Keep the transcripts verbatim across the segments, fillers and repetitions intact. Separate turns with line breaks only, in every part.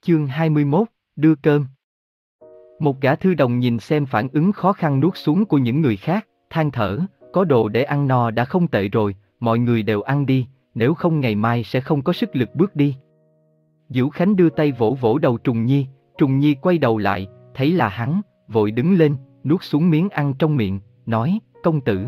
Chương hai mươi mốt, đưa cơm. Một gã thư đồng nhìn xem phản ứng khó khăn nuốt xuống của những người khác, than thở, có đồ để ăn no đã không tệ rồi, mọi người đều ăn đi, nếu không ngày mai sẽ không có sức lực bước đi. Vũ Khánh đưa tay vỗ vỗ đầu Trùng Nhi, Trùng Nhi quay đầu lại, thấy là hắn, vội đứng lên, nuốt xuống miếng ăn trong miệng, nói, công tử.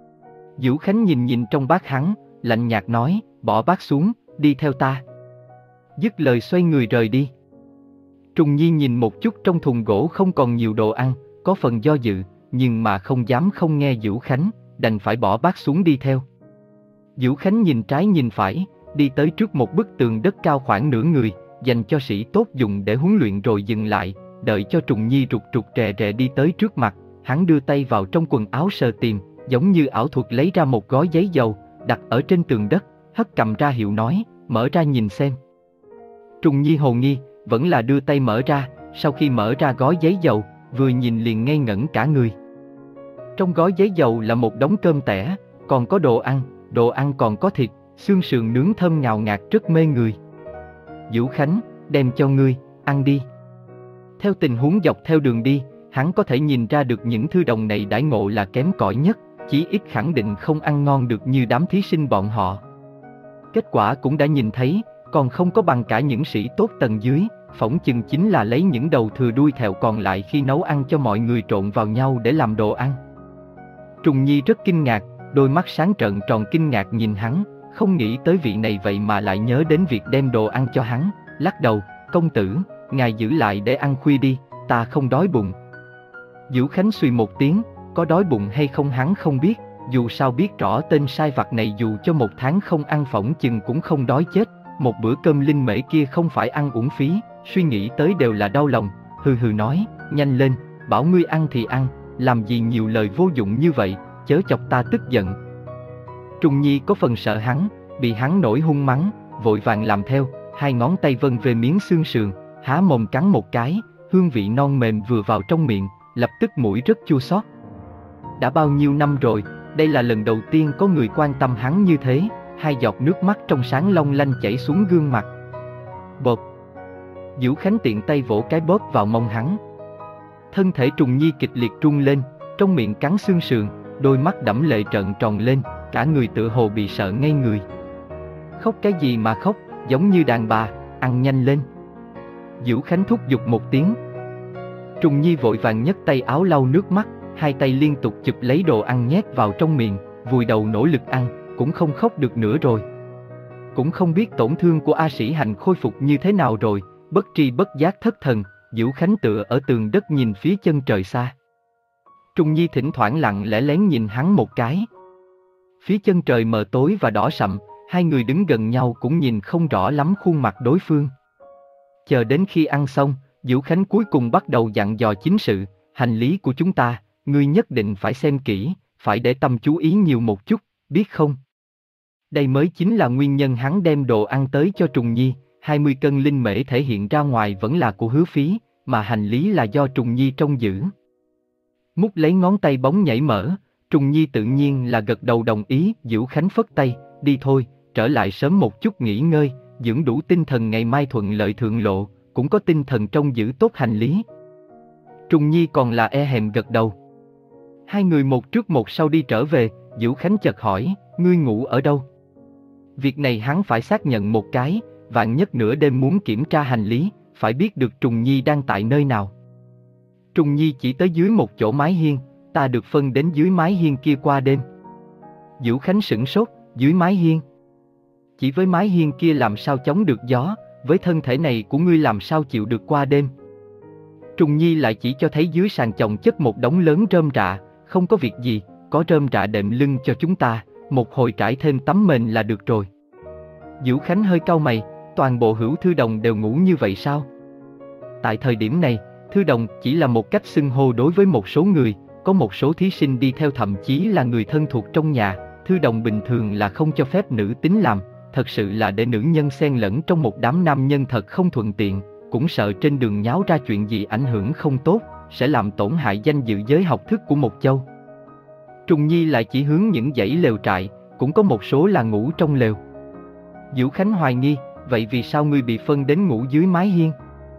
Vũ Khánh nhìn nhìn trong bát hắn, lạnh nhạt nói, bỏ bát xuống, đi theo ta. Dứt lời xoay người rời đi. Trùng Nhi nhìn một chút trong thùng gỗ không còn nhiều đồ ăn, có phần do dự, nhưng mà không dám không nghe Vũ Khánh, đành phải bỏ bát xuống đi theo. Vũ Khánh nhìn trái nhìn phải, đi tới trước một bức tường đất cao khoảng nửa người, dành cho sĩ tốt dùng để huấn luyện rồi dừng lại, đợi cho Trùng Nhi rụt rụt rè rè đi tới trước mặt, hắn đưa tay vào trong quần áo sờ tìm, giống như ảo thuật lấy ra một gói giấy dầu, đặt ở trên tường đất, hất cầm ra hiệu nói, mở ra nhìn xem. Trùng Nhi hồ nghi, vẫn là đưa tay mở ra, sau khi mở ra gói giấy dầu, vừa nhìn liền ngây ngẩn cả người. Trong gói giấy dầu là một đống cơm tẻ, còn có đồ ăn, đồ ăn còn có thịt, xương sườn nướng thơm ngào ngạt rất mê người. Vũ Khánh, đem cho ngươi, ăn đi. Theo tình huống dọc theo đường đi, hắn có thể nhìn ra được những thư đồng này đãi ngộ là kém cỏi nhất, chí ít khẳng định không ăn ngon được như đám thí sinh bọn họ. Kết quả cũng đã nhìn thấy, còn không có bằng cả những sĩ tốt tầng dưới, phỏng chừng chính là lấy những đầu thừa đuôi thẹo còn lại khi nấu ăn cho mọi người trộn vào nhau để làm đồ ăn. Trùng Nhi rất kinh ngạc, đôi mắt sáng trợn tròn kinh ngạc nhìn hắn, không nghĩ tới vị này vậy mà lại nhớ đến việc đem đồ ăn cho hắn, lắc đầu, công tử, ngài giữ lại để ăn khuya đi, ta không đói bụng. Vũ Khánh suy một tiếng, có đói bụng hay không hắn không biết, dù sao biết rõ tên sai vặt này dù cho một tháng không ăn phỏng chừng cũng không đói chết, một bữa cơm linh mễ kia không phải ăn uổng phí, suy nghĩ tới đều là đau lòng, hừ hừ nói, nhanh lên, bảo ngươi ăn thì ăn, làm gì nhiều lời vô dụng như vậy, chớ chọc ta tức giận. Trùng Nhi có phần sợ hắn, bị hắn nổi hung mắng, vội vàng làm theo, hai ngón tay vân về miếng xương sườn, há mồm cắn một cái, hương vị non mềm vừa vào trong miệng, lập tức mũi rất chua xót. Đã bao nhiêu năm rồi, đây là lần đầu tiên có người quan tâm hắn như thế, hai giọt nước mắt trong sáng long lanh chảy xuống gương mặt. Bột. Vũ Khánh tiện tay vỗ cái bóp vào mông hắn. Thân thể Trùng Nhi kịch liệt rung lên, trong miệng cắn xương sườn, đôi mắt đẫm lệ trợn tròn lên, cả người tựa hồ bị sợ ngây người. Khóc cái gì mà khóc, giống như đàn bà, ăn nhanh lên. Vũ Khánh thúc giục một tiếng. Trùng Nhi vội vàng nhấc tay áo lau nước mắt, hai tay liên tục chụp lấy đồ ăn nhét vào trong miệng, vùi đầu nỗ lực ăn, cũng không khóc được nữa rồi. Cũng không biết tổn thương của A Sĩ Hành khôi phục như thế nào rồi, bất tri bất giác thất thần, Vũ Khánh tựa ở tường đất nhìn phía chân trời xa. Trùng Nhi thỉnh thoảng lặng lẽ lén nhìn hắn một cái. Phía chân trời mờ tối và đỏ sậm, hai người đứng gần nhau cũng nhìn không rõ lắm khuôn mặt đối phương. Chờ đến khi ăn xong, Vũ Khánh cuối cùng bắt đầu dặn dò chính sự, hành lý của chúng ta, ngươi nhất định phải xem kỹ, phải để tâm chú ý nhiều một chút, biết không? Đây mới chính là nguyên nhân hắn đem đồ ăn tới cho Trùng Nhi, hai mươi cân linh mễ thể hiện ra ngoài vẫn là của Hứa Phí, mà hành lý là do Trùng Nhi trông giữ. Mút lấy ngón tay bóng nhảy mở, Trùng Nhi tự nhiên là gật đầu đồng ý, Vũ Khánh phất tay, đi thôi, trở lại sớm một chút nghỉ ngơi, dưỡng đủ tinh thần ngày mai thuận lợi thượng lộ, cũng có tinh thần trông giữ tốt hành lý. Trùng Nhi còn là e hèm gật đầu. Hai người một trước một sau đi trở về, Vũ Khánh chợt hỏi, ngươi ngủ ở đâu? Việc này hắn phải xác nhận một cái, vạn nhất nửa đêm muốn kiểm tra hành lý, phải biết được Trùng Nhi đang tại nơi nào. Trùng Nhi chỉ tới dưới một chỗ mái hiên, ta được phân đến dưới mái hiên kia qua đêm. Vũ Khánh sửng sốt, dưới mái hiên? Chỉ với mái hiên kia làm sao chống được gió, với thân thể này của ngươi làm sao chịu được qua đêm? Trùng Nhi lại chỉ cho thấy dưới sàn chồng chất một đống lớn rơm rạ, không có việc gì, có rơm rạ đệm lưng cho chúng ta, một hồi trải thêm tấm mền là được rồi. Vũ Khánh hơi cau mày, toàn bộ hữu thư đồng đều ngủ như vậy sao? Tại thời điểm này, thư đồng chỉ là một cách xưng hô đối với một số người, có một số thí sinh đi theo thậm chí là người thân thuộc trong nhà, thư đồng bình thường là không cho phép nữ tính làm, thật sự là để nữ nhân xen lẫn trong một đám nam nhân thật không thuận tiện, cũng sợ trên đường nháo ra chuyện gì ảnh hưởng không tốt, sẽ làm tổn hại danh dự giới học thức của một châu. Trùng Nhi lại chỉ hướng những dãy lều trại, cũng có một số là ngủ trong lều. Vũ Khánh hoài nghi, vậy vì sao ngươi bị phân đến ngủ dưới mái hiên?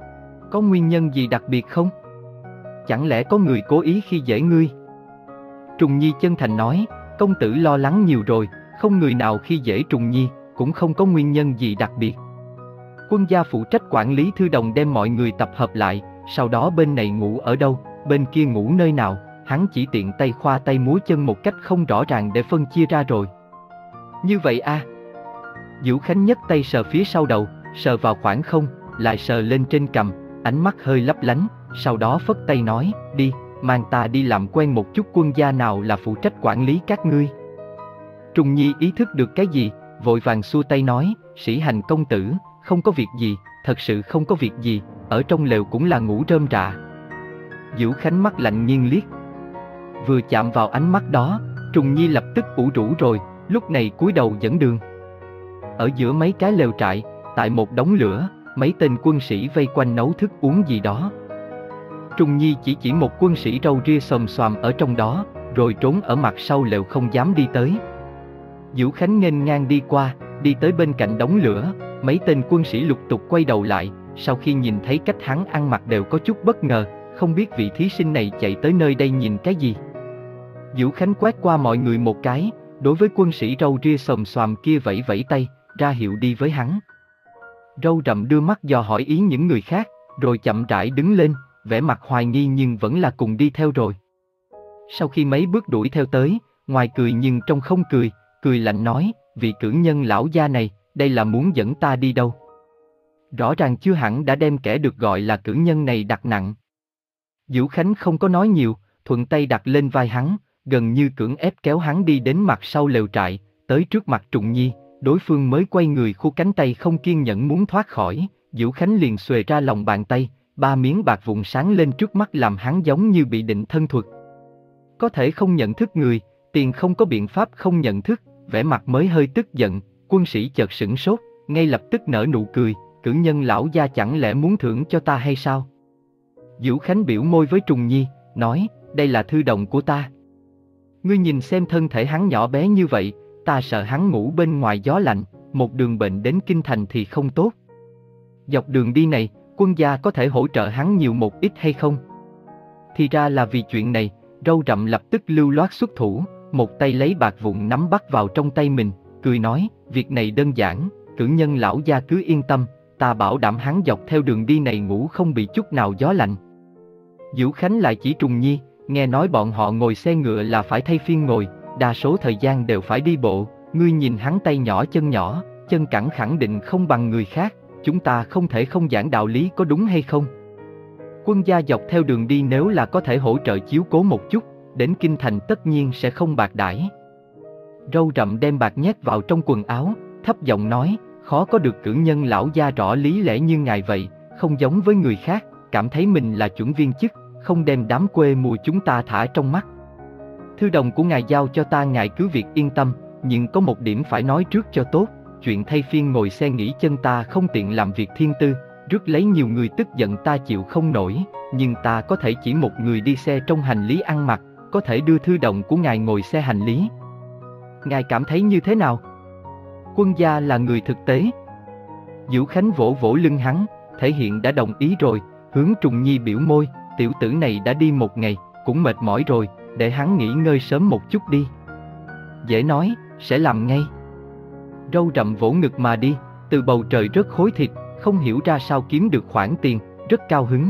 Có nguyên nhân gì đặc biệt không? Chẳng lẽ có người cố ý khi dễ ngươi? Trùng Nhi chân thành nói, công tử lo lắng nhiều rồi, không người nào khi dễ Trùng Nhi, cũng không có nguyên nhân gì đặc biệt. Quân gia phụ trách quản lý thư đồng đem mọi người tập hợp lại, sau đó bên này ngủ ở đâu, bên kia ngủ nơi nào, hắn chỉ tiện tay khoa tay múa chân một cách không rõ ràng để phân chia ra rồi. Như vậy a? À? Vũ Khánh nhấc tay sờ phía sau đầu, sờ vào khoảng không, lại sờ lên trên cằm, ánh mắt hơi lấp lánh, sau đó phất tay nói, đi, mang ta đi làm quen một chút quân gia nào là phụ trách quản lý các ngươi. Trùng Nhi ý thức được cái gì, vội vàng xua tay nói, Sĩ Hành công tử, không có việc gì, thật sự không có việc gì, ở trong lều cũng là ngủ rơm rạ. Vũ Khánh mắt lạnh nghiêng liếc. Vừa chạm vào ánh mắt đó, Trùng Nhi lập tức ủ rũ rồi, lúc này cúi đầu dẫn đường. Ở giữa mấy cái lều trại, tại một đống lửa, mấy tên quân sĩ vây quanh nấu thức uống gì đó. Trùng Nhi chỉ chỉ một quân sĩ râu ria xồm xoàm ở trong đó, rồi trốn ở mặt sau lều không dám đi tới. Vũ Khánh nghênh ngang đi qua, đi tới bên cạnh đống lửa, mấy tên quân sĩ lục tục quay đầu lại, sau khi nhìn thấy cách hắn ăn mặc đều có chút bất ngờ, không biết vị thí sinh này chạy tới nơi đây nhìn cái gì. Vũ Khánh quét qua mọi người một cái, đối với quân sĩ râu ria xồm xoàm kia vẫy vẫy tay, ra hiệu đi với hắn. Râu rậm đưa mắt dò hỏi ý những người khác, rồi chậm rãi đứng lên, vẻ mặt hoài nghi nhưng vẫn là cùng đi theo rồi. Sau khi mấy bước đuổi theo tới, ngoài cười nhưng trong không cười, cười lạnh nói, vị cử nhân lão gia này, đây là muốn dẫn ta đi đâu? Rõ ràng chưa hẳn đã đem kẻ được gọi là cử nhân này đặt nặng. Vũ Khánh không có nói nhiều, thuận tay đặt lên vai hắn, gần như cưỡng ép kéo hắn đi đến mặt sau lều trại, tới trước mặt Trùng Nhi, đối phương mới quay người khu cánh tay không kiên nhẫn muốn thoát khỏi, Vũ Khánh liền xuề ra lòng bàn tay, ba miếng bạc vụn sáng lên trước mắt làm hắn giống như bị định thân thuật. Có thể không nhận thức người, tiền không có biện pháp không nhận thức, vẻ mặt mới hơi tức giận, quân sĩ chợt sửng sốt, ngay lập tức nở nụ cười, cử nhân lão gia chẳng lẽ muốn thưởng cho ta hay sao? Vũ Khánh biểu môi với Trùng Nhi, nói, đây là thư đồng của ta. Ngươi nhìn xem thân thể hắn nhỏ bé như vậy, ta sợ hắn ngủ bên ngoài gió lạnh, một đường bệnh đến kinh thành thì không tốt. Dọc đường đi này, quân gia có thể hỗ trợ hắn nhiều một ít hay không? Thì ra là vì chuyện này, râu rậm lập tức lưu loát xuất thủ, một tay lấy bạc vụn nắm bắt vào trong tay mình, cười nói, việc này đơn giản, cử nhân lão gia cứ yên tâm, ta bảo đảm hắn dọc theo đường đi này ngủ không bị chút nào gió lạnh. Vũ Khánh lại chỉ Trùng Nhi, nghe nói bọn họ ngồi xe ngựa là phải thay phiên ngồi, đa số thời gian đều phải đi bộ, ngươi nhìn hắn tay nhỏ chân nhỏ, chân cẳng khẳng định không bằng người khác, chúng ta không thể không giảng đạo lý có đúng hay không? Quân gia dọc theo đường đi nếu là có thể hỗ trợ chiếu cố một chút, đến kinh thành tất nhiên sẽ không bạc đãi. Râu rậm đem bạc nhét vào trong quần áo, thấp giọng nói, khó có được cử nhân lão gia rõ lý lẽ như ngài vậy, không giống với người khác, cảm thấy mình là chuẩn viên chức, không đem đám quê mùa chúng ta thả trong mắt. Thư đồng của ngài giao cho ta ngài cứ việc yên tâm, nhưng có một điểm phải nói trước cho tốt, chuyện thay phiên ngồi xe nghỉ chân ta không tiện làm việc thiên tư, rước lấy nhiều người tức giận ta chịu không nổi, nhưng ta có thể chỉ một người đi xe trong hành lý ăn mặc, có thể đưa thư đồng của ngài ngồi xe hành lý. Ngài cảm thấy như thế nào? Quân gia là người thực tế. Vũ Khánh vỗ vỗ lưng hắn, thể hiện đã đồng ý rồi, hướng Trùng Nhi biểu môi, tiểu tử này đã đi một ngày, cũng mệt mỏi rồi, để hắn nghỉ ngơi sớm một chút đi. Dễ nói, sẽ làm ngay. Râu rậm vỗ ngực mà đi, từ bầu trời rớt khối thịt, không hiểu ra sao kiếm được khoản tiền, rất cao hứng.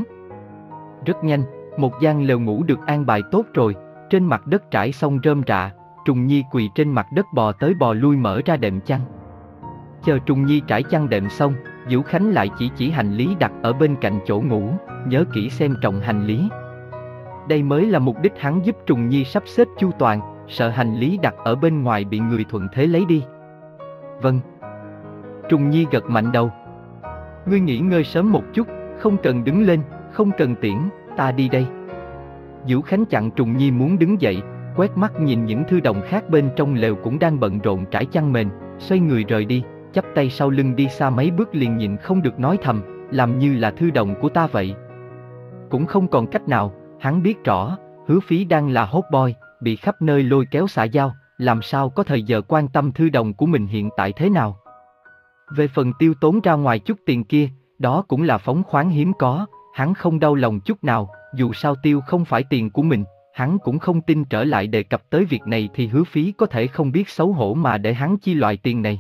Rất nhanh, một gian lều ngủ được an bài tốt rồi, trên mặt đất trải xong rơm rạ, Trùng Nhi quỳ trên mặt đất bò tới bò lui mở ra đệm chăn. Chờ Trùng Nhi trải chăn đệm xong, Vũ Khánh lại chỉ chỉ hành lý đặt ở bên cạnh chỗ ngủ, nhớ kỹ xem trọng hành lý. Đây mới là mục đích hắn giúp Trùng Nhi sắp xếp chu toàn, sợ hành lý đặt ở bên ngoài bị người thuận thế lấy đi. Vâng. Trùng Nhi gật mạnh đầu. Ngươi nghỉ ngơi sớm một chút, không cần đứng lên, không cần tiễn, ta đi đây. Vũ Khánh chặn Trùng Nhi muốn đứng dậy, quét mắt nhìn những thư đồng khác bên trong lều cũng đang bận rộn trải chăn mền, xoay người rời đi, chắp tay sau lưng đi xa mấy bước liền nhịn không được nói thầm, làm như là thư đồng của ta vậy. Cũng không còn cách nào, hắn biết rõ, Hứa Phí đang là hot boy, bị khắp nơi lôi kéo xã giao, làm sao có thời giờ quan tâm thư đồng của mình hiện tại thế nào. Về phần tiêu tốn ra ngoài chút tiền kia, đó cũng là phóng khoáng hiếm có, hắn không đau lòng chút nào, dù sao tiêu không phải tiền của mình, hắn cũng không tin trở lại đề cập tới việc này thì Hứa Phí có thể không biết xấu hổ mà để hắn chi loại tiền này.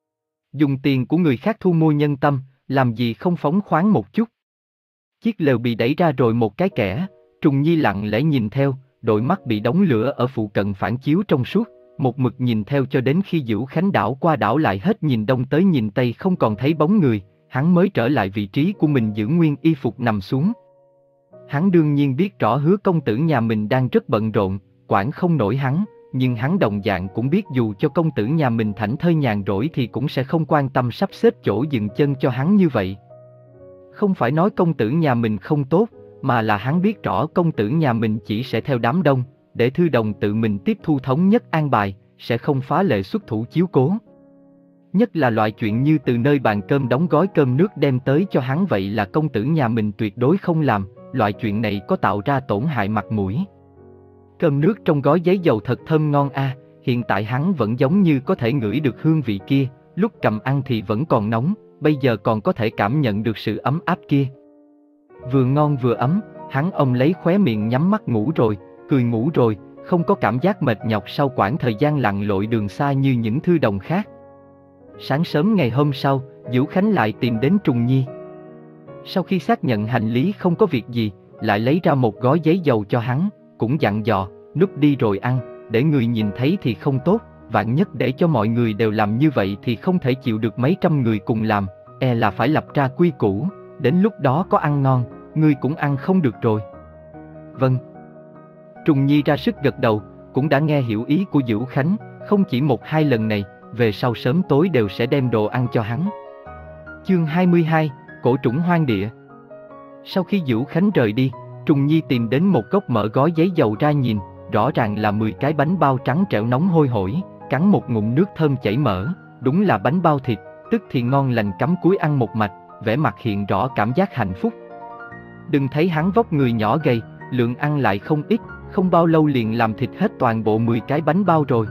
Dùng tiền của người khác thu mua nhân tâm, làm gì không phóng khoáng một chút. Chiếc lều bị đẩy ra rồi một cái kẻ, Trùng Nhi lặng lẽ nhìn theo, đôi mắt bị đống lửa ở phụ cận phản chiếu trong suốt, một mực nhìn theo cho đến khi Dữu Khánh đảo qua đảo lại hết nhìn đông tới nhìn tây không còn thấy bóng người, hắn mới trở lại vị trí của mình giữ nguyên y phục nằm xuống. Hắn đương nhiên biết rõ Hứa công tử nhà mình đang rất bận rộn, quản không nổi hắn, nhưng hắn đồng dạng cũng biết dù cho công tử nhà mình thảnh thơi nhàn rỗi thì cũng sẽ không quan tâm sắp xếp chỗ dừng chân cho hắn như vậy. Không phải nói công tử nhà mình không tốt, mà là hắn biết rõ công tử nhà mình chỉ sẽ theo đám đông, để Thư Đồng tự mình tiếp thu thống nhất an bài, sẽ không phá lệ xuất thủ chiếu cố. Nhất là loại chuyện như từ nơi bàn cơm đóng gói cơm nước đem tới cho hắn vậy là công tử nhà mình tuyệt đối không làm, loại chuyện này có tạo ra tổn hại mặt mũi. Cơm nước trong gói giấy dầu thật thơm ngon a, à, hiện tại hắn vẫn giống như có thể ngửi được hương vị kia, lúc cầm ăn thì vẫn còn nóng, bây giờ còn có thể cảm nhận được sự ấm áp kia. Vừa ngon vừa ấm, hắn ôm lấy khóe miệng nhắm mắt ngủ rồi, cười ngủ rồi, không có cảm giác mệt nhọc sau quãng thời gian lặn lội đường xa như những Thư Đồng khác. Sáng sớm ngày hôm sau, Dữu Khánh lại tìm đến Trùng Nhi. Sau khi xác nhận hành lý không có việc gì, lại lấy ra một gói giấy dầu cho hắn, cũng dặn dò, núp đi rồi ăn, để người nhìn thấy thì không tốt, vạn nhất để cho mọi người đều làm như vậy thì không thể chịu được mấy trăm người cùng làm, e là phải lập ra quy củ, đến lúc đó có ăn ngon, ngươi cũng ăn không được rồi. Vâng. Trùng Nhi ra sức gật đầu, cũng đã nghe hiểu ý của Dữu Khánh, không chỉ một hai lần này, về sau sớm tối đều sẽ đem đồ ăn cho hắn. Chương hai mươi hai, Cổ Trũng Hoang Địa. Sau khi Dữu Khánh rời đi, Trùng Nhi tìm đến một góc mở gói giấy dầu ra nhìn, rõ ràng là mười cái bánh bao trắng trẻo nóng hôi hổi, cắn một ngụm nước thơm chảy mỡ, đúng là bánh bao thịt, tức thì ngon lành cắm cúi ăn một mạch, vẻ mặt hiện rõ cảm giác hạnh phúc. Đừng thấy hắn vóc người nhỏ gầy, lượng ăn lại không ít, không bao lâu liền làm thịt hết toàn bộ mười cái bánh bao rồi.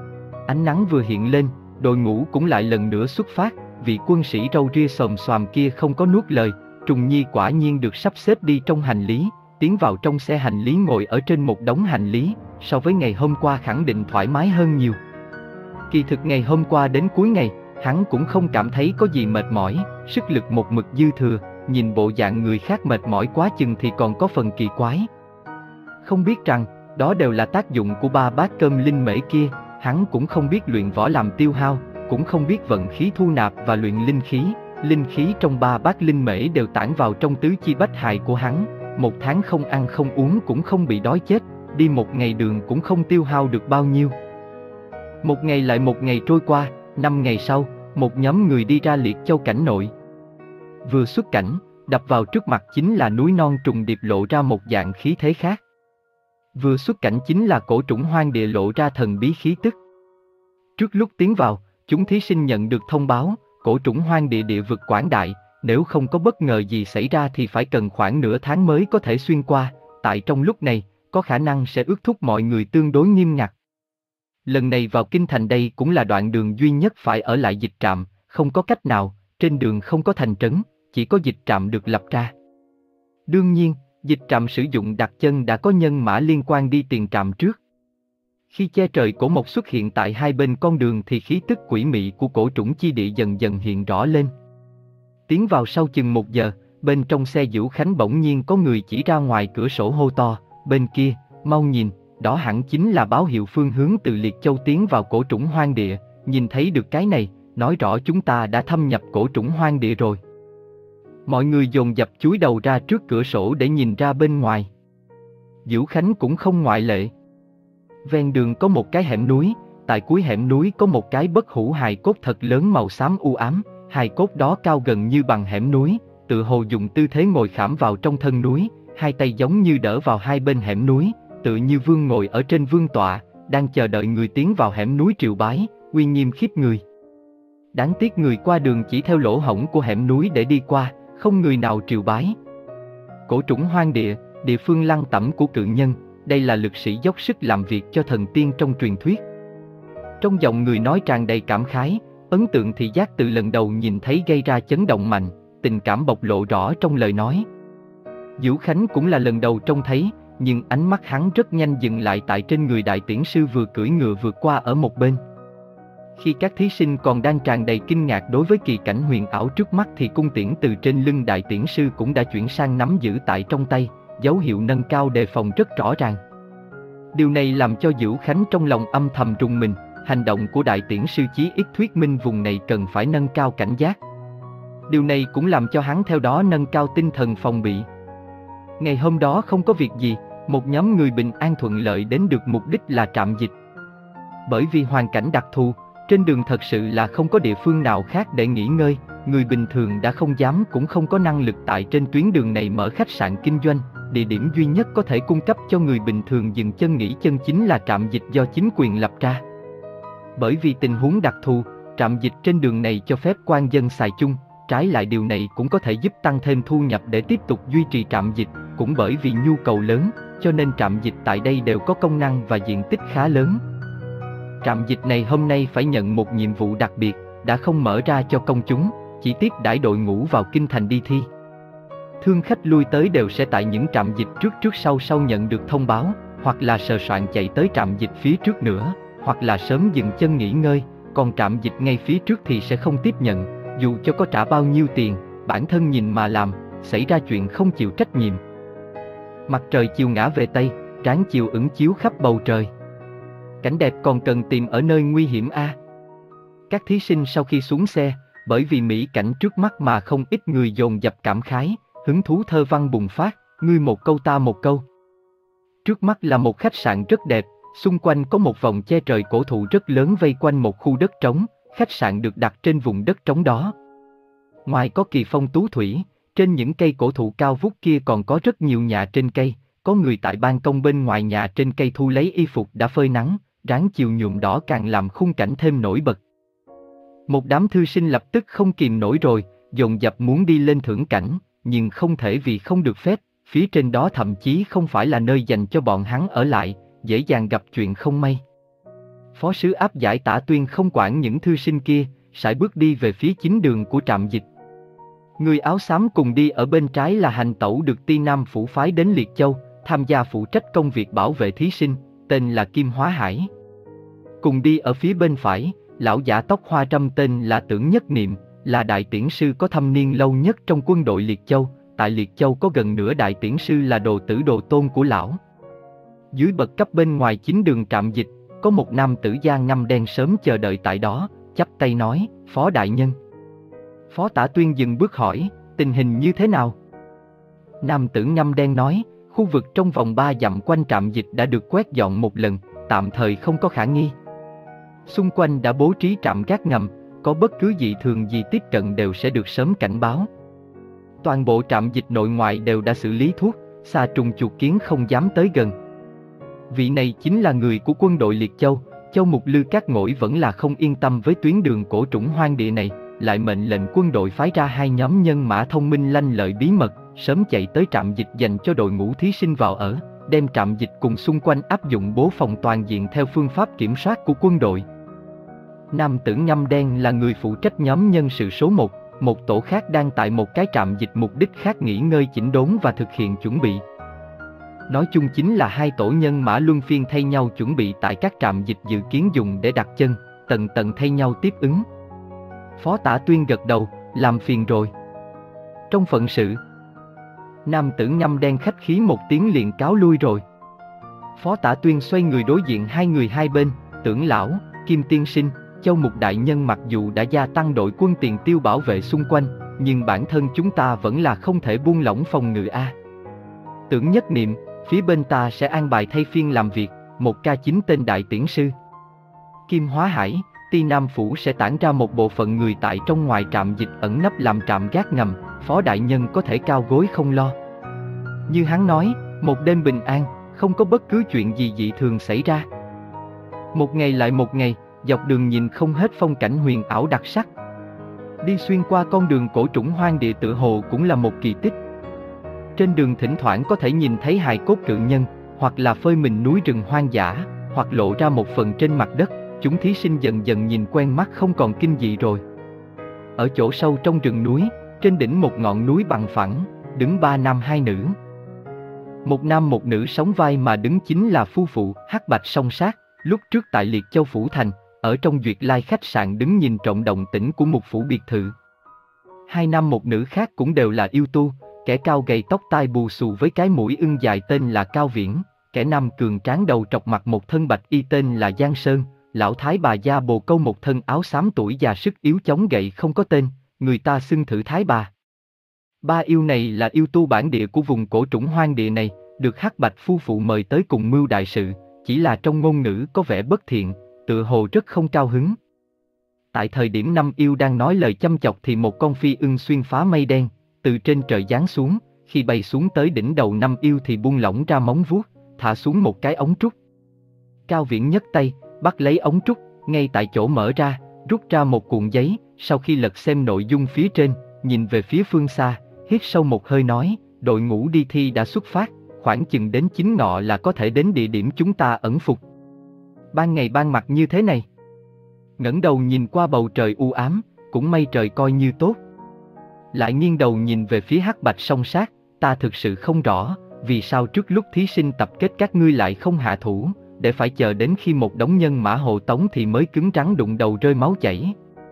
Ánh nắng vừa hiện lên, đội ngũ cũng lại lần nữa xuất phát, vị quân sĩ râu ria xồm xoàm kia không có nuốt lời, Trùng Nhi quả nhiên được sắp xếp đi trong hành lý, tiến vào trong xe hành lý ngồi ở trên một đống hành lý, so với ngày hôm qua khẳng định thoải mái hơn nhiều. Kỳ thực ngày hôm qua đến cuối ngày, hắn cũng không cảm thấy có gì mệt mỏi, sức lực một mực dư thừa, nhìn bộ dạng người khác mệt mỏi quá chừng thì còn có phần kỳ quái. Không biết rằng, đó đều là tác dụng của ba bát cơm linh mễ kia, hắn cũng không biết luyện võ làm tiêu hao, cũng không biết vận khí thu nạp và luyện linh khí, linh khí trong ba bát linh mễ đều tản vào trong tứ chi bách hài của hắn, một tháng không ăn không uống cũng không bị đói chết, đi một ngày đường cũng không tiêu hao được bao nhiêu. Một ngày lại một ngày trôi qua, năm ngày sau, một nhóm người đi ra Liệt Châu cảnh nội. Vừa xuất cảnh, đập vào trước mặt chính là núi non trùng điệp lộ ra một dạng khí thế khác. Vừa xuất cảnh chính là Cổ Trũng Hoang Địa lộ ra thần bí khí tức. Trước lúc tiến vào, chúng thí sinh nhận được thông báo, Cổ Trũng Hoang Địa địa vực quảng đại, nếu không có bất ngờ gì xảy ra thì phải cần khoảng nửa tháng mới có thể xuyên qua, tại trong lúc này, có khả năng sẽ ước thúc mọi người tương đối nghiêm ngặt. Lần này vào kinh thành đây cũng là đoạn đường duy nhất phải ở lại dịch trạm, không có cách nào, trên đường không có thành trấn, chỉ có dịch trạm được lập ra. Đương nhiên, dịch trạm sử dụng đặt chân đã có nhân mã liên quan đi tiền trạm trước. Khi che trời cổ mộc xuất hiện tại hai bên con đường thì khí tức quỷ mị của Cổ Trũng chi địa dần dần hiện rõ lên. Tiến vào sau chừng một giờ, bên trong xe Dữu Khánh bỗng nhiên có người chỉ ra ngoài cửa sổ hô to, bên kia, mau nhìn, đó hẳn chính là báo hiệu phương hướng từ Liệt Châu tiến vào Cổ Trũng Hoang Địa, nhìn thấy được cái này, nói rõ chúng ta đã thâm nhập Cổ Trũng Hoang Địa rồi. Mọi người dồn dập chúi đầu ra trước cửa sổ để nhìn ra bên ngoài. Dữu Khánh cũng không ngoại lệ. Ven đường có một cái hẻm núi, tại cuối hẻm núi có một cái bất hủ hài cốt thật lớn màu xám u ám, hài cốt đó cao gần như bằng hẻm núi, tự hồ dùng tư thế ngồi khảm vào trong thân núi, hai tay giống như đỡ vào hai bên hẻm núi, tự như vương ngồi ở trên vương tọa, đang chờ đợi người tiến vào hẻm núi triều bái, uy nghiêm khiếp người. Đáng tiếc người qua đường chỉ theo lỗ hổng của hẻm núi để đi qua, không người nào triều bái. Cổ Trũng Hoang Địa, địa phương lăng tẩm của cự nhân, đây là lực sĩ dốc sức làm việc cho thần tiên trong truyền thuyết. Trong giọng người nói tràn đầy cảm khái, ấn tượng thị giác từ lần đầu nhìn thấy gây ra chấn động mạnh, tình cảm bộc lộ rõ trong lời nói. Dữu Khánh cũng là lần đầu trông thấy, nhưng ánh mắt hắn rất nhanh dừng lại tại trên người đại tiễn sư vừa cưỡi ngựa vượt qua ở một bên. Khi các thí sinh còn đang tràn đầy kinh ngạc đối với kỳ cảnh huyền ảo trước mắt thì cung tiễn từ trên lưng đại tiễn sư cũng đã chuyển sang nắm giữ tại trong tay, dấu hiệu nâng cao đề phòng rất rõ ràng. Điều này làm cho Dữu Khánh trong lòng âm thầm rùng mình, hành động của đại tiễn sư chí ít thuyết minh vùng này cần phải nâng cao cảnh giác. Điều này cũng làm cho hắn theo đó nâng cao tinh thần phòng bị. Ngày hôm đó không có việc gì, một nhóm người bình an thuận lợi đến được mục đích là trạm dịch. Bởi vì hoàn cảnh đặc thù, trên đường thật sự là không có địa phương nào khác để nghỉ ngơi, người bình thường đã không dám cũng không có năng lực tại trên tuyến đường này mở khách sạn kinh doanh, địa điểm duy nhất có thể cung cấp cho người bình thường dừng chân nghỉ chân chính là trạm dịch do chính quyền lập ra. Bởi vì tình huống đặc thù, trạm dịch trên đường này cho phép quan dân xài chung, trái lại điều này cũng có thể giúp tăng thêm thu nhập để tiếp tục duy trì trạm dịch, cũng bởi vì nhu cầu lớn, cho nên trạm dịch tại đây đều có công năng và diện tích khá lớn. Trạm dịch này hôm nay phải nhận một nhiệm vụ đặc biệt, đã không mở ra cho công chúng, chỉ tiếp đãi đội ngũ vào kinh thành đi thi. Thương khách lui tới đều sẽ tại những trạm dịch trước trước sau sau nhận được thông báo, hoặc là sờ soạn chạy tới trạm dịch phía trước nữa, hoặc là sớm dừng chân nghỉ ngơi, còn trạm dịch ngay phía trước thì sẽ không tiếp nhận, dù cho có trả bao nhiêu tiền, bản thân nhìn mà làm, xảy ra chuyện không chịu trách nhiệm. Mặt trời chiều ngã về Tây, ráng chiều ửng chiếu khắp bầu trời. Cảnh đẹp còn cần tìm ở nơi nguy hiểm a. Các thí sinh sau khi xuống xe, bởi vì mỹ cảnh trước mắt mà không ít người dồn dập cảm khái, hứng thú thơ văn bùng phát, ngươi một câu ta một câu. Trước mắt là một khách sạn rất đẹp, xung quanh có một vòng che trời cổ thụ rất lớn vây quanh một khu đất trống, khách sạn được đặt trên vùng đất trống đó. Ngoài có kỳ phong tú thủy, trên những cây cổ thụ cao vút kia còn có rất nhiều nhà trên cây, có người tại ban công bên ngoài nhà trên cây thu lấy y phục đã phơi nắng, ráng chiều nhuộm đỏ càng làm khung cảnh thêm nổi bật. Một đám thư sinh lập tức không kìm nổi rồi, dồn dập muốn đi lên thưởng cảnh, nhưng không thể vì không được phép, phía trên đó thậm chí không phải là nơi dành cho bọn hắn ở lại, dễ dàng gặp chuyện không may. Phó sứ áp giải Tả Tuyên không quản những thư sinh kia, sải bước đi về phía chính đường của trạm dịch. Người áo xám cùng đi ở bên trái là hành tẩu được Ti Nam phủ phái đến Liệt Châu, tham gia phụ trách công việc bảo vệ thí sinh, tên là Kim Hóa Hải. Cùng đi ở phía bên phải, lão giả tóc hoa râm tên là Tưởng Nhất Niệm, là đại tiễn sư có thâm niên lâu nhất trong quân đội Liệt Châu, tại Liệt Châu có gần nửa đại tiễn sư là đồ tử đồ tôn của lão. Dưới bậc cấp bên ngoài chính đường trạm dịch, có một nam tử da ngăm đen sớm chờ đợi tại đó, chắp tay nói, Phó đại nhân. Phó Tả Tuyên dừng bước hỏi, tình hình như thế nào? Nam tử ngăm đen nói, khu vực trong vòng ba dặm quanh trạm dịch đã được quét dọn một lần, tạm thời không có khả nghi. Xung quanh đã bố trí trạm gác ngầm, có bất cứ dị thường gì tiếp cận đều sẽ được sớm cảnh báo. Toàn bộ trạm dịch nội ngoại đều đã xử lý thuốc, xà trùng chuột kiến không dám tới gần. Vị này chính là người của quân đội Liệt Châu, Châu Mục Lư Cát Ngỗi vẫn là không yên tâm với tuyến đường cổ trũng hoang địa này, lại mệnh lệnh quân đội phái ra hai nhóm nhân mã thông minh lanh lợi bí mật, sớm chạy tới trạm dịch dành cho đội ngũ thí sinh vào ở, đem trạm dịch cùng xung quanh áp dụng bố phòng toàn diện theo phương pháp kiểm soát của quân đội. Nam tử ngăm đen là người phụ trách nhóm nhân sự số một, một tổ khác đang tại một cái trạm dịch mục đích khác nghỉ ngơi chỉnh đốn và thực hiện chuẩn bị. Nói chung chính là hai tổ nhân mã luân phiên thay nhau chuẩn bị tại các trạm dịch dự kiến dùng để đặt chân, tầng tầng thay nhau tiếp ứng. Phó Tả Tuyên gật đầu, làm phiền rồi. Trong phận sự, nam tử ngăm đen khách khí một tiếng liền cáo lui rồi. Phó Tả Tuyên xoay người đối diện hai người hai bên, Tưởng lão, Kim tiên sinh, Châu Mục đại nhân mặc dù đã gia tăng đội quân tiền tiêu bảo vệ xung quanh, nhưng bản thân chúng ta vẫn là không thể buông lỏng phòng ngự a. Tưởng Nhất Niệm, phía bên ta sẽ an bài thay phiên làm việc, một ca chín tên đại tiễn sư. Kim Hóa Hải, Ti Nam phủ sẽ tản ra một bộ phận người tại trong ngoài trạm dịch ẩn nấp làm trạm gác ngầm, Phó đại nhân có thể cao gối không lo. Như hắn nói, một đêm bình an, không có bất cứ chuyện gì dị thường xảy ra. Một ngày lại một ngày, dọc đường nhìn không hết phong cảnh huyền ảo đặc sắc. Đi xuyên qua con đường cổ trũng hoang địa tựa hồ cũng là một kỳ tích. Trên đường thỉnh thoảng có thể nhìn thấy hài cốt cự nhân, hoặc là phơi mình núi rừng hoang dã, hoặc lộ ra một phần trên mặt đất. Chúng thí sinh dần dần nhìn quen mắt không còn kinh dị rồi. Ở chỗ sâu trong rừng núi, trên đỉnh một ngọn núi bằng phẳng, đứng ba nam hai nữ. Một nam một nữ sóng vai mà đứng chính là phu phụ Hắc Bạch Song Sát, lúc trước tại Liệt Châu Phủ Thành, ở trong Duyệt Lai khách sạn đứng nhìn trộm động tĩnh của một phủ biệt thự. Hai nam một nữ khác cũng đều là yêu tu, kẻ cao gầy tóc tai bù xù với cái mũi ưng dài tên là Cao Viễn, kẻ nam cường tráng đầu trọc mặc một thân bạch y tên là Giang Sơn, lão thái bà da bồ câu một thân áo xám tuổi già sức yếu chống gậy không có tên, người ta xưng Thử Thái Bà. Ba yêu này là yêu tu bản địa của vùng cổ trũng hoang địa này, được Hắc Bạch phu phụ mời tới cùng mưu đại sự, chỉ là trong ngôn ngữ có vẻ bất thiện, tựa hồ rất không cao hứng. Tại thời điểm năm yêu đang nói lời châm chọc thì một con phi ưng xuyên phá mây đen, từ trên trời giáng xuống, khi bay xuống tới đỉnh đầu năm yêu thì buông lỏng ra móng vuốt, thả xuống một cái ống trúc. Cao Viễn nhấc tay, bắt lấy ống trúc, ngay tại chỗ mở ra, rút ra một cuộn giấy, sau khi lật xem nội dung phía trên, nhìn về phía phương xa, hít sâu một hơi nói, đội ngũ đi thi đã xuất phát, khoảng chừng đến chín ngọ là có thể đến địa điểm chúng ta ẩn phục. Ban ngày ban mặt như thế này. Ngẩng đầu nhìn qua bầu trời u ám, cũng may trời coi như tốt. Lại nghiêng đầu nhìn về phía Hắc Bạch Song Sát, ta thực sự không rõ, vì sao trước lúc thí sinh tập kết các ngươi lại không hạ thủ, để phải chờ đến khi một đống nhân mã hộ tống thì mới cứng rắn đụng đầu rơi máu chảy.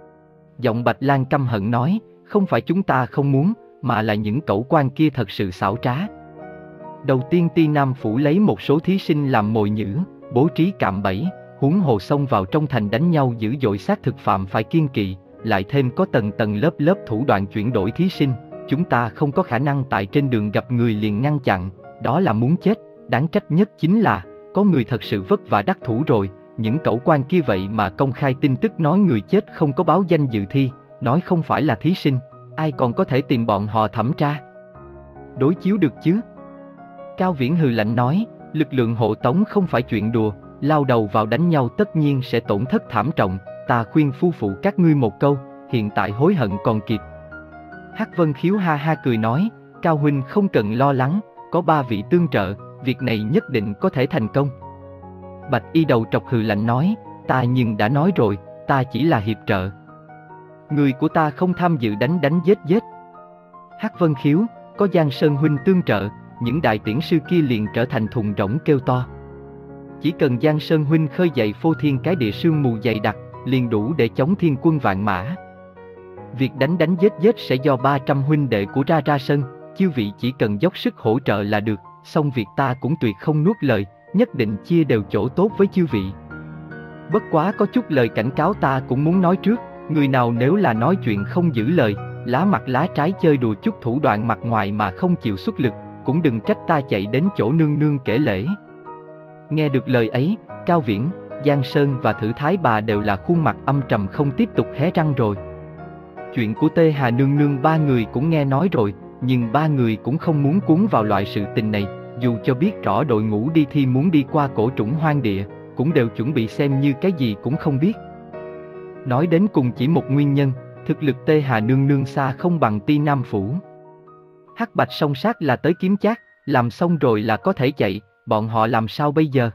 Giọng Bạch Lan căm hận nói, không phải chúng ta không muốn, mà là những cẩu quan kia thật sự xảo trá. Đầu tiên Ti Nam Phủ lấy một số thí sinh làm mồi nhử, bố trí cạm bẫy, huống hồ xông vào trong thành đánh nhau dữ dội, xác thực phạm phải kiêng kỵ, lại thêm có tầng tầng lớp lớp thủ đoạn chuyển đổi thí sinh, chúng ta không có khả năng tại trên đường gặp người liền ngăn chặn, đó là muốn chết. Đáng trách nhất chính là, có người thật sự vất vả đắc thủ rồi, những cẩu quan kia vậy mà công khai tin tức nói người chết không có báo danh dự thi, nói không phải là thí sinh, ai còn có thể tìm bọn họ thẩm tra, đối chiếu được chứ? Cao Viễn hừ lạnh nói, lực lượng hộ tống không phải chuyện đùa, lao đầu vào đánh nhau tất nhiên sẽ tổn thất thảm trọng, ta khuyên phu phụ các ngươi một câu, hiện tại hối hận còn kịp. Hắc Vân Khiếu ha ha cười nói, Cao huynh không cần lo lắng, có ba vị tương trợ, việc này nhất định có thể thành công. Bạch y đầu trọc hừ lạnh nói, ta nhưng đã nói rồi, ta chỉ là hiệp trợ. Người của ta không tham dự đánh đánh giết giết. Hắc Vân Khiếu, có Giang Sơn huynh tương trợ, những đại tiễn sư kia liền trở thành thùng rỗng kêu to. Chỉ cần Giang Sơn huynh khơi dậy phô thiên cái địa sương mù dày đặc, liền đủ để chống thiên quân vạn mã. Việc đánh đánh giết giết sẽ do ba trăm huynh đệ của Ra Ra Sân, chư vị chỉ cần dốc sức hỗ trợ là được, xong việc ta cũng tuyệt không nuốt lời, nhất định chia đều chỗ tốt với chư vị. Bất quá có chút lời cảnh cáo ta cũng muốn nói trước, người nào nếu là nói chuyện không giữ lời, lá mặt lá trái chơi đùa chút thủ đoạn mặt ngoài mà không chịu xuất lực, cũng đừng trách ta chạy đến chỗ nương nương kể lễ. Nghe được lời ấy, Cao Viễn, Giang Sơn và Thử Thái Bà đều là khuôn mặt âm trầm không tiếp tục hé răng rồi. Chuyện của Tê Hà nương nương ba người cũng nghe nói rồi, nhưng ba người cũng không muốn cuốn vào loại sự tình này, dù cho biết rõ đội ngũ đi thi muốn đi qua cổ trũng hoang địa, cũng đều chuẩn bị xem như cái gì cũng không biết. Nói đến cùng chỉ một nguyên nhân, thực lực Tê Hà nương nương xa không bằng Ti Nam Phủ. Hắc Bạch Song Sát là tới kiếm chác, làm xong rồi là có thể chạy, bọn họ làm sao bây giờ?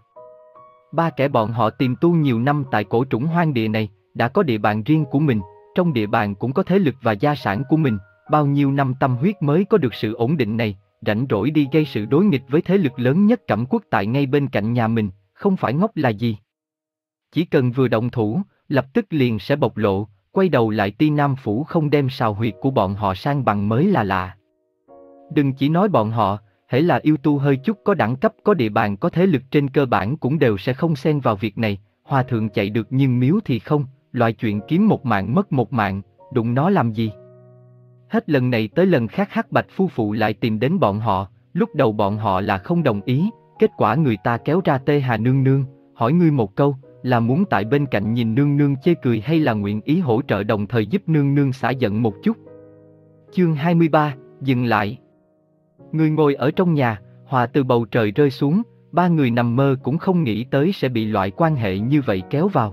Ba kẻ bọn họ tìm tu nhiều năm tại cổ trũng hoang địa này, đã có địa bàn riêng của mình, trong địa bàn cũng có thế lực và gia sản của mình, bao nhiêu năm tâm huyết mới có được sự ổn định này, rảnh rỗi đi gây sự đối nghịch với thế lực lớn nhất Cẩm Quốc tại ngay bên cạnh nhà mình, không phải ngốc là gì. Chỉ cần vừa động thủ, lập tức liền sẽ bộc lộ, quay đầu lại Ti Nam Phủ không đem sào huyệt của bọn họ sang bằng mới là lạ. Đừng chỉ nói bọn họ, hễ là yêu tu hơi chút có đẳng cấp có địa bàn có thế lực trên cơ bản cũng đều sẽ không xen vào việc này, hòa thượng chạy được nhưng miếu thì không, loại chuyện kiếm một mạng mất một mạng, đụng nó làm gì. Hết lần này tới lần khác Hắc Bạch phu phụ lại tìm đến bọn họ, lúc đầu bọn họ là không đồng ý, kết quả người ta kéo ra Tê Hà nương nương, hỏi ngươi một câu, là muốn tại bên cạnh nhìn nương nương chê cười hay là nguyện ý hỗ trợ đồng thời giúp nương nương xả giận một chút. Chương hai mươi ba, dừng lại. Người ngồi ở trong nhà, hòa từ bầu trời rơi xuống, ba người nằm mơ cũng không nghĩ tới sẽ bị loại quan hệ như vậy kéo vào.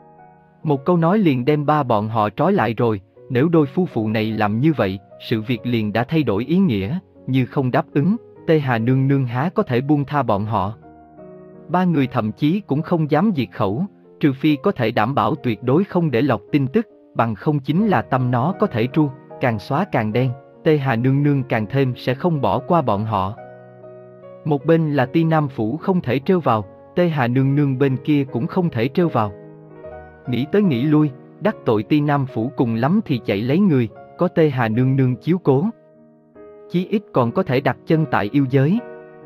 Một câu nói liền đem ba bọn họ trói lại rồi, nếu đôi phu phụ này làm như vậy, sự việc liền đã thay đổi ý nghĩa, như không đáp ứng, Tê Hà nương nương há có thể buông tha bọn họ. Ba người thậm chí cũng không dám diệt khẩu, trừ phi có thể đảm bảo tuyệt đối không để lọt tin tức, bằng không chính là tâm nó có thể tru, càng xóa càng đen, Tê Hà nương nương càng thêm sẽ không bỏ qua bọn họ. Một bên là Ti Nam Phủ không thể trêu vào, Tê Hà Nương Nương bên kia cũng không thể trêu vào. Nghĩ tới nghĩ lui, đắc tội Ti Nam Phủ cùng lắm thì chạy lấy người, có Tê Hà Nương Nương chiếu cố, chí ít còn có thể đặt chân tại yêu giới.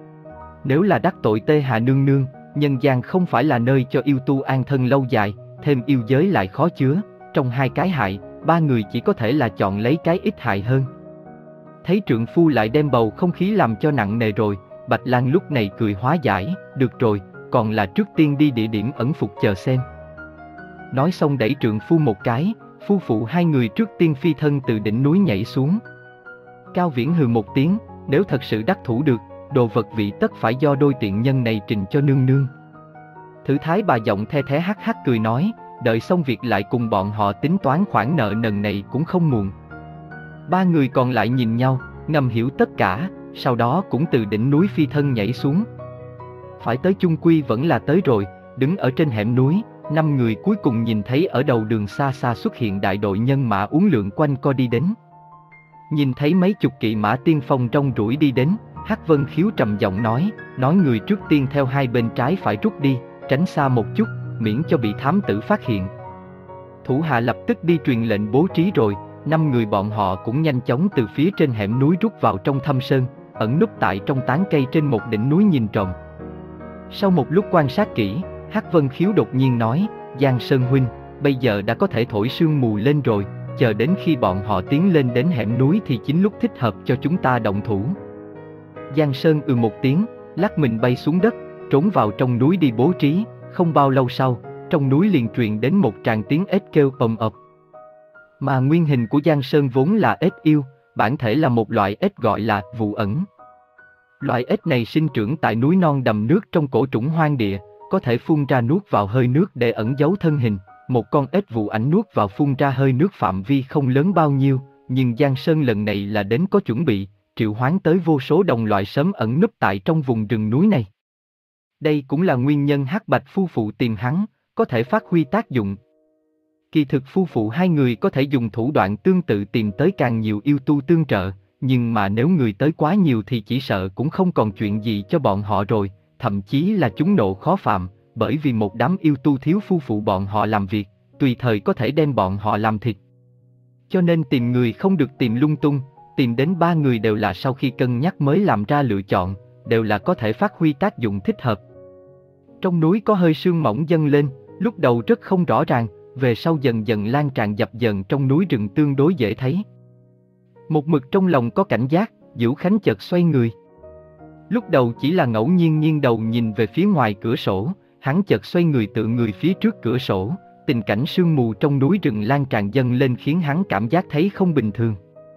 Nếu là đắc tội Tê Hà Nương Nương, nhân gian không phải là nơi cho yêu tu an thân lâu dài, thêm yêu giới lại khó chứa, trong hai cái hại, ba người chỉ có thể là chọn lấy cái ít hại hơn. Thấy trượng phu lại đem bầu không khí làm cho nặng nề rồi, Bạch Lan lúc này cười hóa giải, được rồi, còn là trước tiên đi địa điểm ẩn phục chờ xem. Nói xong đẩy trượng phu một cái, phu phụ hai người trước tiên phi thân từ đỉnh núi nhảy xuống. Cao Viễn hừ một tiếng, nếu thật sự đắc thủ được, đồ vật vị tất phải do đôi tiện nhân này trình cho nương nương. Thử Thái bà giọng the thé hắc hắc cười nói, đợi xong việc lại cùng bọn họ tính toán khoản nợ nần này cũng không muộn. Ba người còn lại nhìn nhau, ngầm hiểu tất cả, sau đó cũng từ đỉnh núi phi thân nhảy xuống. Phải tới chung quy vẫn là tới rồi, đứng ở trên hẻm núi, năm người cuối cùng nhìn thấy ở đầu đường xa xa xuất hiện đại đội nhân mã uốn lượn quanh co đi đến. Nhìn thấy mấy chục kỵ mã tiên phong trong rủi đi đến, Hắc Vân Khiếu trầm giọng nói, nói người trước tiên theo hai bên trái phải rút đi, tránh xa một chút, miễn cho bị thám tử phát hiện. Thủ hạ lập tức đi truyền lệnh bố trí rồi, năm người bọn họ cũng nhanh chóng từ phía trên hẻm núi rút vào trong thâm sơn, ẩn núp tại trong tán cây trên một đỉnh núi nhìn trộm. Sau một lúc quan sát kỹ, Hắc Vân Khiếu đột nhiên nói, Giang Sơn huynh, bây giờ đã có thể thổi sương mù lên rồi, chờ đến khi bọn họ tiến lên đến hẻm núi thì chính lúc thích hợp cho chúng ta động thủ. Giang Sơn ừ một tiếng, lắc mình bay xuống đất, trốn vào trong núi đi bố trí, không bao lâu sau, trong núi liền truyền đến một tràng tiếng ếch kêu ầm ầm. Mà nguyên hình của Giang Sơn vốn là ếch yêu, bản thể là một loại ếch gọi là vụ ẩn. Loại ếch này sinh trưởng tại núi non đầm nước trong cổ trũng hoang địa, có thể phun ra nuốt vào hơi nước để ẩn giấu thân hình. Một con ếch vụ ảnh nuốt vào phun ra hơi nước phạm vi không lớn bao nhiêu, nhưng Giang Sơn lần này là đến có chuẩn bị, triệu hoán tới vô số đồng loại sớm ẩn núp tại trong vùng rừng núi này. Đây cũng là nguyên nhân Hắc Bạch phu phụ tìm hắn, có thể phát huy tác dụng. Kỳ thực phu phụ hai người có thể dùng thủ đoạn tương tự tìm tới càng nhiều yêu tu tương trợ, nhưng mà nếu người tới quá nhiều thì chỉ sợ cũng không còn chuyện gì cho bọn họ rồi, thậm chí là chúng nộ khó phạm, bởi vì một đám yêu tu thiếu phu phụ bọn họ làm việc, tùy thời có thể đem bọn họ làm thịt. Cho nên tìm người không được tìm lung tung, tìm đến ba người đều là sau khi cân nhắc mới làm ra lựa chọn, đều là có thể phát huy tác dụng thích hợp. Trong núi có hơi sương mỏng dâng lên, lúc đầu rất không rõ ràng, về sau dần dần lan tràn dập dần trong núi rừng tương đối dễ thấy. Một mực trong lòng có cảnh giác, Vũ Khánh chợt xoay người. Lúc đầu chỉ là ngẫu nhiên nghiêng đầu nhìn về phía ngoài cửa sổ, hắn chợt xoay người tựa người phía trước cửa sổ, tình cảnh sương mù trong núi rừng lan tràn dâng lên khiến hắn cảm giác thấy không bình thường.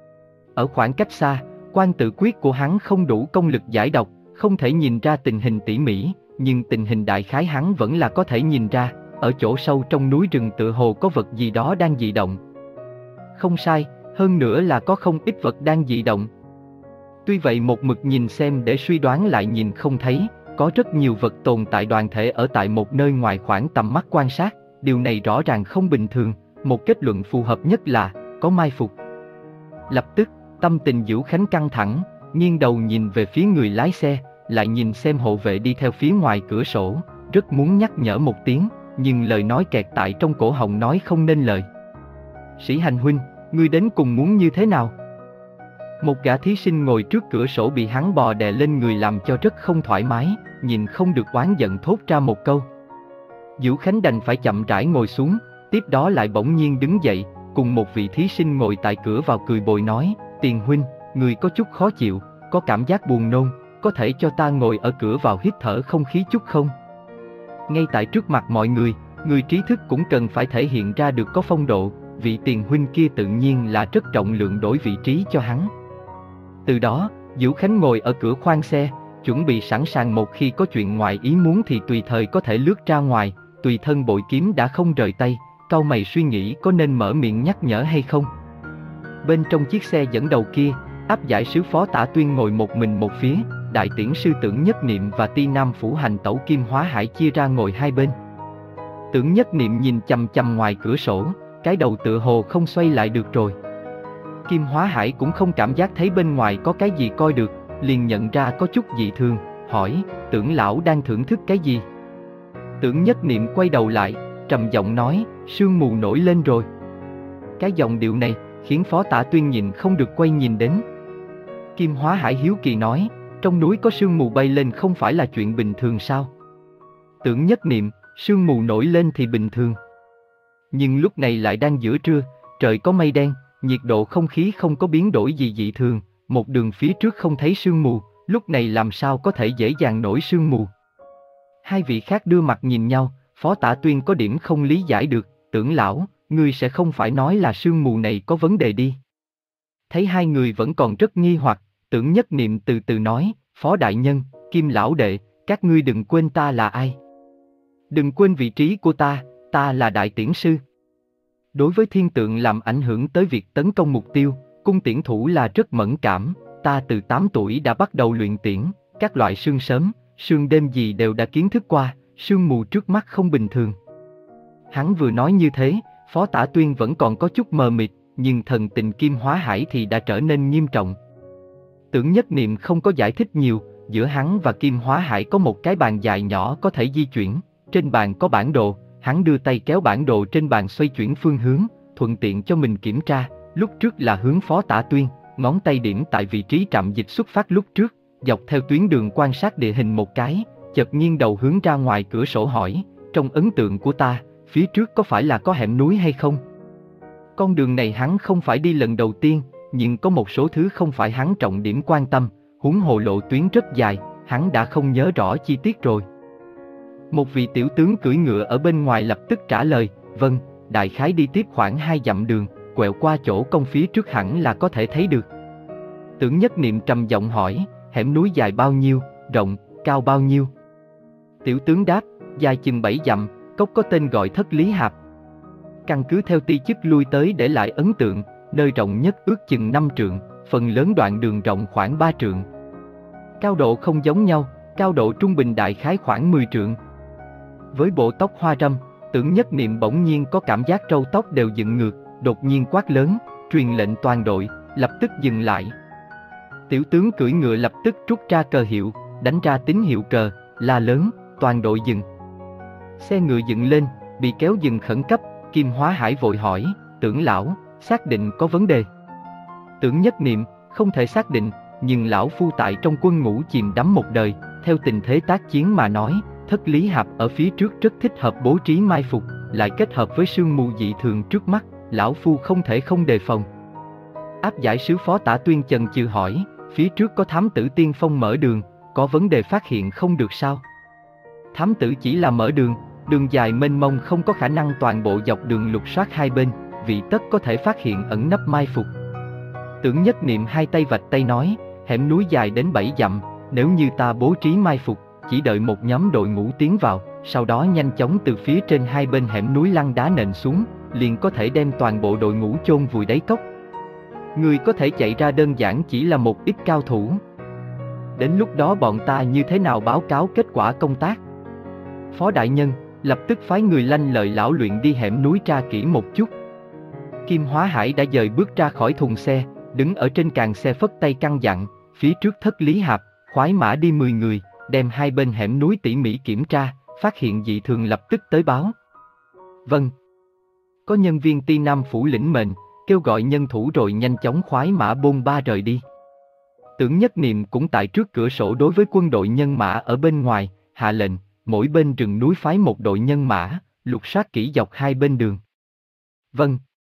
Ở khoảng cách xa, quan tự quyết của hắn không đủ công lực giải độc, không thể nhìn ra tình hình tỉ mỉ, nhưng tình hình đại khái hắn vẫn là có thể nhìn ra, ở chỗ sâu trong núi rừng tựa hồ có vật gì đó đang dị động. Không sai, hơn nữa là có không ít vật đang dị động. Tuy vậy một mực nhìn xem để suy đoán lại nhìn không thấy, có rất nhiều vật tồn tại đoàn thể ở tại một nơi ngoài khoảng tầm mắt quan sát, điều này rõ ràng không bình thường, một kết luận phù hợp nhất là, có mai phục. Lập tức, tâm tình Vũ Khánh căng thẳng, nghiêng đầu nhìn về phía người lái xe, lại nhìn xem hộ vệ đi theo phía ngoài cửa sổ, rất muốn nhắc nhở một tiếng, nhưng lời nói kẹt tại trong cổ họng nói không nên lời. Sĩ Hành huynh, ngươi đến cùng muốn như thế nào? Một gã thí sinh ngồi trước cửa sổ bị hắn bò đè lên người làm cho rất không thoải mái, nhìn không được oán giận thốt ra một câu. Vũ Khánh đành phải chậm rãi ngồi xuống, tiếp đó lại bỗng nhiên đứng dậy, cùng một vị thí sinh ngồi tại cửa vào cười bồi nói, Tiền huynh, người có chút khó chịu, có cảm giác buồn nôn, có thể cho ta ngồi ở cửa vào hít thở không khí chút không? Ngay tại trước mặt mọi người, người trí thức cũng cần phải thể hiện ra được có phong độ, vị Tiền huynh kia tự nhiên là rất trọng lượng đổi vị trí cho hắn. Từ đó, Vũ Khánh ngồi ở cửa khoang xe, chuẩn bị sẵn sàng một khi có chuyện ngoài ý muốn thì tùy thời có thể lướt ra ngoài, tùy thân bội kiếm đã không rời tay, cau mày suy nghĩ có nên mở miệng nhắc nhở hay không. Bên trong chiếc xe dẫn đầu kia, áp giải sứ Phó Tả Tuyên ngồi một mình một phía, đại tiễn sư Tưởng Nhất Niệm và Ti Nam Phủ Hành Tẩu Kim Hóa Hải chia ra ngồi hai bên. Tưởng Nhất Niệm nhìn chằm chằm ngoài cửa sổ, cái đầu tựa hồ không xoay lại được rồi. Kim Hóa Hải cũng không cảm giác thấy bên ngoài có cái gì coi được, liền nhận ra có chút dị thường, hỏi, Tưởng lão đang thưởng thức cái gì? Tưởng Nhất Niệm quay đầu lại, trầm giọng nói, sương mù nổi lên rồi. Cái giọng điệu này khiến Phó Tả Tuyên nhìn không được quay nhìn đến. Kim Hóa Hải hiếu kỳ nói, trong núi có sương mù bay lên không phải là chuyện bình thường sao? Tưởng Nhất Niệm, sương mù nổi lên thì bình thường. Nhưng lúc này lại đang giữa trưa, trời có mây đen, nhiệt độ không khí không có biến đổi gì dị thường, một đường phía trước không thấy sương mù, lúc này làm sao có thể dễ dàng nổi sương mù? Hai vị khác đưa mặt nhìn nhau, Phó Tả Tuyên có điểm không lý giải được, Tưởng lão, ngươi sẽ không phải nói là sương mù này có vấn đề đi. Thấy hai người vẫn còn rất nghi hoặc, Tưởng Nhất Niệm từ từ nói, Phó đại nhân, Kim lão đệ, các ngươi đừng quên ta là ai. Đừng quên vị trí của ta, ta là đại tiễn sư. Đối với thiên tượng làm ảnh hưởng tới việc tấn công mục tiêu, cung tiễn thủ là rất mẫn cảm, ta từ tám tuổi đã bắt đầu luyện tiễn, các loại sương sớm, sương đêm gì đều đã kiến thức qua, sương mù trước mắt không bình thường. Hắn vừa nói như thế, Phó Tả Tuyên vẫn còn có chút mờ mịt, nhưng thần tình Kim Hóa Hải thì đã trở nên nghiêm trọng. Tưởng Nhất Niệm không có giải thích nhiều, giữa hắn và Kim Hóa Hải có một cái bàn dài nhỏ có thể di chuyển, trên bàn có bản đồ, hắn đưa tay kéo bản đồ trên bàn xoay chuyển phương hướng, thuận tiện cho mình kiểm tra, lúc trước là hướng Phó Tả Tuyên, ngón tay điểm tại vị trí trạm dịch xuất phát lúc trước, dọc theo tuyến đường quan sát địa hình một cái, chợt nghiêng đầu hướng ra ngoài cửa sổ hỏi, trong ấn tượng của ta, phía trước có phải là có hẻm núi hay không? Con đường này hắn không phải đi lần đầu tiên, nhưng có một số thứ không phải hắn trọng điểm quan tâm, huống hồ lộ tuyến rất dài, hắn đã không nhớ rõ chi tiết rồi. Một vị tiểu tướng cưỡi ngựa ở bên ngoài lập tức trả lời, vâng, đại khái đi tiếp khoảng hai dặm đường, quẹo qua chỗ công phía trước hẳn là có thể thấy được. Tưởng Nhất Niệm trầm giọng hỏi, hẻm núi dài bao nhiêu, rộng, cao bao nhiêu? Tiểu tướng đáp, dài chừng bảy dặm, cốc có tên gọi Thất Lý Hạp. Căn cứ theo ti chức lui tới để lại ấn tượng, nơi rộng nhất ước chừng năm trượng, phần lớn đoạn đường rộng khoảng ba trượng. Cao độ không giống nhau, cao độ trung bình đại khái khoảng mười trượng. Với bộ tóc hoa râm, Tưởng Nhất Niệm bỗng nhiên có cảm giác râu tóc đều dựng ngược, đột nhiên quát lớn, truyền lệnh toàn đội, lập tức dừng lại. Tiểu tướng cưỡi ngựa lập tức rút ra cờ hiệu, đánh ra tín hiệu cờ, la lớn, toàn đội dừng. Xe ngựa dựng lên, bị kéo dừng khẩn cấp, Kim Hóa Hải vội hỏi, Tưởng lão, xác định có vấn đề. Tưởng Nhất Niệm, không thể xác định, nhưng lão phu tại trong quân ngũ chìm đắm một đời, theo tình thế tác chiến mà nói, Thất Lý Hạp ở phía trước rất thích hợp bố trí mai phục, lại kết hợp với sương mù dị thường trước mắt, lão phu không thể không đề phòng. Áp giải sứ Phó Tả Tuyên chần chừ hỏi, phía trước có thám tử tiên phong mở đường, có vấn đề phát hiện không được sao? Thám tử chỉ là mở đường, đường dài mênh mông không có khả năng toàn bộ dọc đường lục soát hai bên, vị tất có thể phát hiện ẩn nấp mai phục. Tưởng Nhất Niệm hai tay vạch tay nói, hẻm núi dài đến bảy dặm, nếu như ta bố trí mai phục, chỉ đợi một nhóm đội ngũ tiến vào, sau đó nhanh chóng từ phía trên hai bên hẻm núi lăn đá nện xuống, liền có thể đem toàn bộ đội ngũ chôn vùi đáy cốc. Người có thể chạy ra đơn giản chỉ là một ít cao thủ. Đến lúc đó bọn ta như thế nào báo cáo kết quả công tác? Phó đại nhân, lập tức phái người lanh lợi lão luyện đi hẻm núi tra kỹ một chút. Kim Hóa Hải đã dời bước ra khỏi thùng xe, đứng ở trên càng xe phất tay căn dặn, phía trước Thất Lý Hạp, khoái mã đi mười người, đem hai bên hẻm núi tỉ mỉ kiểm tra, phát hiện dị thường lập tức tới báo. Vâng. Có nhân viên Ti Nam phủ lĩnh mệnh, kêu gọi nhân thủ rồi nhanh chóng khoái mã bôn ba rời đi. Tưởng Nhất Niệm cũng tại trước cửa sổ đối với quân đội nhân mã ở bên ngoài, hạ lệnh, mỗi bên rừng núi phái một đội nhân mã, lục soát kỹ dọc hai bên đường. Vâng.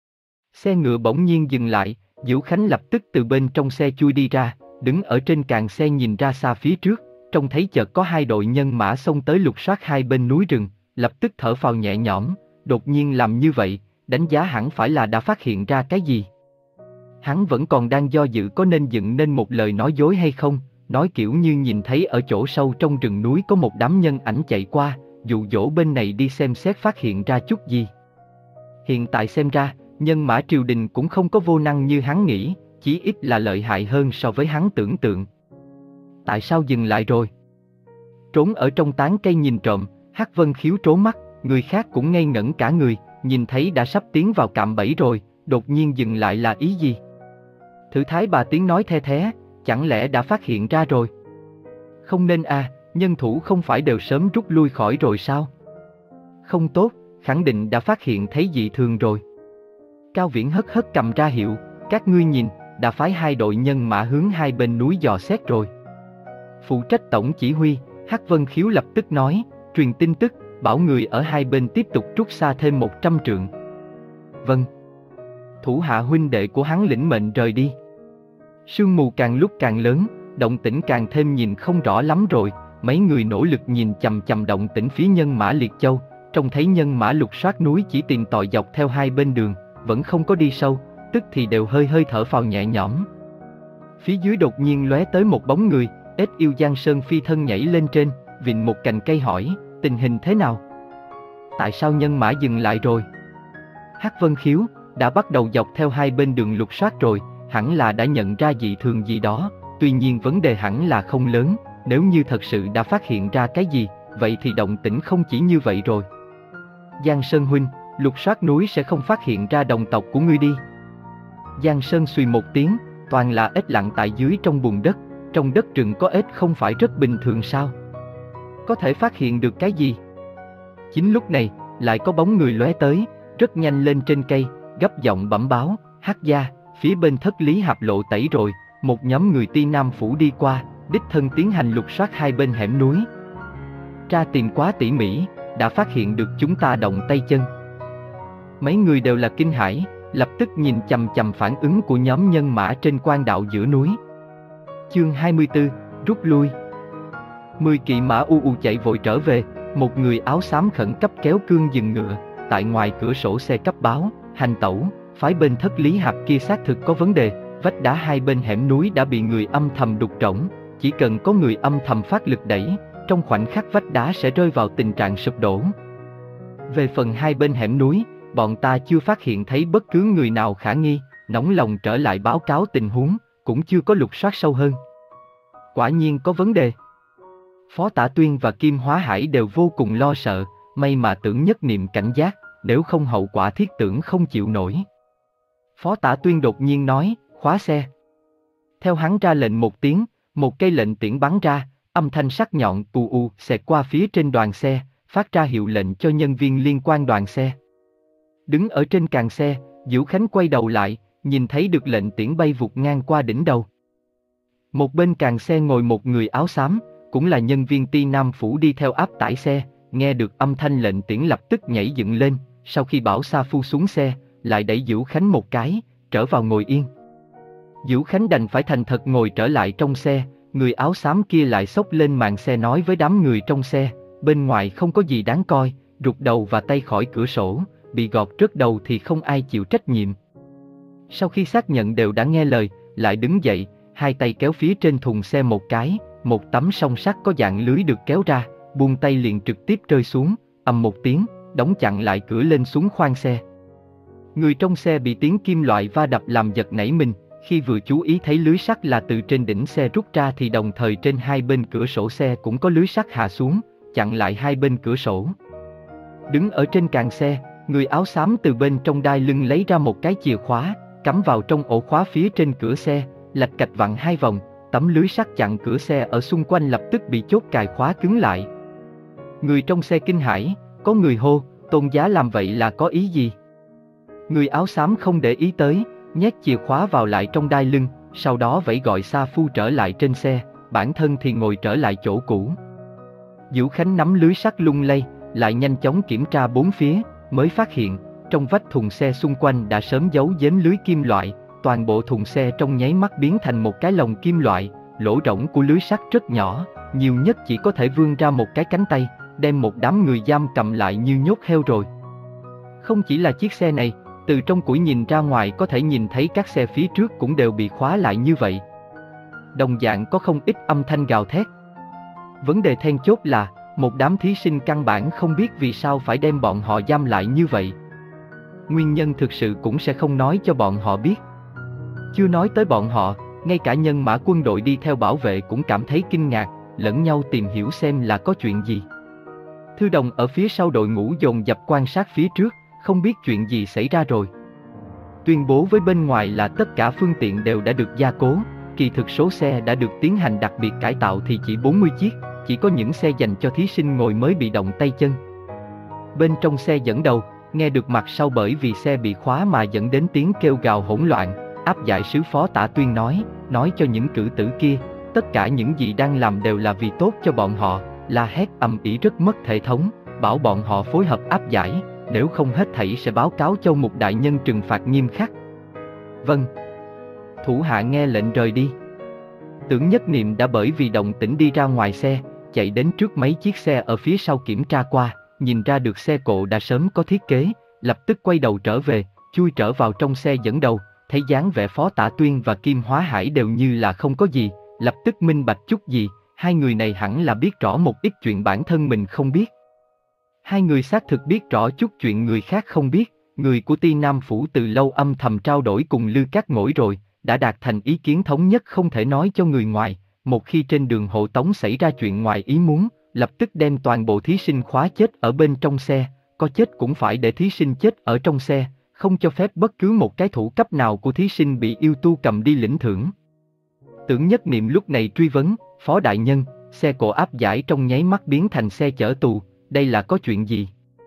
Xe ngựa bỗng nhiên dừng lại, Diễu Khánh lập tức từ bên trong xe chui đi ra, đứng ở trên càng xe nhìn ra xa phía trước, trông thấy chợt có hai đội nhân mã xông tới lục soát hai bên núi rừng, lập tức thở phào nhẹ nhõm, đột nhiên làm như vậy, đánh giá hẳn phải là đã phát hiện ra cái gì. Hắn vẫn còn đang do dự có nên dựng nên một lời nói dối hay không, nói kiểu như nhìn thấy ở chỗ sâu trong rừng núi có một đám nhân ảnh chạy qua, dụ dỗ bên này đi xem xét phát hiện ra chút gì. Hiện tại xem ra, nhân mã triều đình cũng không có vô năng như hắn nghĩ, chí ít là lợi hại hơn so với hắn tưởng tượng. Tại sao dừng lại rồi? Trốn ở trong tán cây nhìn trộm, Hắc Vân Khiếu trốn mắt, người khác cũng ngây ngẩn cả người, nhìn thấy đã sắp tiến vào cạm bẫy rồi, đột nhiên dừng lại là ý gì? Thử Thái bà tiếng nói the thé, chẳng lẽ đã phát hiện ra rồi? Không nên à, nhân thủ không phải đều sớm rút lui khỏi rồi sao? Không tốt, khẳng định đã phát hiện thấy dị thường rồi. Cao Viễn hất hất cầm ra hiệu, các ngươi nhìn, đã phái hai đội nhân mã hướng hai bên núi dò xét rồi. Phụ trách tổng chỉ huy, Hắc Vân Khiếu lập tức nói, truyền tin tức, bảo người ở hai bên tiếp tục rút xa thêm một trăm trượng. Vâng. Thủ hạ huynh đệ của hắn lĩnh mệnh rời đi. Sương mù càng lúc càng lớn, động tĩnh càng thêm nhìn không rõ lắm rồi, mấy người nỗ lực nhìn chằm chằm động tĩnh phía nhân mã Liệt Châu, trông thấy nhân mã lục soát núi chỉ tìm tòi dọc theo hai bên đường, vẫn không có đi sâu, tức thì đều hơi hơi thở phào nhẹ nhõm. Phía dưới đột nhiên lóe tới một bóng người, ếch yêu Giang Sơn phi thân nhảy lên trên, vịn một cành cây hỏi, tình hình thế nào? Tại sao nhân mã dừng lại rồi? Hắc Vân Khiếu, đã bắt đầu dọc theo hai bên đường lục soát rồi, hẳn là đã nhận ra dị thường gì đó, tuy nhiên vấn đề hẳn là không lớn, nếu như thật sự đã phát hiện ra cái gì, vậy thì động tĩnh không chỉ như vậy rồi. Giang Sơn huynh, lục soát núi sẽ không phát hiện ra đồng tộc của ngươi đi. Giang Sơn suy một tiếng, toàn là ếch lặn tại dưới trong bùn đất, trong đất rừng có ếch không phải rất bình thường sao? Có thể phát hiện được cái gì? Chính lúc này, lại có bóng người lóe tới, rất nhanh lên trên cây, gấp giọng bẩm báo, Hắc gia, phía bên Thất Lý Hạp lộ tẩy rồi, một nhóm người Ti Nam phủ đi qua, đích thân tiến hành lục soát hai bên hẻm núi. Tra tìm quá tỉ mỉ, đã phát hiện được chúng ta động tay chân. Mấy người đều là kinh hãi, lập tức nhìn chằm chằm phản ứng của nhóm nhân mã trên quan đạo giữa núi. Chương hai mươi tư, rút lui. Mười kỵ mã u u chạy vội trở về, một người áo xám khẩn cấp kéo cương dừng ngựa, tại ngoài cửa sổ xe cấp báo, hành tẩu, phái bên Thất Lý Hạp kia xác thực có vấn đề, vách đá hai bên hẻm núi đã bị người âm thầm đục rỗng, chỉ cần có người âm thầm phát lực đẩy, trong khoảnh khắc vách đá sẽ rơi vào tình trạng sụp đổ. Về phần hai bên hẻm núi, bọn ta chưa phát hiện thấy bất cứ người nào khả nghi, nóng lòng trở lại báo cáo tình huống, cũng chưa có lục soát sâu hơn. Quả nhiên có vấn đề. Phó Tả Tuyên và Kim Hóa Hải đều vô cùng lo sợ, may mà Tưởng nhất niệm cảnh giác, nếu không hậu quả thiết tưởng không chịu nổi. Phó Tả Tuyên đột nhiên nói, khóa xe. Theo hắn ra lệnh một tiếng, một cây lệnh tiễn bắn ra, âm thanh sắc nhọn ù ù xẹt qua phía trên đoàn xe, phát ra hiệu lệnh cho nhân viên liên quan đoàn xe. Đứng ở trên càng xe, Diễu Khánh quay đầu lại, nhìn thấy được lệnh tiễn bay vụt ngang qua đỉnh đầu. Một bên càng xe ngồi một người áo xám, cũng là nhân viên Ti Nam phủ đi theo áp tải xe, nghe được âm thanh lệnh tiễn lập tức nhảy dựng lên, sau khi bảo Sa Phu xuống xe, lại đẩy Diễu Khánh một cái, trở vào ngồi yên. Diễu Khánh đành phải thành thật ngồi trở lại trong xe, người áo xám kia lại xốc lên màn xe nói với đám người trong xe, bên ngoài không có gì đáng coi, rụt đầu và tay khỏi cửa sổ, bị gọt rớt đầu thì không ai chịu trách nhiệm. Sau khi xác nhận đều đã nghe lời, lại đứng dậy, hai tay kéo phía trên thùng xe một cái, một tấm song sắt có dạng lưới được kéo ra, buông tay liền trực tiếp rơi xuống, ầm một tiếng, đóng chặn lại cửa lên xuống khoang xe. Người trong xe bị tiếng kim loại va đập làm giật nảy mình, khi vừa chú ý thấy lưới sắt là từ trên đỉnh xe rút ra thì đồng thời trên hai bên cửa sổ xe cũng có lưới sắt hạ xuống, chặn lại hai bên cửa sổ. Đứng ở trên càng xe, người áo xám từ bên trong đai lưng lấy ra một cái chìa khóa, cắm vào trong ổ khóa phía trên cửa xe, lạch cạch vặn hai vòng, tấm lưới sắt chặn cửa xe ở xung quanh lập tức bị chốt cài khóa cứng lại. Người trong xe kinh hãi, có người hô, Tôn giá làm vậy là có ý gì? Người áo xám không để ý tới, nhét chìa khóa vào lại trong đai lưng, sau đó vẫy gọi Sa Phu trở lại trên xe, bản thân thì ngồi trở lại chỗ cũ. Diễu Khánh nắm lưới sắt lung lay, lại nhanh chóng kiểm tra bốn phía, mới phát hiện, trong vách thùng xe xung quanh đã sớm giấu giếm lưới kim loại, toàn bộ thùng xe trong nháy mắt biến thành một cái lồng kim loại, lỗ rỗng của lưới sắt rất nhỏ, nhiều nhất chỉ có thể vươn ra một cái cánh tay, đem một đám người giam cầm lại như nhốt heo rồi. Không chỉ là chiếc xe này, từ trong củi nhìn ra ngoài có thể nhìn thấy các xe phía trước cũng đều bị khóa lại như vậy. Đồng dạng có không ít âm thanh gào thét. Vấn đề then chốt là, một đám thí sinh căn bản không biết vì sao phải đem bọn họ giam lại như vậy. Nguyên nhân thực sự cũng sẽ không nói cho bọn họ biết. Chưa nói tới bọn họ, ngay cả nhân mã quân đội đi theo bảo vệ cũng cảm thấy kinh ngạc, lẫn nhau tìm hiểu xem là có chuyện gì. Thư Đồng ở phía sau đội ngũ dồn dập quan sát phía trước, không biết chuyện gì xảy ra rồi. Tuyên bố với bên ngoài là tất cả phương tiện đều đã được gia cố, kỳ thực số xe đã được tiến hành đặc biệt cải tạo thì chỉ bốn mươi chiếc, chỉ có những xe dành cho thí sinh ngồi mới bị động tay chân. Bên trong xe dẫn đầu, nghe được mặt sau bởi vì xe bị khóa mà dẫn đến tiếng kêu gào hỗn loạn, áp giải sứ Phó Tả Tuyên nói, nói cho những cử tử kia, tất cả những gì đang làm đều là vì tốt cho bọn họ, la hét ầm ĩ rất mất hệ thống, bảo bọn họ phối hợp áp giải, nếu không hết thảy sẽ báo cáo Châu Mục đại nhân trừng phạt nghiêm khắc. Vâng. Thủ hạ nghe lệnh rời đi. Tưởng Nhất Niệm đã bởi vì động tĩnh đi ra ngoài xe, chạy đến trước mấy chiếc xe ở phía sau kiểm tra qua, nhìn ra được xe cộ đã sớm có thiết kế, lập tức quay đầu trở về, chui trở vào trong xe dẫn đầu, thấy dáng vẻ Phó Tả Tuyên và Kim Hóa Hải đều như là không có gì, lập tức minh bạch chút gì, hai người này hẳn là biết rõ một ít chuyện bản thân mình không biết. Hai người xác thực biết rõ chút chuyện người khác không biết, người của Ti Nam Phủ từ lâu âm thầm trao đổi cùng Lư Cát Ngỗi rồi, đã đạt thành ý kiến thống nhất không thể nói cho người ngoài, một khi trên đường hộ tống xảy ra chuyện ngoài ý muốn, lập tức đem toàn bộ thí sinh khóa chết ở bên trong xe, có chết cũng phải để thí sinh chết ở trong xe, không cho phép bất cứ một cái thủ cấp nào của thí sinh bị yêu tu cầm đi lĩnh thưởng. Tưởng Nhất Niệm lúc này truy vấn, Phó đại nhân, xe cộ áp giải trong nháy mắt biến thành xe chở tù, đây là có chuyện gì?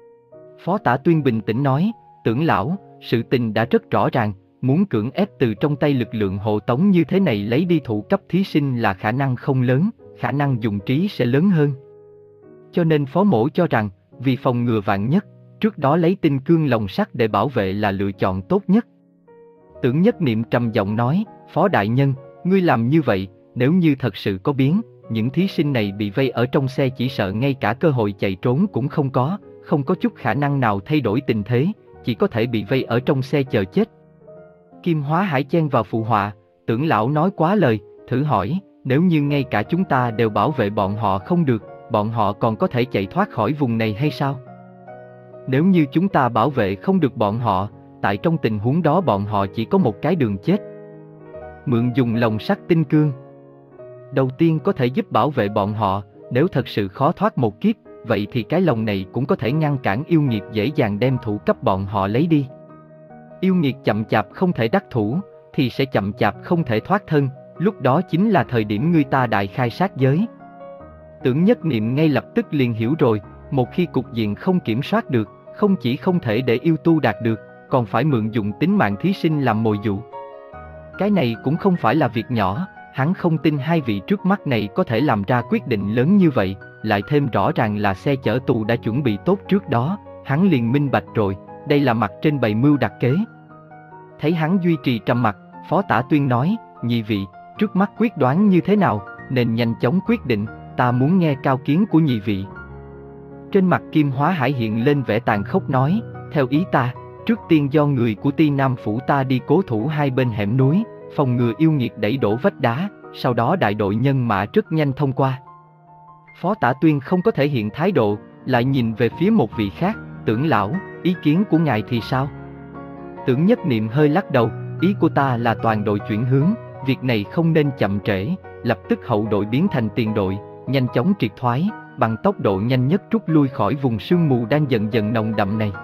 Phó Tả Tuyên bình tĩnh nói, Tưởng lão, sự tình đã rất rõ ràng, muốn cưỡng ép từ trong tay lực lượng hộ tống như thế này lấy đi thủ cấp thí sinh là khả năng không lớn, khả năng dùng trí sẽ lớn hơn. Cho nên Phó Mỗ cho rằng, vì phòng ngừa vạn nhất, trước đó lấy tinh cương lồng sắt để bảo vệ là lựa chọn tốt nhất. Tưởng Nhất Niệm trầm giọng nói, Phó đại nhân, ngươi làm như vậy, nếu như thật sự có biến, những thí sinh này bị vây ở trong xe chỉ sợ ngay cả cơ hội chạy trốn cũng không có, không có chút khả năng nào thay đổi tình thế, chỉ có thể bị vây ở trong xe chờ chết. Kim Hóa Hải chen vào phụ họa, Tưởng lão nói quá lời, thử hỏi, nếu như ngay cả chúng ta đều bảo vệ bọn họ không được, bọn họ còn có thể chạy thoát khỏi vùng này hay sao? Nếu như chúng ta bảo vệ không được bọn họ, tại trong tình huống đó bọn họ chỉ có một cái đường chết. Mượn dùng lồng sắt tinh cương. Đầu tiên có thể giúp bảo vệ bọn họ, nếu thật sự khó thoát một kiếp, vậy thì cái lồng này cũng có thể ngăn cản yêu nghiệt dễ dàng đem thủ cấp bọn họ lấy đi. Yêu nghiệt chậm chạp không thể đắc thủ, thì sẽ chậm chạp không thể thoát thân, lúc đó chính là thời điểm người ta đại khai sát giới. Tưởng Nhất Niệm ngay lập tức liền hiểu rồi, một khi cục diện không kiểm soát được, không chỉ không thể để yêu tu đạt được, còn phải mượn dùng tính mạng thí sinh làm mồi dụ. Cái này cũng không phải là việc nhỏ, hắn không tin hai vị trước mắt này có thể làm ra quyết định lớn như vậy, lại thêm rõ ràng là xe chở tù đã chuẩn bị tốt trước đó, hắn liền minh bạch rồi, đây là mặt trên bày mưu đặt kế. Thấy hắn duy trì trầm mặc, Phó Tả Tuyên nói, nhị vị, trước mắt quyết đoán như thế nào, nên nhanh chóng quyết định, ta muốn nghe cao kiến của nhị vị. Trên mặt Kim Hóa Hải hiện lên vẻ tàn khốc nói, theo ý ta, trước tiên do người của Ti Nam Phủ ta đi cố thủ hai bên hẻm núi, phòng ngừa yêu nghiệt đẩy đổ vách đá, sau đó đại đội nhân mã rất nhanh thông qua. Phó Tả Tuyên không có thể hiện thái độ, lại nhìn về phía một vị khác, Tưởng lão, ý kiến của ngài thì sao? Tưởng Nhất Niệm hơi lắc đầu, ý của ta là toàn đội chuyển hướng, việc này không nên chậm trễ, lập tức hậu đội biến thành tiền đội, nhanh chóng triệt thoái, bằng tốc độ nhanh nhất rút lui khỏi vùng sương mù đang dần dần nồng đậm này.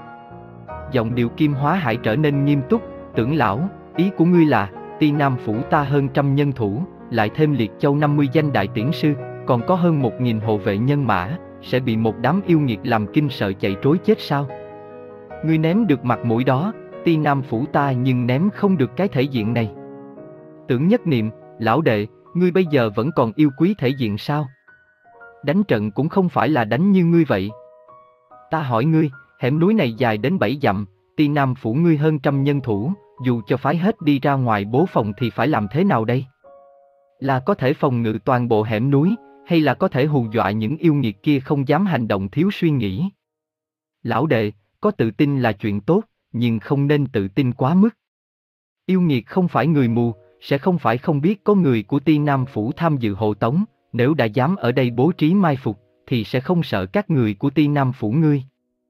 Giọng điệu Kim Hóa Hải trở nên nghiêm túc, Tưởng lão, ý của ngươi là, Ti Nam Phủ ta hơn trăm nhân thủ, lại thêm Liệt Châu năm mươi danh đại tiễn sư, còn có hơn một nghìn hộ vệ nhân mã, sẽ bị một đám yêu nghiệt làm kinh sợ chạy trối chết sao? Ngươi ném được mặt mũi đó, Ti Nam Phủ ta nhưng ném không được cái thể diện này. Tưởng Nhất Niệm, lão đệ, ngươi bây giờ vẫn còn yêu quý thể diện sao? Đánh trận cũng không phải là đánh như ngươi vậy. Ta hỏi ngươi, hẻm núi này dài đến bảy dặm, Ti Nam Phủ ngươi hơn trăm nhân thủ, dù cho phái hết đi ra ngoài bố phòng thì phải làm thế nào đây? Là có thể phòng ngự toàn bộ hẻm núi, hay là có thể hù dọa những yêu nghiệt kia không dám hành động thiếu suy nghĩ? Lão đệ, có tự tin là chuyện tốt, nhưng không nên tự tin quá mức. Yêu nghiệt không phải người mù, sẽ không phải không biết có người của Ti Nam Phủ tham dự hộ tống, nếu đã dám ở đây bố trí mai phục, thì sẽ không sợ các người của Ti Nam Phủ ngươi.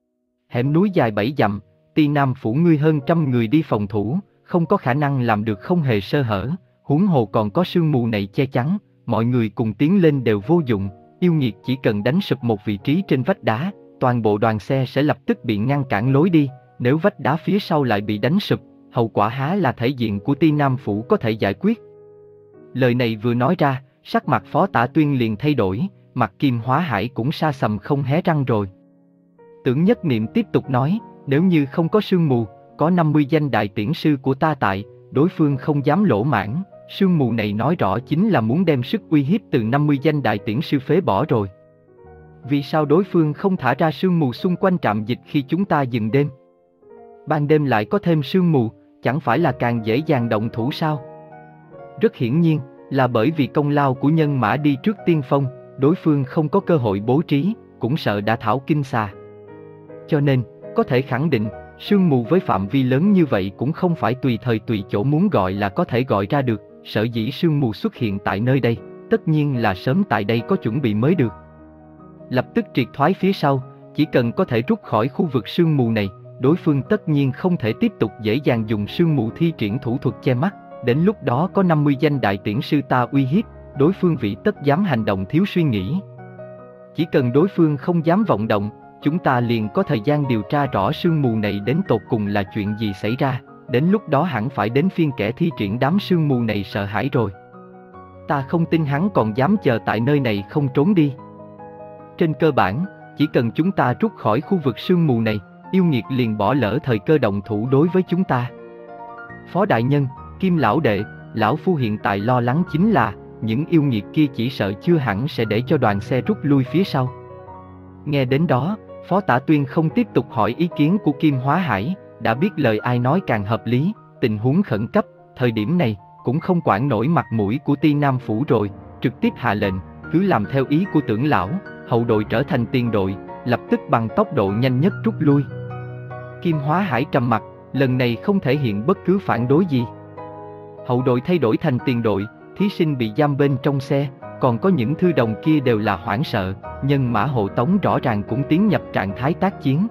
Hẻm núi dài bảy dặm, Ti Nam Phủ ngươi hơn trăm người đi phòng thủ, không có khả năng làm được không hề sơ hở, huống hồ còn có sương mù này che chắn, mọi người cùng tiến lên đều vô dụng, yêu nghiệt chỉ cần đánh sụp một vị trí trên vách đá, toàn bộ đoàn xe sẽ lập tức bị ngăn cản lối đi, nếu vách đá phía sau lại bị đánh sụp, hậu quả há là thể diện của Ti Nam Phủ có thể giải quyết. Lời này vừa nói ra, sắc mặt Phó Tả Tuyên liền thay đổi, mặt Kim Hóa Hải cũng sa sầm không hé răng rồi. Tưởng Nhất Niệm tiếp tục nói, nếu như không có sương mù, có năm mươi danh đại tiễn sư của ta tại, đối phương không dám lỗ mãn, sương mù này nói rõ chính là muốn đem sức uy hiếp từ năm mươi danh đại tiễn sư phế bỏ rồi. Vì sao đối phương không thả ra sương mù xung quanh trạm dịch khi chúng ta dừng đêm? Ban đêm lại có thêm sương mù, chẳng phải là càng dễ dàng động thủ sao? Rất hiển nhiên, là bởi vì công lao của nhân mã đi trước tiên phong, đối phương không có cơ hội bố trí, cũng sợ đã thảo kinh xà. Cho nên, có thể khẳng định, sương mù với phạm vi lớn như vậy cũng không phải tùy thời tùy chỗ muốn gọi là có thể gọi ra được, sở dĩ sương mù xuất hiện tại nơi đây, tất nhiên là sớm tại đây có chuẩn bị mới được. Lập tức triệt thoái phía sau, chỉ cần có thể rút khỏi khu vực sương mù này, đối phương tất nhiên không thể tiếp tục dễ dàng dùng sương mù thi triển thủ thuật che mắt, đến lúc đó có năm mươi danh đại tiễn sư ta uy hiếp, đối phương vị tất dám hành động thiếu suy nghĩ. Chỉ cần đối phương không dám vọng động, chúng ta liền có thời gian điều tra rõ sương mù này đến tột cùng là chuyện gì xảy ra, đến lúc đó hẳn phải đến phiên kẻ thi triển đám sương mù này sợ hãi rồi. Ta không tin hắn còn dám chờ tại nơi này không trốn đi. Trên cơ bản, chỉ cần chúng ta rút khỏi khu vực sương mù này, yêu nghiệt liền bỏ lỡ thời cơ động thủ đối với chúng ta. Phó đại nhân, Kim lão đệ, lão phu hiện tại lo lắng chính là, những yêu nghiệt kia chỉ sợ chưa hẳn sẽ để cho đoàn xe rút lui phía sau. Nghe đến đó, Phó Tả Tuyên không tiếp tục hỏi ý kiến của Kim Hóa Hải, đã biết lời ai nói càng hợp lý, tình huống khẩn cấp, thời điểm này, cũng không quản nổi mặt mũi của Ti Nam Phủ rồi, trực tiếp hạ lệnh, cứ làm theo ý của Tưởng lão, hậu đội trở thành tiền đội, lập tức bằng tốc độ nhanh nhất rút lui. Kim Hóa Hải trầm mặt, lần này không thể hiện bất cứ phản đối gì. Hậu đội thay đổi thành tiền đội, thí sinh bị giam bên trong xe, còn có những thư đồng kia đều là hoảng sợ, nhân mã hộ tống rõ ràng cũng tiến nhập trạng thái tác chiến.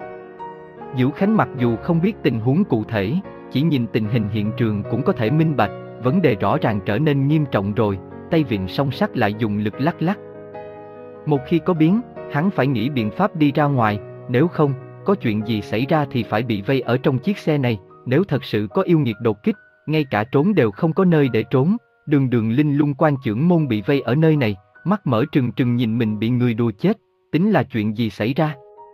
Vũ Khánh mặc dù không biết tình huống cụ thể, chỉ nhìn tình hình hiện trường cũng có thể minh bạch, vấn đề rõ ràng trở nên nghiêm trọng rồi, tay vịn song sắt lại dùng lực lắc lắc. Một khi có biến, hắn phải nghĩ biện pháp đi ra ngoài, nếu không, có chuyện gì xảy ra thì phải bị vây ở trong chiếc xe này, nếu thật sự có yêu nghiệt đột kích, ngay cả trốn đều không có nơi để trốn, đường đường linh lung quan chưởng môn bị vây ở nơi này, mắt mở trừng trừng nhìn mình bị người đùa chết, tính là chuyện gì xảy ra.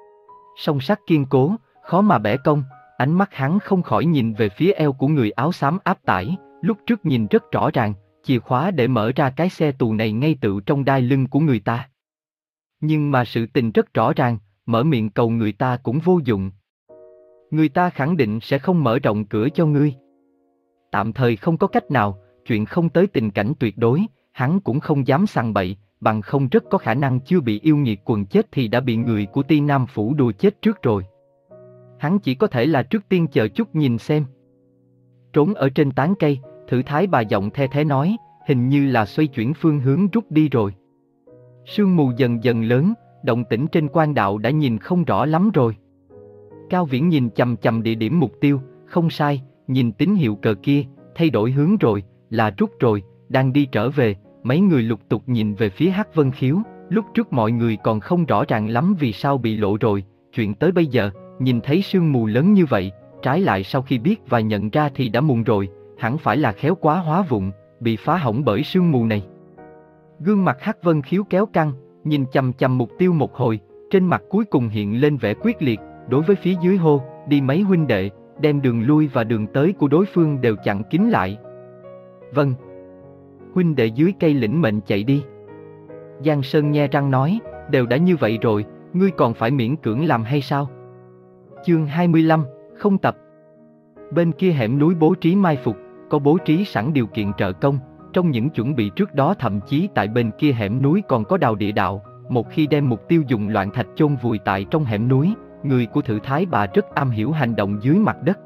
Song sắt kiên cố, khó mà bẻ cong, ánh mắt hắn không khỏi nhìn về phía eo của người áo xám áp tải, lúc trước nhìn rất rõ ràng, chìa khóa để mở ra cái xe tù này ngay tự trong đai lưng của người ta. Nhưng mà sự tình rất rõ ràng, mở miệng cầu người ta cũng vô dụng. Người ta khẳng định sẽ không mở rộng cửa cho ngươi. Tạm thời không có cách nào, chuyện không tới tình cảnh tuyệt đối, hắn cũng không dám sằng bậy, bằng không rất có khả năng chưa bị yêu nghiệt quần chết thì đã bị người của Ti Nam Phủ đùa chết trước rồi. Hắn chỉ có thể là trước tiên chờ chút nhìn xem. Trốn ở trên tán cây, Thử Thái bà giọng the thế nói, hình như là xoay chuyển phương hướng rút đi rồi. Sương mù dần dần lớn, động tĩnh trên quan đạo đã nhìn không rõ lắm rồi. Cao Viễn nhìn chằm chằm địa điểm mục tiêu, không sai, nhìn tín hiệu cờ kia, thay đổi hướng rồi, là rút rồi, đang đi trở về, mấy người lục tục nhìn về phía Hắc Vân Khiếu, lúc trước mọi người còn không rõ ràng lắm vì sao bị lộ rồi, chuyện tới bây giờ, nhìn thấy sương mù lớn như vậy, trái lại sau khi biết và nhận ra thì đã muộn rồi, hẳn phải là khéo quá hóa vụng, bị phá hỏng bởi sương mù này. Gương mặt Hắc Vân Khiếu kéo căng, nhìn chằm chằm mục tiêu một hồi, trên mặt cuối cùng hiện lên vẻ quyết liệt, đối với phía dưới hô, đi mấy huynh đệ, đem đường lui và đường tới của đối phương đều chặn kín lại. Vâng. Huynh đệ dưới cây lĩnh mệnh chạy đi. Giang Sơn nhe răng nói, đều đã như vậy rồi, ngươi còn phải miễn cưỡng làm hay sao? Chương hai mươi lăm, không tập. Bên kia hẻm núi bố trí mai phục, có bố trí sẵn điều kiện trợ công, trong những chuẩn bị trước đó thậm chí tại bên kia hẻm núi còn có đào địa đạo, một khi đem mục tiêu dùng loạn thạch chôn vùi tại trong hẻm núi, người của Thử Thái bà rất am hiểu hành động dưới mặt đất.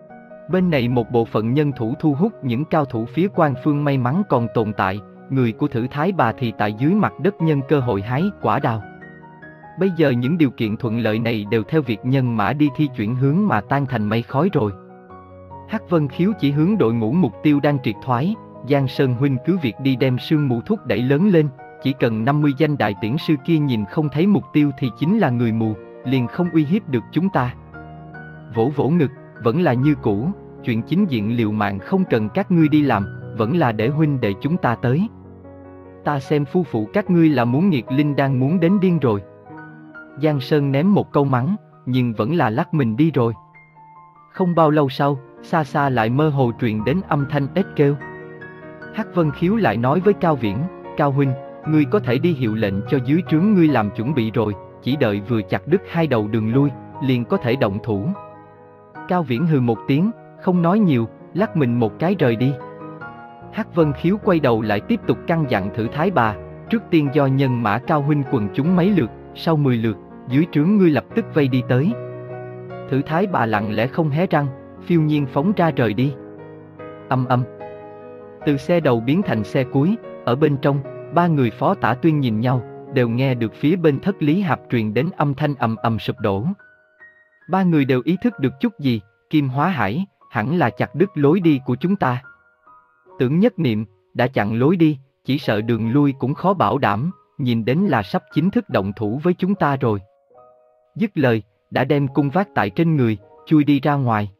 Bên này một bộ phận nhân thủ thu hút những cao thủ phía Quan Phương may mắn còn tồn tại, người của Thử Thái bà thì tại dưới mặt đất nhân cơ hội hái quả đào. Bây giờ những điều kiện thuận lợi này đều theo việc nhân mã đi thi chuyển hướng mà tan thành mây khói rồi. Hắc Vân Khiếu chỉ hướng đội ngũ mục tiêu đang triệt thoái, Giang Sơn huynh cứ việc đi đem sương mù thúc đẩy lớn lên, chỉ cần năm mươi danh đại tiễn sư kia nhìn không thấy mục tiêu thì chính là người mù, liền không uy hiếp được chúng ta. Vỗ vỗ ngực, vẫn là như cũ, chuyện chính diện liều mạng không cần các ngươi đi làm, vẫn vẫn là để huynh đệ chúng ta tới. Ta xem phu phụ các ngươi là muốn nghiệt linh đang muốn đến điên rồi. Giang Sơn ném một câu mắng, nhưng vẫn là lắc mình đi rồi. Không bao lâu sau, xa xa lại mơ hồ truyền đến âm thanh ếch kêu. Hắc Vân Khiếu lại nói với Cao Viễn, Cao huynh, ngươi có thể đi hiệu lệnh cho dưới trướng ngươi làm chuẩn bị rồi, chỉ đợi vừa chặt đứt hai đầu đường lui, liền có thể động thủ. Cao Viễn hừ một tiếng, không nói nhiều, lắc mình một cái rời đi. Hắc Vân Khiếu quay đầu lại tiếp tục căn dặn Thử Thái Bà, trước tiên do nhân mã Cao huynh quần chúng mấy lượt, sau mười lượt, dưới trướng ngươi lập tức vây đi tới. Thử Thái Bà lặng lẽ không hé răng, phiêu nhiên phóng ra rời đi. Âm âm. Từ xe đầu biến thành xe cuối, ở bên trong, ba người Phó Tả Tuyên nhìn nhau, đều nghe được phía bên thất Lý Hạp truyền đến âm thanh ầm ầm sụp đổ. Ba người đều ý thức được chút gì, Kim Hóa Hải, hẳn là chặt đứt lối đi của chúng ta. Tưởng Nhất Niệm, đã chặn lối đi, chỉ sợ đường lui cũng khó bảo đảm, nhìn đến là sắp chính thức động thủ với chúng ta rồi. Dứt lời, đã đem cung vác tại trên người, chui đi ra ngoài.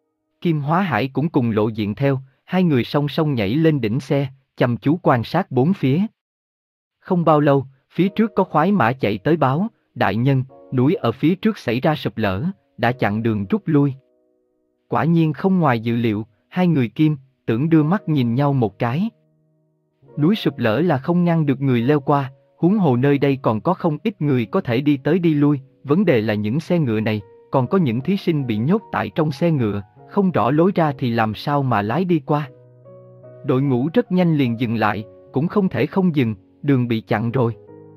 Kim Hóa Hải cũng cùng lộ diện theo, hai người song song nhảy lên đỉnh xe, chăm chú quan sát bốn phía. Không bao lâu, phía trước có khoái mã chạy tới báo, đại nhân, núi ở phía trước xảy ra sụp lở, đã chặn đường rút lui. Quả nhiên không ngoài dự liệu, hai người Kim, Tưởng đưa mắt nhìn nhau một cái. Núi sụp lở là không ngăn được người leo qua, huống hồ nơi đây còn có không ít người có thể đi tới đi lui, vấn đề là những xe ngựa này, còn có những thí sinh bị nhốt tại trong xe ngựa, không rõ lối ra thì làm sao mà lái đi qua. Đội ngũ rất nhanh liền dừng lại, cũng không thể không dừng, đường bị chặn rồi.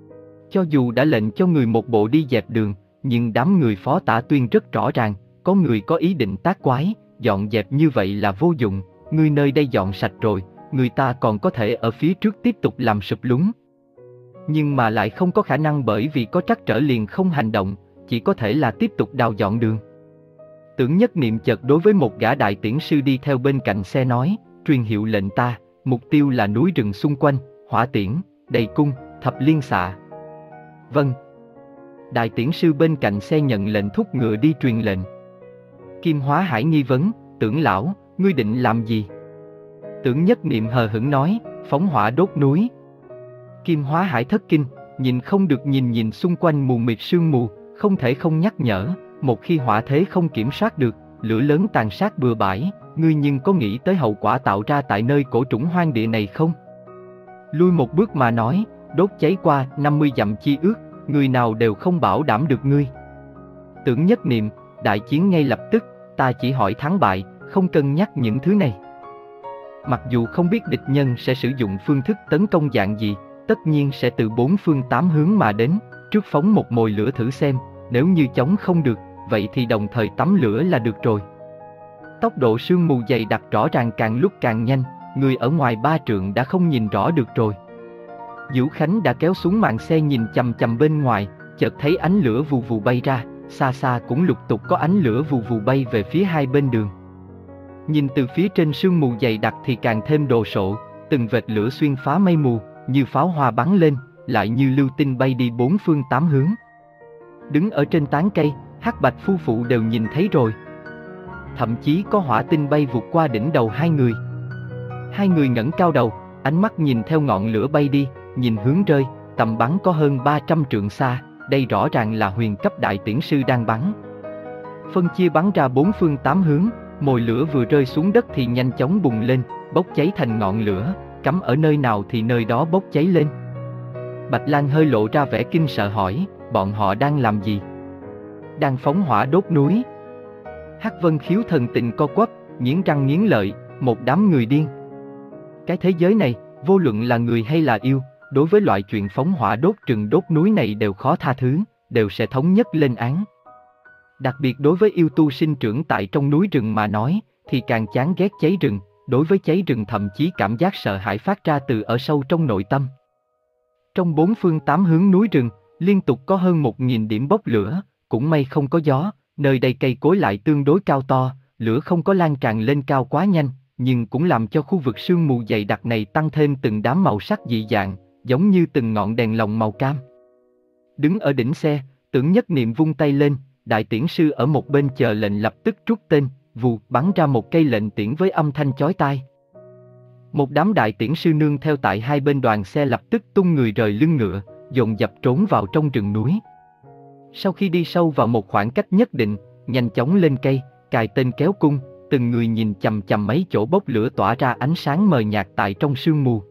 Cho dù đã lệnh cho người một bộ đi dẹp đường, nhưng đám người Phó Tả Tuyên rất rõ ràng, có người có ý định tác quái, dọn dẹp như vậy là vô dụng, người nơi đây dọn sạch rồi, người ta còn có thể ở phía trước tiếp tục làm sụp lún. Nhưng mà lại không có khả năng bởi vì có trắc trở liền không hành động, chỉ có thể là tiếp tục đào dọn đường. Tưởng Nhất Niệm chợt đối với một gã đại tiễn sư đi theo bên cạnh xe nói, truyền hiệu lệnh ta, mục tiêu là núi rừng xung quanh, hỏa tiễn, đầy cung, thập liên xạ. Vâng. Đại tiễn sư bên cạnh xe nhận lệnh thúc ngựa đi truyền lệnh. Kim Hóa Hải nghi vấn, Tưởng lão, ngươi định làm gì? Tưởng Nhất Niệm hờ hững nói, phóng hỏa đốt núi. Kim Hóa Hải thất kinh, nhìn không được nhìn nhìn xung quanh mù mịt sương mù, không thể không nhắc nhở, một khi hỏa thế không kiểm soát được, lửa lớn tàn sát bừa bãi, ngươi nhưng có nghĩ tới hậu quả tạo ra tại nơi cổ trũng hoang địa này không? Lui một bước mà nói, đốt cháy qua năm mươi dặm chi ước, người nào đều không bảo đảm được ngươi. Tưởng Nhất Niệm, đại chiến ngay lập tức, ta chỉ hỏi thắng bại, không cân nhắc những thứ này. Mặc dù không biết địch nhân sẽ sử dụng phương thức tấn công dạng gì, tất nhiên sẽ từ bốn phương tám hướng mà đến, trước phóng một mồi lửa thử xem, nếu như chống không được, vậy thì đồng thời tắm lửa là được rồi. Tốc độ sương mù dày đặc rõ ràng càng lúc càng nhanh, người ở ngoài ba trượng đã không nhìn rõ được rồi. Vũ Khánh đã kéo xuống màn xe nhìn chằm chằm bên ngoài, chợt thấy ánh lửa vù vù bay ra, xa xa cũng lục tục có ánh lửa vù vù bay về phía hai bên đường. Nhìn từ phía trên sương mù dày đặc thì càng thêm đồ sộ, từng vệt lửa xuyên phá mây mù, như pháo hoa bắn lên, lại như lưu tinh bay đi bốn phương tám hướng. Đứng ở trên tán cây, Hắc Bạch phu phụ đều nhìn thấy rồi. Thậm chí có hỏa tinh bay vụt qua đỉnh đầu hai người. Hai người ngẩng cao đầu, ánh mắt nhìn theo ngọn lửa bay đi, nhìn hướng rơi, tầm bắn có hơn ba trăm trượng xa, đây rõ ràng là huyền cấp đại tiễn sư đang bắn. Phân chia bắn ra bốn phương tám hướng, mồi lửa vừa rơi xuống đất thì nhanh chóng bùng lên, bốc cháy thành ngọn lửa, cắm ở nơi nào thì nơi đó bốc cháy lên. Bạch Lang hơi lộ ra vẻ kinh sợ hỏi, bọn họ đang làm gì? Đang phóng hỏa đốt núi. Hắc Vân Khiếu thần tình co quắp, nghiến răng nghiến lợi, một đám người điên. Cái thế giới này, vô luận là người hay là yêu, đối với loại chuyện phóng hỏa đốt rừng đốt núi này đều khó tha thứ, đều sẽ thống nhất lên án. Đặc biệt đối với yêu tu sinh trưởng tại trong núi rừng mà nói, thì càng chán ghét cháy rừng, đối với cháy rừng thậm chí cảm giác sợ hãi phát ra từ ở sâu trong nội tâm. Trong bốn phương tám hướng núi rừng, liên tục có hơn một nghìn điểm bốc lửa, cũng may không có gió, nơi đây cây cối lại tương đối cao to, lửa không có lan tràn lên cao quá nhanh, nhưng cũng làm cho khu vực sương mù dày đặc này tăng thêm từng đám màu sắc dị dạng, giống như từng ngọn đèn lồng màu cam. Đứng ở đỉnh xe, Tưởng Nhất Niệm vung tay lên, đại tiễn sư ở một bên chờ lệnh lập tức rút tên, vù bắn ra một cây lệnh tiễn với âm thanh chói tai. Một đám đại tiễn sư nương theo tại hai bên đoàn xe lập tức tung người rời lưng ngựa, dồn dập trốn vào trong rừng núi. Sau khi đi sâu vào một khoảng cách nhất định, nhanh chóng lên cây, cài tên kéo cung, từng người nhìn chằm chằm mấy chỗ bốc lửa tỏa ra ánh sáng mờ nhạt tại trong sương mù.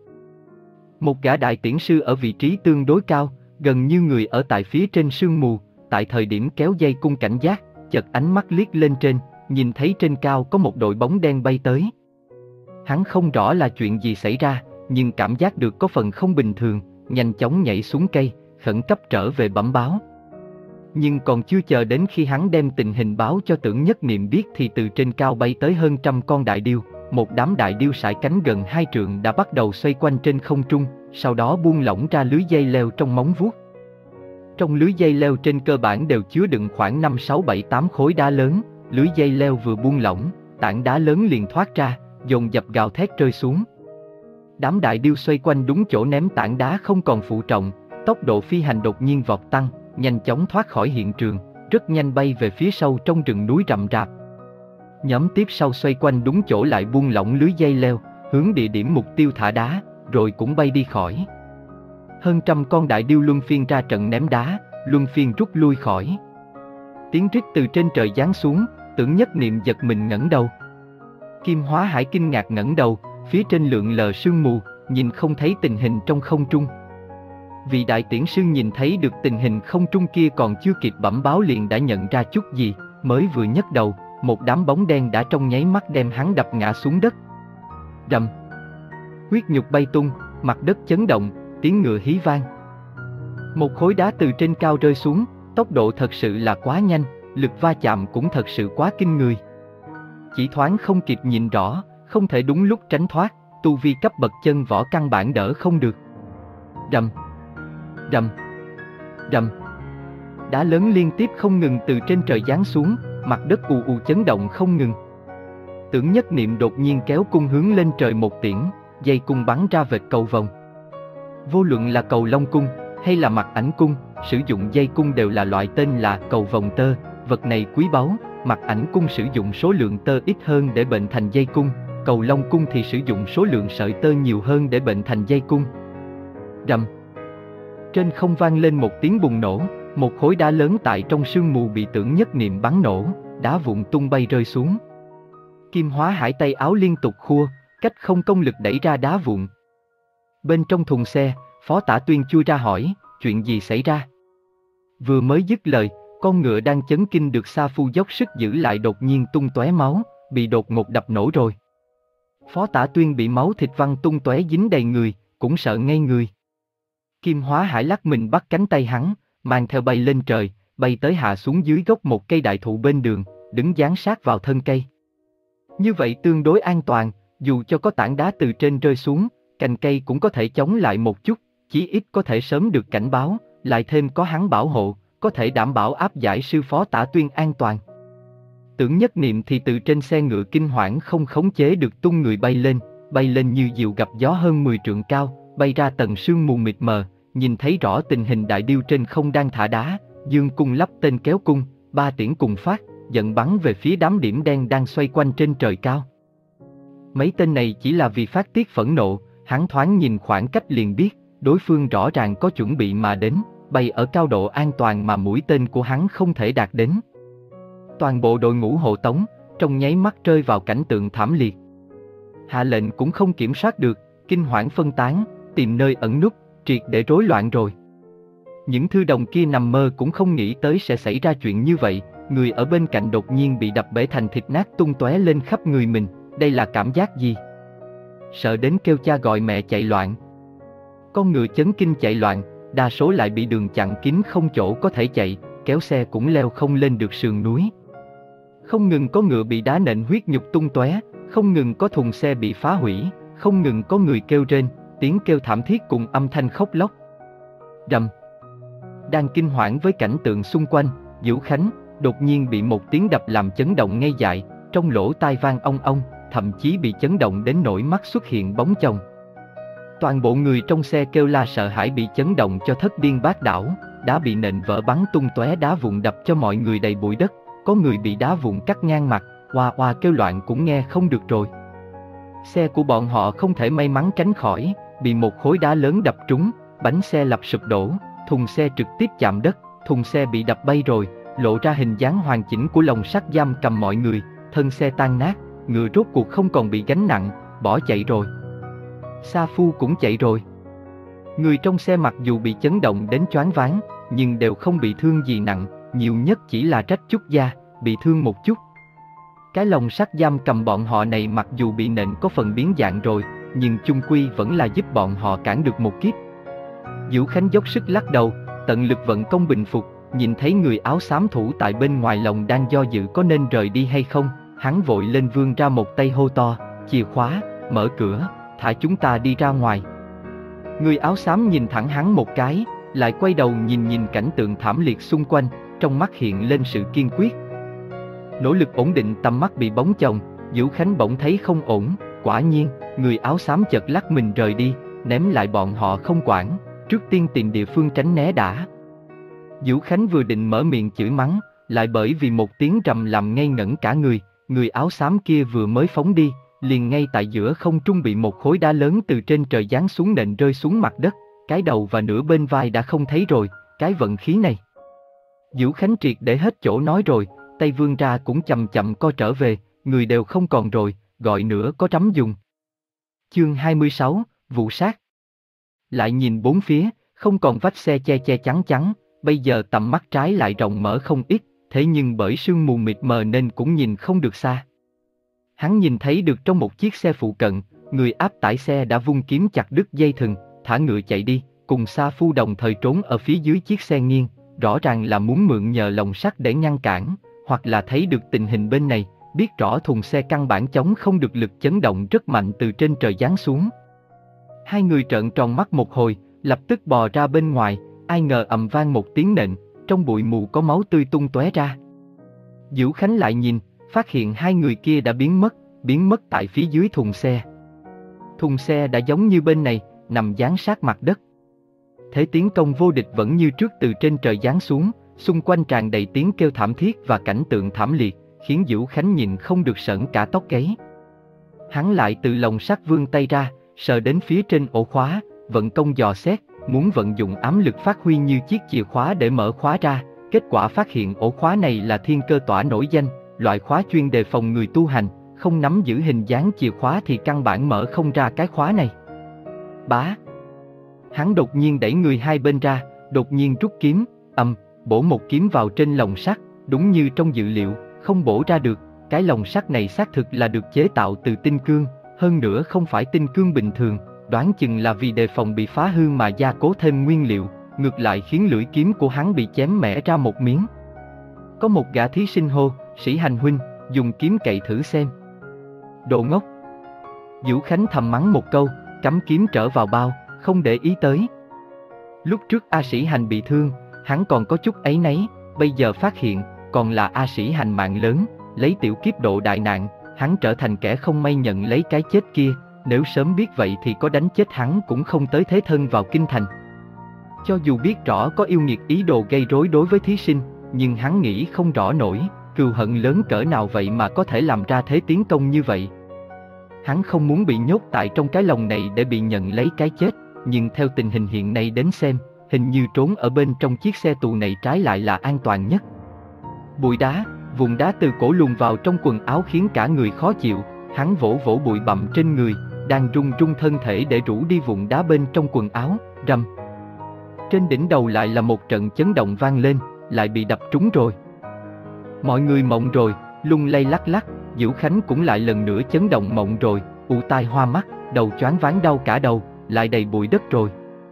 Một gã đại tiễn sư ở vị trí tương đối cao, gần như người ở tại phía trên sương mù, tại thời điểm kéo dây cung cảnh giác, chợt ánh mắt liếc lên trên, nhìn thấy trên cao có một đội bóng đen bay tới. Hắn không rõ là chuyện gì xảy ra, nhưng cảm giác được có phần không bình thường, nhanh chóng nhảy xuống cây, khẩn cấp trở về bẩm báo. Nhưng còn chưa chờ đến khi hắn đem tình hình báo cho Tưởng Nhất Niệm biết thì từ trên cao bay tới hơn trăm con đại điêu, một đám đại điêu sải cánh gần hai trượng đã bắt đầu xoay quanh trên không trung, sau đó buông lỏng ra lưới dây leo trong móng vuốt. Trong lưới dây leo trên cơ bản đều chứa đựng khoảng năm sáu bảy tám khối đá lớn, lưới dây leo vừa buông lỏng, tảng đá lớn liền thoát ra, dồn dập gào thét rơi xuống. Đám đại điêu xoay quanh đúng chỗ ném tảng đá không còn phụ trọng, tốc độ phi hành đột nhiên vọt tăng, nhanh chóng thoát khỏi hiện trường, rất nhanh bay về phía sâu trong rừng núi rậm rạp. Nhóm tiếp sau xoay quanh đúng chỗ lại buông lỏng lưới dây leo, hướng địa điểm mục tiêu thả đá, rồi cũng bay đi khỏi. Hơn trăm con đại điêu luân phiên ra trận ném đá, luân phiên rút lui khỏi. Tiếng rít từ trên trời giáng xuống, Tưởng Nhất Niệm giật mình ngẩng đầu. Kim Hóa Hải kinh ngạc ngẩng đầu, phía trên lượn lờ sương mù, nhìn không thấy tình hình trong không trung. Vị đại tiễn sư nhìn thấy được tình hình không trung kia còn chưa kịp bẩm báo liền đã nhận ra chút gì, mới vừa nhấc đầu, một đám bóng đen đã trong nháy mắt đem hắn đập ngã xuống đất. Rầm. Huyết nhục bay tung, mặt đất chấn động, tiếng ngựa hí vang. Một khối đá từ trên cao rơi xuống, tốc độ thật sự là quá nhanh, lực va chạm cũng thật sự quá kinh người. Chỉ thoáng không kịp nhìn rõ, không thể đúng lúc tránh thoát, tu vi cấp bậc chân võ căn bản đỡ không được. Rầm. Rầm. Rầm. Đá lớn liên tiếp không ngừng từ trên trời giáng xuống, mặt đất ù ù chấn động không ngừng. Tưởng Nhất Niệm đột nhiên kéo cung hướng lên trời một tiễn, dây cung bắn ra vệt cầu vồng. Vô luận là cầu long cung hay là Mặc Ảnh cung, sử dụng dây cung đều là loại tên là cầu vồng tơ, vật này quý báu. Mặc Ảnh cung sử dụng số lượng tơ ít hơn để bệnh thành dây cung, cầu long cung thì sử dụng số lượng sợi tơ nhiều hơn để bệnh thành dây cung. Rầm. Trên không vang lên một tiếng bùng nổ, một khối đá lớn tại trong sương mù bị Tưởng Nhất Niệm bắn nổ, đá vụn tung bay rơi xuống. Kim Hóa Hải tay áo liên tục khua, cách không công lực đẩy ra đá vụn. Bên trong thùng xe, Phó Tả Tuyên chui ra hỏi, chuyện gì xảy ra? Vừa mới dứt lời, con ngựa đang chấn kinh được Sa Phu dốc sức giữ lại đột nhiên tung tóe máu, bị đột ngột đập nổ rồi. Phó Tả Tuyên bị máu thịt văng tung tóe dính đầy người, cũng sợ ngây người. Kim Hóa Hải lắc mình bắt cánh tay hắn, mang theo bay lên trời, bay tới hạ xuống dưới gốc một cây đại thụ bên đường, đứng dán sát vào thân cây. Như vậy tương đối an toàn, dù cho có tảng đá từ trên rơi xuống, cành cây cũng có thể chống lại một chút, chí ít có thể sớm được cảnh báo, lại thêm có hắn bảo hộ, có thể đảm bảo áp giải sư Phó Tả Tuyên an toàn. Tưởng Nhất Niệm thì từ trên xe ngựa kinh hoảng không khống chế được tung người bay lên, bay lên như diều gặp gió hơn mười trượng cao, bay ra tầng sương mù mịt mờ, nhìn thấy rõ tình hình đại điêu trên không đang thả đá, dương cung lắp tên kéo cung, ba tiễn cùng phát, dẫn bắn về phía đám điểm đen đang xoay quanh trên trời cao. Mấy tên này chỉ là vì phát tiết phẫn nộ, hắn thoáng nhìn khoảng cách liền biết, đối phương rõ ràng có chuẩn bị mà đến, bay ở cao độ an toàn mà mũi tên của hắn không thể đạt đến. Toàn bộ đội ngũ hộ tống, trong nháy mắt rơi vào cảnh tượng thảm liệt. Hạ lệnh cũng không kiểm soát được, kinh hoảng phân tán, tìm nơi ẩn núp, triệt để rối loạn rồi. Những thư đồng kia nằm mơ cũng không nghĩ tới sẽ xảy ra chuyện như vậy, người ở bên cạnh đột nhiên bị đập bể thành thịt nát tung tóe lên khắp người mình, đây là cảm giác gì? Sợ đến kêu cha gọi mẹ chạy loạn. Con ngựa chấn kinh chạy loạn, đa số lại bị đường chặn kín không chỗ có thể chạy, kéo xe cũng leo không lên được sườn núi. Không ngừng có ngựa bị đá nện huyết nhục tung tóe, không ngừng có thùng xe bị phá hủy, không ngừng có người kêu rên, tiếng kêu thảm thiết cùng âm thanh khóc lóc. Rầm. Đang kinh hoảng với cảnh tượng xung quanh, Vũ Khánh đột nhiên bị một tiếng đập làm chấn động ngây dại, trong lỗ tai vang ong ong, thậm chí bị chấn động đến nỗi mắt xuất hiện bóng chồng. Toàn bộ người trong xe kêu la sợ hãi bị chấn động cho thất điên bát đảo, đá bị nện vỡ bắn tung tóe đá vụn đập cho mọi người đầy bụi đất, có người bị đá vụn cắt ngang mặt, oa oa kêu loạn cũng nghe không được rồi. Xe của bọn họ không thể may mắn tránh khỏi, bị một khối đá lớn đập trúng, bánh xe lật sụp đổ, thùng xe trực tiếp chạm đất, thùng xe bị đập bay rồi, lộ ra hình dáng hoàn chỉnh của lồng sắt giam cầm mọi người, thân xe tan nát, ngựa rốt cuộc không còn bị gánh nặng, bỏ chạy rồi. Sa Phu cũng chạy rồi. Người trong xe mặc dù bị chấn động đến choáng váng, nhưng đều không bị thương gì nặng, nhiều nhất chỉ là rách chút da, bị thương một chút. Cái lồng sắt giam cầm bọn họ này mặc dù bị nện có phần biến dạng rồi, nhưng chung quy vẫn là giúp bọn họ cản được một kiếp. Vũ Khánh dốc sức lắc đầu, tận lực vận công bình phục, nhìn thấy người áo xám thủ tại bên ngoài lồng đang do dự có nên rời đi hay không, hắn vội lên vươn ra một tay hô to, chìa khóa, mở cửa, thả chúng ta đi ra ngoài. Người áo xám nhìn thẳng hắn một cái, lại quay đầu nhìn nhìn cảnh tượng thảm liệt xung quanh, trong mắt hiện lên sự kiên quyết. Nỗ lực ổn định tầm mắt bị bóng chồng, Vũ Khánh bỗng thấy không ổn, quả nhiên, người áo xám chợt lắc mình rời đi, ném lại bọn họ không quản, trước tiên tìm địa phương tránh né đã. Vũ Khánh vừa định mở miệng chửi mắng, lại bởi vì một tiếng rầm làm ngây ngẩn cả người, người áo xám kia vừa mới phóng đi, liền ngay tại giữa không trung bị một khối đá lớn từ trên trời giáng xuống nện rơi xuống mặt đất, cái đầu và nửa bên vai đã không thấy rồi, cái vận khí này. Vũ Khánh triệt để hết chỗ nói rồi, tay vươn ra cũng chậm chậm co trở về, người đều không còn rồi, gọi nữa có trắm dùng. Chương hai mươi sáu, vụ sát. Lại nhìn bốn phía, không còn vách xe che che chắn chắn, bây giờ tầm mắt trái lại rộng mở không ít, thế nhưng bởi sương mù mịt mờ nên cũng nhìn không được xa. Hắn nhìn thấy được trong một chiếc xe phụ cận, người áp tải xe đã vung kiếm chặt đứt dây thừng, thả ngựa chạy đi, cùng Sa Phu đồng thời trốn ở phía dưới chiếc xe nghiêng, rõ ràng là muốn mượn nhờ lồng sắt để ngăn cản, hoặc là thấy được tình hình bên này, biết rõ thùng xe căn bản chống không được lực chấn động rất mạnh từ trên trời giáng xuống. Hai người trợn tròn mắt một hồi, lập tức bò ra bên ngoài, ai ngờ ầm vang một tiếng nện, trong bụi mù có máu tươi tung tóe ra. Vũ Khánh lại nhìn, phát hiện hai người kia đã biến mất, biến mất tại phía dưới thùng xe. Thùng xe đã giống như bên này, nằm dán sát mặt đất. Thế tiến công vô địch vẫn như trước từ trên trời giáng xuống, xung quanh tràn đầy tiếng kêu thảm thiết và cảnh tượng thảm liệt, khiến Vũ Khánh nhìn không được sởn cả tóc gáy. Hắn lại từ lồng sắt vươn tay ra, sờ đến phía trên ổ khóa, vận công dò xét, muốn vận dụng ám lực phát huy như chiếc chìa khóa để mở khóa ra, kết quả phát hiện ổ khóa này là thiên cơ tỏa nổi danh, loại khóa chuyên đề phòng người tu hành, không nắm giữ hình dáng chìa khóa thì căn bản mở không ra cái khóa này. Bá! Hắn đột nhiên đẩy người hai bên ra, đột nhiên rút kiếm, ầm, bổ một kiếm vào trên lồng sắt, đúng như trong dự liệu, không bổ ra được, cái lồng sắt này xác thực là được chế tạo từ tinh cương, hơn nữa không phải tinh cương bình thường, đoán chừng là vì đề phòng bị phá hư mà gia cố thêm nguyên liệu, ngược lại khiến lưỡi kiếm của hắn bị chém mẻ ra một miếng. Có một gã thí sinh hô, Sĩ Hành huynh, dùng kiếm cậy thử xem. Đồ ngốc! Vũ Khánh thầm mắng một câu, cắm kiếm trở vào bao, không để ý tới. Lúc trước A Sĩ Hành bị thương, hắn còn có chút áy náy, bây giờ phát hiện, còn là A Sĩ Hành mạng lớn, lấy tiểu kiếp độ đại nạn, hắn trở thành kẻ không may nhận lấy cái chết kia, nếu sớm biết vậy thì có đánh chết hắn cũng không tới thế thân vào kinh thành. Cho dù biết rõ có yêu nghiệt ý đồ gây rối đối với thí sinh, nhưng hắn nghĩ không rõ nổi, cừu hận lớn cỡ nào vậy mà có thể làm ra thế tiến công như vậy. Hắn không muốn bị nhốt tại trong cái lồng này để bị nhận lấy cái chết, nhưng theo tình hình hiện nay đến xem, hình như trốn ở bên trong chiếc xe tù này trái lại là an toàn nhất. Bụi đá, vùng đá từ cổ luồn vào trong quần áo khiến cả người khó chịu, hắn vỗ vỗ bụi bặm trên người, đang run run thân thể để rũ đi vụn đá bên trong quần áo, rầm. Trên đỉnh đầu lại là một trận chấn động vang lên, lại bị đập trúng rồi. Mọi người mộng rồi, lung lay lắc lắc, Vũ Khánh cũng lại lần nữa chấn động mộng rồi, ù tai hoa mắt, đầu choáng váng đau cả đầu, lại đầy bụi đất rồi.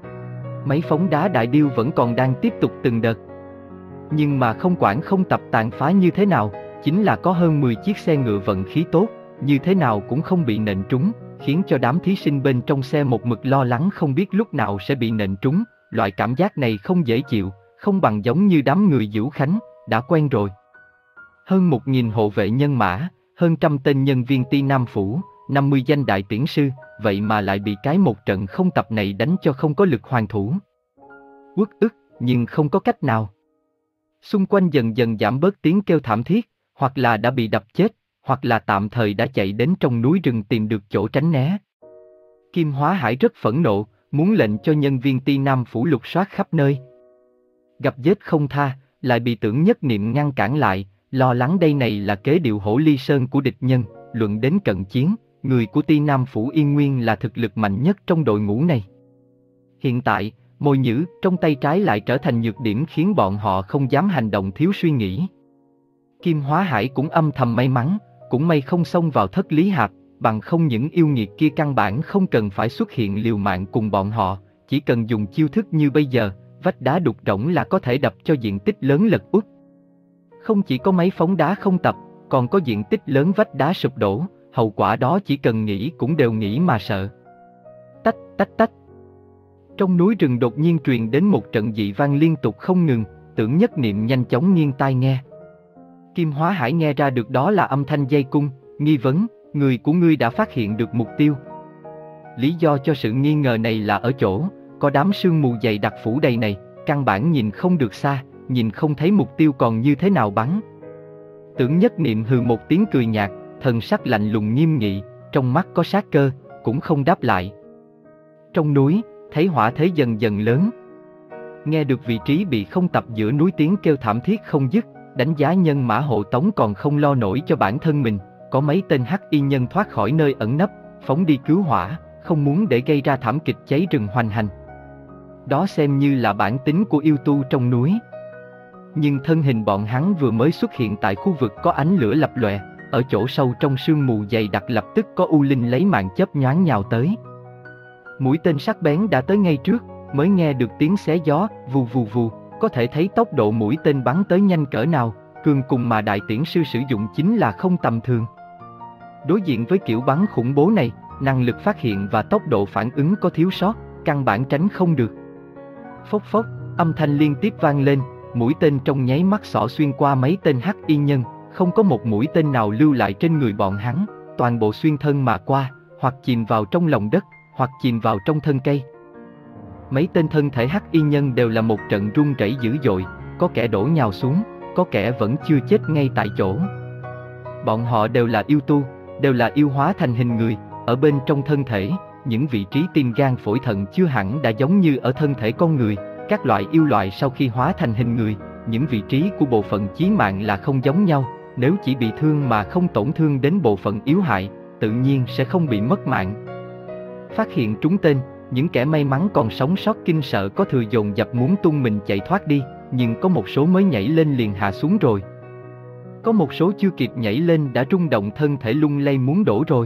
Mấy phóng đá đại điêu vẫn còn đang tiếp tục từng đợt. Nhưng mà không quản không tập tàn phá như thế nào, chính là có hơn mười chiếc xe ngựa vận khí tốt, như thế nào cũng không bị nện trúng, khiến cho đám thí sinh bên trong xe một mực lo lắng không biết lúc nào sẽ bị nện trúng, loại cảm giác này không dễ chịu, không bằng giống như đám người Vũ Khánh, đã quen rồi. Hơn một nghìn hộ vệ nhân mã, hơn trăm tên nhân viên Ti Nam Phủ, năm mươi danh đại tiễn sư, vậy mà lại bị cái một trận không tập này đánh cho không có lực hoàn thủ. Uất ức, nhưng không có cách nào. Xung quanh dần dần giảm bớt tiếng kêu thảm thiết, hoặc là đã bị đập chết, hoặc là tạm thời đã chạy đến trong núi rừng tìm được chỗ tránh né. Kim Hóa Hải rất phẫn nộ, muốn lệnh cho nhân viên Ti Nam Phủ lục soát khắp nơi. Gặp giết không tha, lại bị Tưởng Nhất Niệm ngăn cản lại, lo lắng đây này là kế điệu Hổ Ly Sơn của địch nhân. Luận đến cận chiến, người của Ti Nam Phủ Yên Nguyên là thực lực mạnh nhất trong đội ngũ này. Hiện tại, mồi nhử trong tay trái lại trở thành nhược điểm khiến bọn họ không dám hành động thiếu suy nghĩ. Kim Hóa Hải cũng âm thầm may mắn, cũng may không xông vào Thất Lý Hạp, bằng không những yêu nghiệt kia căn bản không cần phải xuất hiện liều mạng cùng bọn họ, chỉ cần dùng chiêu thức như bây giờ, vách đá đục rỗng là có thể đập cho diện tích lớn lật úp. Không chỉ có máy phóng đá không tập, còn có diện tích lớn vách đá sụp đổ, hậu quả đó chỉ cần nghĩ cũng đều nghĩ mà sợ. Tách, tách, tách. Trong núi rừng đột nhiên truyền đến một trận dị vang liên tục không ngừng, Tưởng Nhất Niệm nhanh chóng nghiêng tai nghe. Kim Hóa Hải nghe ra được đó là âm thanh dây cung, nghi vấn, người của ngươi đã phát hiện được mục tiêu. Lý do cho sự nghi ngờ này là ở chỗ, có đám sương mù dày đặc phủ đầy này, căn bản nhìn không được xa, nhìn không thấy mục tiêu còn như thế nào bắn. Tưởng Nhất Niệm hừ một tiếng cười nhạt, thần sắc lạnh lùng nghiêm nghị, trong mắt có sát cơ, cũng không đáp lại. Trong núi, thấy hỏa thế dần dần lớn. Nghe được vị trí bị không tập giữa núi tiếng kêu thảm thiết không dứt, đánh giá nhân mã hộ tống còn không lo nổi cho bản thân mình, có mấy tên hắc y nhân thoát khỏi nơi ẩn nấp, phóng đi cứu hỏa, không muốn để gây ra thảm kịch cháy rừng hoành hành. Đó xem như là bản tính của yêu tu trong núi. Nhưng thân hình bọn hắn vừa mới xuất hiện tại khu vực có ánh lửa lập lòe, ở chỗ sâu trong sương mù dày đặc lập tức có u linh lấy mạng chớp nhoáng nhào tới. Mũi tên sắc bén đã tới ngay trước, mới nghe được tiếng xé gió, vù vù vù, có thể thấy tốc độ mũi tên bắn tới nhanh cỡ nào, cường cùng mà đại tiễn sư sử dụng chính là không tầm thường. Đối diện với kiểu bắn khủng bố này, năng lực phát hiện và tốc độ phản ứng có thiếu sót, căn bản tránh không được. Phốc phốc, âm thanh liên tiếp vang lên, mũi tên trong nháy mắt xỏ xuyên qua mấy tên hắc y nhân, không có một mũi tên nào lưu lại trên người bọn hắn, toàn bộ xuyên thân mà qua, hoặc chìm vào trong lòng đất, hoặc chìm vào trong thân cây. Mấy tên thân thể hắc y nhân đều là một trận rung rẩy dữ dội, có kẻ đổ nhào xuống, có kẻ vẫn chưa chết ngay tại chỗ. Bọn họ đều là yêu tu, đều là yêu hóa thành hình người, ở bên trong thân thể, những vị trí tim gan phổi thận chưa hẳn đã giống như ở thân thể con người. Các loại yêu loại sau khi hóa thành hình người, những vị trí của bộ phận chí mạng là không giống nhau, nếu chỉ bị thương mà không tổn thương đến bộ phận yếu hại, tự nhiên sẽ không bị mất mạng. Phát hiện trúng tên, những kẻ may mắn còn sống sót kinh sợ có thừa dồn dập muốn tung mình chạy thoát đi, nhưng có một số mới nhảy lên liền hạ xuống rồi. Có một số chưa kịp nhảy lên đã rung động thân thể lung lay muốn đổ rồi.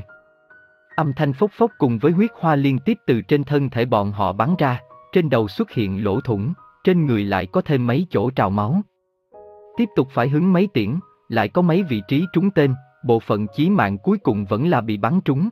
Âm thanh phốc phốc cùng với huyết hoa liên tiếp từ trên thân thể bọn họ bắn ra, trên đầu xuất hiện lỗ thủng, trên người lại có thêm mấy chỗ trào máu. Tiếp tục phải hứng mấy tiễn, lại có mấy vị trí trúng tên, bộ phận chí mạng cuối cùng vẫn là bị bắn trúng.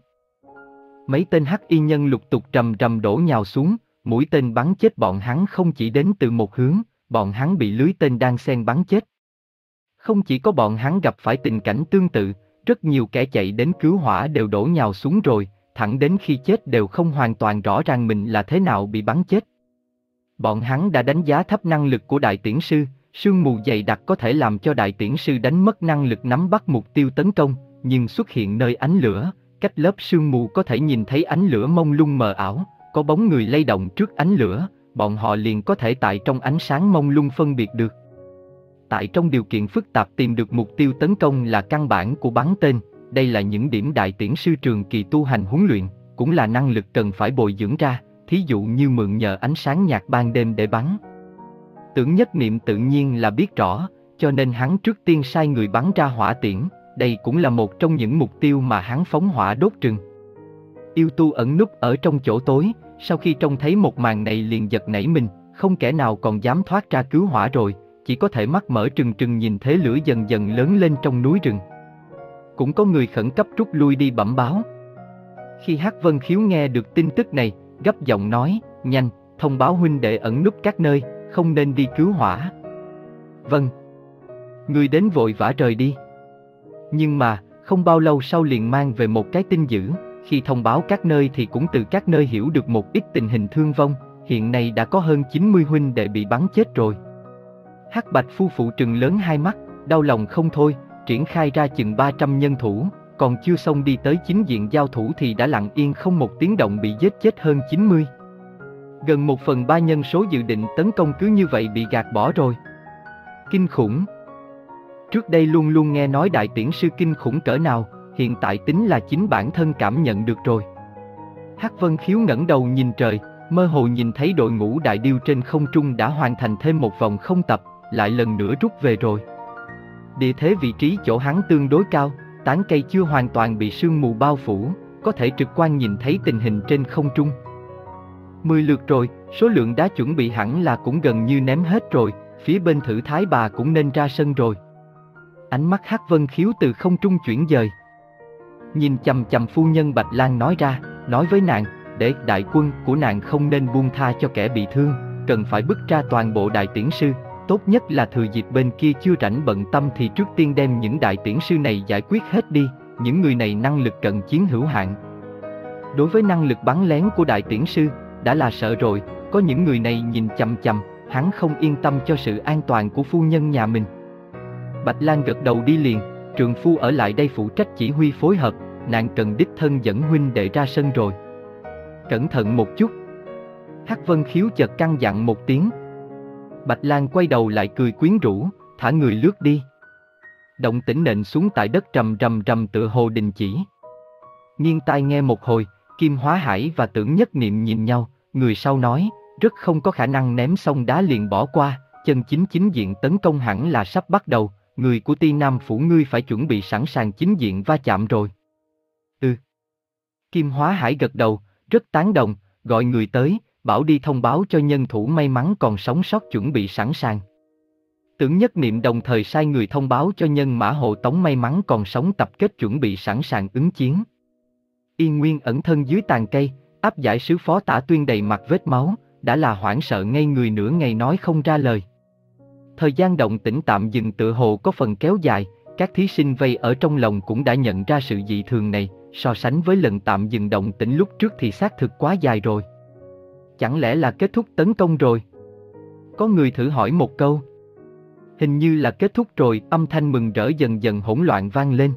Mấy tên hắc y nhân lục tục rầm rầm đổ nhào xuống, mũi tên bắn chết bọn hắn không chỉ đến từ một hướng, bọn hắn bị lưới tên đan xen bắn chết. Không chỉ có bọn hắn gặp phải tình cảnh tương tự, rất nhiều kẻ chạy đến cứu hỏa đều đổ nhào xuống rồi, thẳng đến khi chết đều không hoàn toàn rõ ràng mình là thế nào bị bắn chết. Bọn hắn đã đánh giá thấp năng lực của đại tiễn sư, sương mù dày đặc có thể làm cho đại tiễn sư đánh mất năng lực nắm bắt mục tiêu tấn công, nhưng xuất hiện nơi ánh lửa, cách lớp sương mù có thể nhìn thấy ánh lửa mông lung mờ ảo, có bóng người lay động trước ánh lửa, bọn họ liền có thể tại trong ánh sáng mông lung phân biệt được. Tại trong điều kiện phức tạp tìm được mục tiêu tấn công là căn bản của bắn tên, đây là những điểm đại tiễn sư trường kỳ tu hành huấn luyện, cũng là năng lực cần phải bồi dưỡng ra, thí dụ như mượn nhờ ánh sáng nhạt ban đêm để bắn. Tưởng Nhất Niệm tự nhiên là biết rõ, cho nên hắn trước tiên sai người bắn ra hỏa tiễn, đây cũng là một trong những mục tiêu mà hắn phóng hỏa đốt rừng. Yêu tu ẩn núp ở trong chỗ tối, sau khi trông thấy một màn này liền giật nảy mình, không kẻ nào còn dám thoát ra cứu hỏa rồi, chỉ có thể mắt mở trừng trừng nhìn thế lửa dần dần lớn lên trong núi rừng. Cũng có người khẩn cấp rút lui đi bẩm báo. Khi Hắc Vân Khiếu nghe được tin tức này, gấp giọng nói, nhanh, thông báo huynh đệ ẩn núp các nơi, không nên đi cứu hỏa. Vâng. Người đến vội vã rời đi. Nhưng mà, không bao lâu sau liền mang về một cái tin dữ, khi thông báo các nơi thì cũng từ các nơi hiểu được một ít tình hình thương vong, hiện nay đã có hơn chín mươi huynh đệ bị bắn chết rồi. Hắc Bạch phu phụ trừng lớn hai mắt, đau lòng không thôi, triển khai ra chừng ba trăm nhân thủ, còn chưa xong đi tới chính diện giao thủ thì đã lặng yên không một tiếng động bị giết chết hơn chín mươi. Gần một phần ba nhân số dự định tấn công cứ như vậy bị gạt bỏ rồi. Kinh khủng. Trước đây luôn luôn nghe nói đại tiễn sư kinh khủng cỡ nào, hiện tại tính là chính bản thân cảm nhận được rồi. Hắc Vân Khiếu ngẩng đầu nhìn trời, mơ hồ nhìn thấy đội ngũ đại điêu trên không trung đã hoàn thành thêm một vòng không tập, lại lần nữa rút về rồi. Địa thế vị trí chỗ hắn tương đối cao, tán cây chưa hoàn toàn bị sương mù bao phủ, có thể trực quan nhìn thấy tình hình trên không trung. Mười lượt rồi, số lượng đá chuẩn bị hẳn là cũng gần như ném hết rồi, phía bên Thử Thái Bà cũng nên ra sân rồi. Ánh mắt Hắc Vân Khiếu từ không trung chuyển dời. Nhìn chằm chằm phu nhân Bạch Lan nói ra, nói với nàng, để đại quân của nàng không nên buông tha cho kẻ bị thương, cần phải bức ra toàn bộ đại tiễn sư, tốt nhất là thừa dịp bên kia chưa rảnh bận tâm thì trước tiên đem những đại tiễn sư này giải quyết hết đi, những người này năng lực cận chiến hữu hạn. Đối với năng lực bắn lén của đại tiễn sư, đã là sợ rồi, có những người này nhìn chằm chằm, hắn không yên tâm cho sự an toàn của phu nhân nhà mình. Bạch Lan gật đầu đi liền, trượng phu ở lại đây phụ trách chỉ huy phối hợp, nàng cần đích thân dẫn huynh đệ ra sân rồi. Cẩn thận một chút. Hắc Vân Khiếu chợt căn dặn một tiếng. Bạch Lan quay đầu lại cười quyến rũ, thả người lướt đi. Động tĩnh nện xuống tại đất rầm rầm rầm tựa hồ đình chỉ. Nghiêng tai nghe một hồi, Kim Hóa Hải và Tưởng Nhất Niệm nhìn nhau, người sau nói, rất không có khả năng ném xong đá liền bỏ qua, chân chính chính diện tấn công hẳn là sắp bắt đầu, người của Ti Nam Phủ ngươi phải chuẩn bị sẵn sàng chính diện va chạm rồi. Ừ. Kim Hóa Hải gật đầu, rất tán đồng, gọi người tới, bảo đi thông báo cho nhân thủ may mắn còn sống sót chuẩn bị sẵn sàng. Tưởng Nhất Niệm đồng thời sai người thông báo cho nhân mã hộ tống may mắn còn sống tập kết chuẩn bị sẵn sàng ứng chiến. Yên Nguyên ẩn thân dưới tàn cây, áp giải sứ phó Tả Tuyên đầy mặt vết máu, đã là hoảng sợ ngây người nửa ngày nói không ra lời. Thời gian động tĩnh tạm dừng tựa hồ có phần kéo dài, các thí sinh vây ở trong lòng cũng đã nhận ra sự dị thường này, so sánh với lần tạm dừng động tĩnh lúc trước thì xác thực quá dài rồi. Chẳng lẽ là kết thúc tấn công rồi? Có người thử hỏi một câu. Hình như là kết thúc rồi, âm thanh mừng rỡ dần dần hỗn loạn vang lên.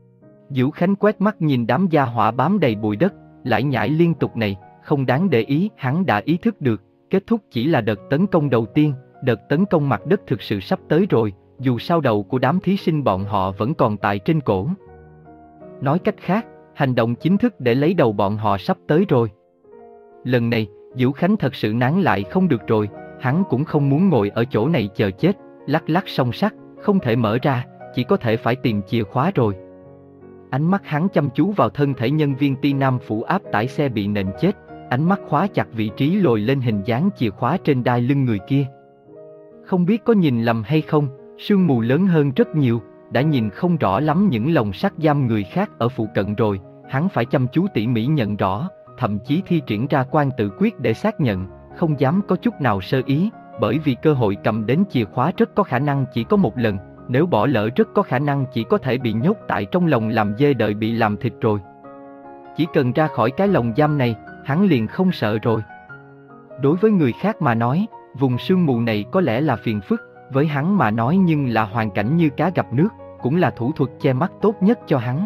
Dữu Khánh quét mắt nhìn đám gia hỏa bám đầy bụi đất, lải nhải liên tục này, không đáng để ý, hắn đã ý thức được, kết thúc chỉ là đợt tấn công đầu tiên, đợt tấn công mặt đất thực sự sắp tới rồi, dù sao đầu của đám thí sinh bọn họ vẫn còn tại trên cổ. Nói cách khác, hành động chính thức để lấy đầu bọn họ sắp tới rồi. Lần này, Dữu Khánh thật sự nán lại không được rồi, hắn cũng không muốn ngồi ở chỗ này chờ chết, lắc lắc song sắt, không thể mở ra, chỉ có thể phải tìm chìa khóa rồi. Ánh mắt hắn chăm chú vào thân thể nhân viên Ti Nam Phủ áp tải xe bị nện chết, ánh mắt khóa chặt vị trí lồi lên hình dáng chìa khóa trên đai lưng người kia. Không biết có nhìn lầm hay không, sương mù lớn hơn rất nhiều, đã nhìn không rõ lắm những lồng sắt giam người khác ở phụ cận rồi, hắn phải chăm chú tỉ mỉ nhận rõ, thậm chí thi triển ra quan tự quyết để xác nhận, không dám có chút nào sơ ý, bởi vì cơ hội cầm đến chìa khóa rất có khả năng chỉ có một lần, nếu bỏ lỡ rất có khả năng chỉ có thể bị nhốt tại trong lồng làm dê đợi bị làm thịt rồi. Chỉ cần ra khỏi cái lồng giam này, hắn liền không sợ rồi. Đối với người khác mà nói, vùng sương mù này có lẽ là phiền phức, với hắn mà nói nhưng là hoàn cảnh như cá gặp nước, cũng là thủ thuật che mắt tốt nhất cho hắn.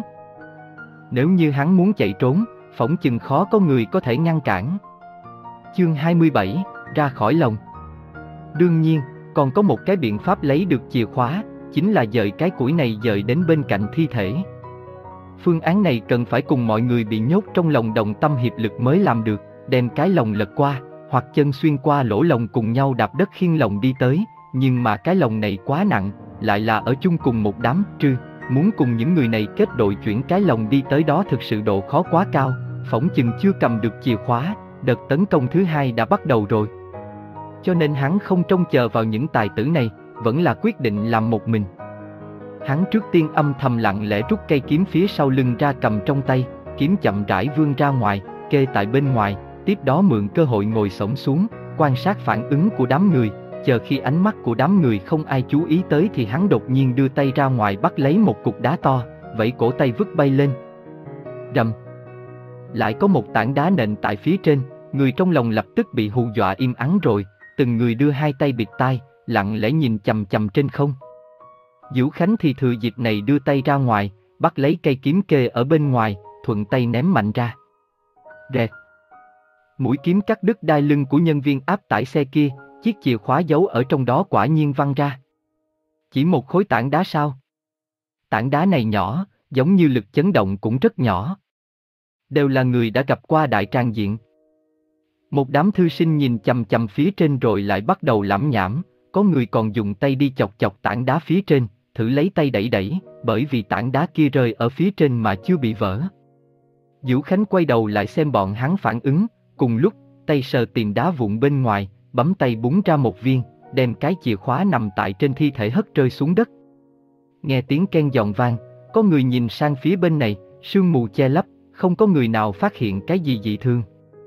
Nếu như hắn muốn chạy trốn, phỏng chừng khó có người có thể ngăn cản. Chương hai mươi bảy, ra khỏi lồng. Đương nhiên, còn có một cái biện pháp lấy được chìa khóa, chính là dời cái củi này dời đến bên cạnh thi thể. Phương án này cần phải cùng mọi người bị nhốt trong lồng đồng tâm hiệp lực mới làm được, đem cái lồng lật qua, hoặc chân xuyên qua lỗ lồng cùng nhau đạp đất khiêng lồng đi tới, nhưng mà cái lồng này quá nặng, lại là ở chung cùng một đám trư, muốn cùng những người này kết đội chuyển cái lồng đi tới đó thực sự độ khó quá cao, phỏng chừng chưa cầm được chìa khóa, đợt tấn công thứ hai đã bắt đầu rồi. Cho nên hắn không trông chờ vào những tài tử này, vẫn là quyết định làm một mình. Hắn trước tiên âm thầm lặng lẽ rút cây kiếm phía sau lưng ra cầm trong tay, kiếm chậm rãi vươn ra ngoài, kê tại bên ngoài, tiếp đó mượn cơ hội ngồi xổm xuống, quan sát phản ứng của đám người, chờ khi ánh mắt của đám người không ai chú ý tới thì hắn đột nhiên đưa tay ra ngoài bắt lấy một cục đá to, vẫy cổ tay vứt bay lên. Rầm. Lại có một tảng đá nện tại phía trên, người trong lòng lập tức bị hù dọa im ắng rồi, từng người đưa hai tay bịt tai, lặng lẽ nhìn chằm chằm trên không. Vũ Khánh thì thừa dịp này đưa tay ra ngoài, bắt lấy cây kiếm kê ở bên ngoài, thuận tay ném mạnh ra. Rẹt. Mũi kiếm cắt đứt đai lưng của nhân viên áp tải xe kia, chiếc chìa khóa giấu ở trong đó quả nhiên văng ra. Chỉ một khối tảng đá sao? Tảng đá này nhỏ, giống như lực chấn động cũng rất nhỏ. Đều là người đã gặp qua đại tràng diện. Một đám thư sinh nhìn chằm chằm phía trên rồi lại bắt đầu lẩm nhẩm, có người còn dùng tay đi chọc chọc tảng đá phía trên, thử lấy tay đẩy đẩy, bởi vì tảng đá kia rơi ở phía trên mà chưa bị vỡ. Vũ Khánh quay đầu lại xem bọn hắn phản ứng, cùng lúc, tay sờ tìm đá vụn bên ngoài, bấm tay búng ra một viên, đem cái chìa khóa nằm tại trên thi thể hất rơi xuống đất. Nghe tiếng keng giòn vang, có người nhìn sang phía bên này, sương mù che lấp, không có người nào phát hiện cái gì dị thường.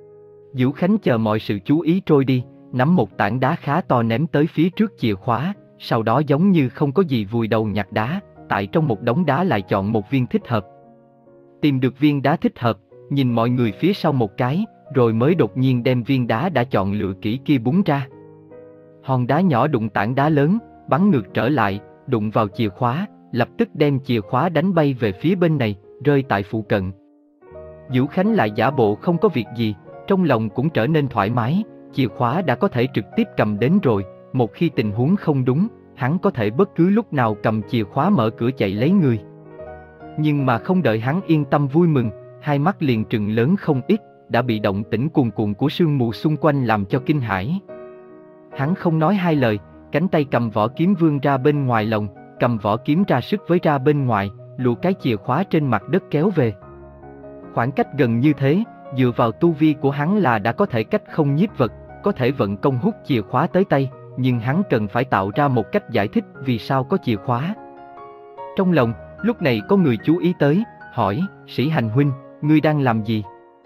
Vũ Khánh chờ mọi sự chú ý trôi đi, nắm một tảng đá khá to ném tới phía trước chìa khóa, sau đó giống như không có gì vùi đầu nhặt đá, tại trong một đống đá lại chọn một viên thích hợp. Tìm được viên đá thích hợp, nhìn mọi người phía sau một cái, rồi mới đột nhiên đem viên đá đã chọn lựa kỹ kia búng ra. Hòn đá nhỏ đụng tảng đá lớn, bắn ngược trở lại, đụng vào chìa khóa, lập tức đem chìa khóa đánh bay về phía bên này, rơi tại phụ cận. Vũ Khánh lại giả bộ không có việc gì, trong lòng cũng trở nên thoải mái, chìa khóa đã có thể trực tiếp cầm đến rồi, một khi tình huống không đúng, hắn có thể bất cứ lúc nào cầm chìa khóa mở cửa chạy lấy người. Nhưng mà không đợi hắn yên tâm vui mừng, hai mắt liền trừng lớn không ít, đã bị động tĩnh cuồn cuộn của sương mù xung quanh làm cho kinh hãi. Hắn không nói hai lời, cánh tay cầm vỏ kiếm vươn ra bên ngoài lồng, cầm vỏ kiếm ra sức với ra bên ngoài, lùa cái chìa khóa trên mặt đất kéo về. Khoảng cách gần như thế, dựa vào tu vi của hắn là đã có thể cách không nhiếp vật, có thể vận công hút chìa khóa tới tay, nhưng hắn cần phải tạo ra một cách giải thích vì sao có chìa khóa. Trong lòng, lúc này có người chú ý tới, hỏi, Sĩ Hành huynh, ngươi đang làm gì?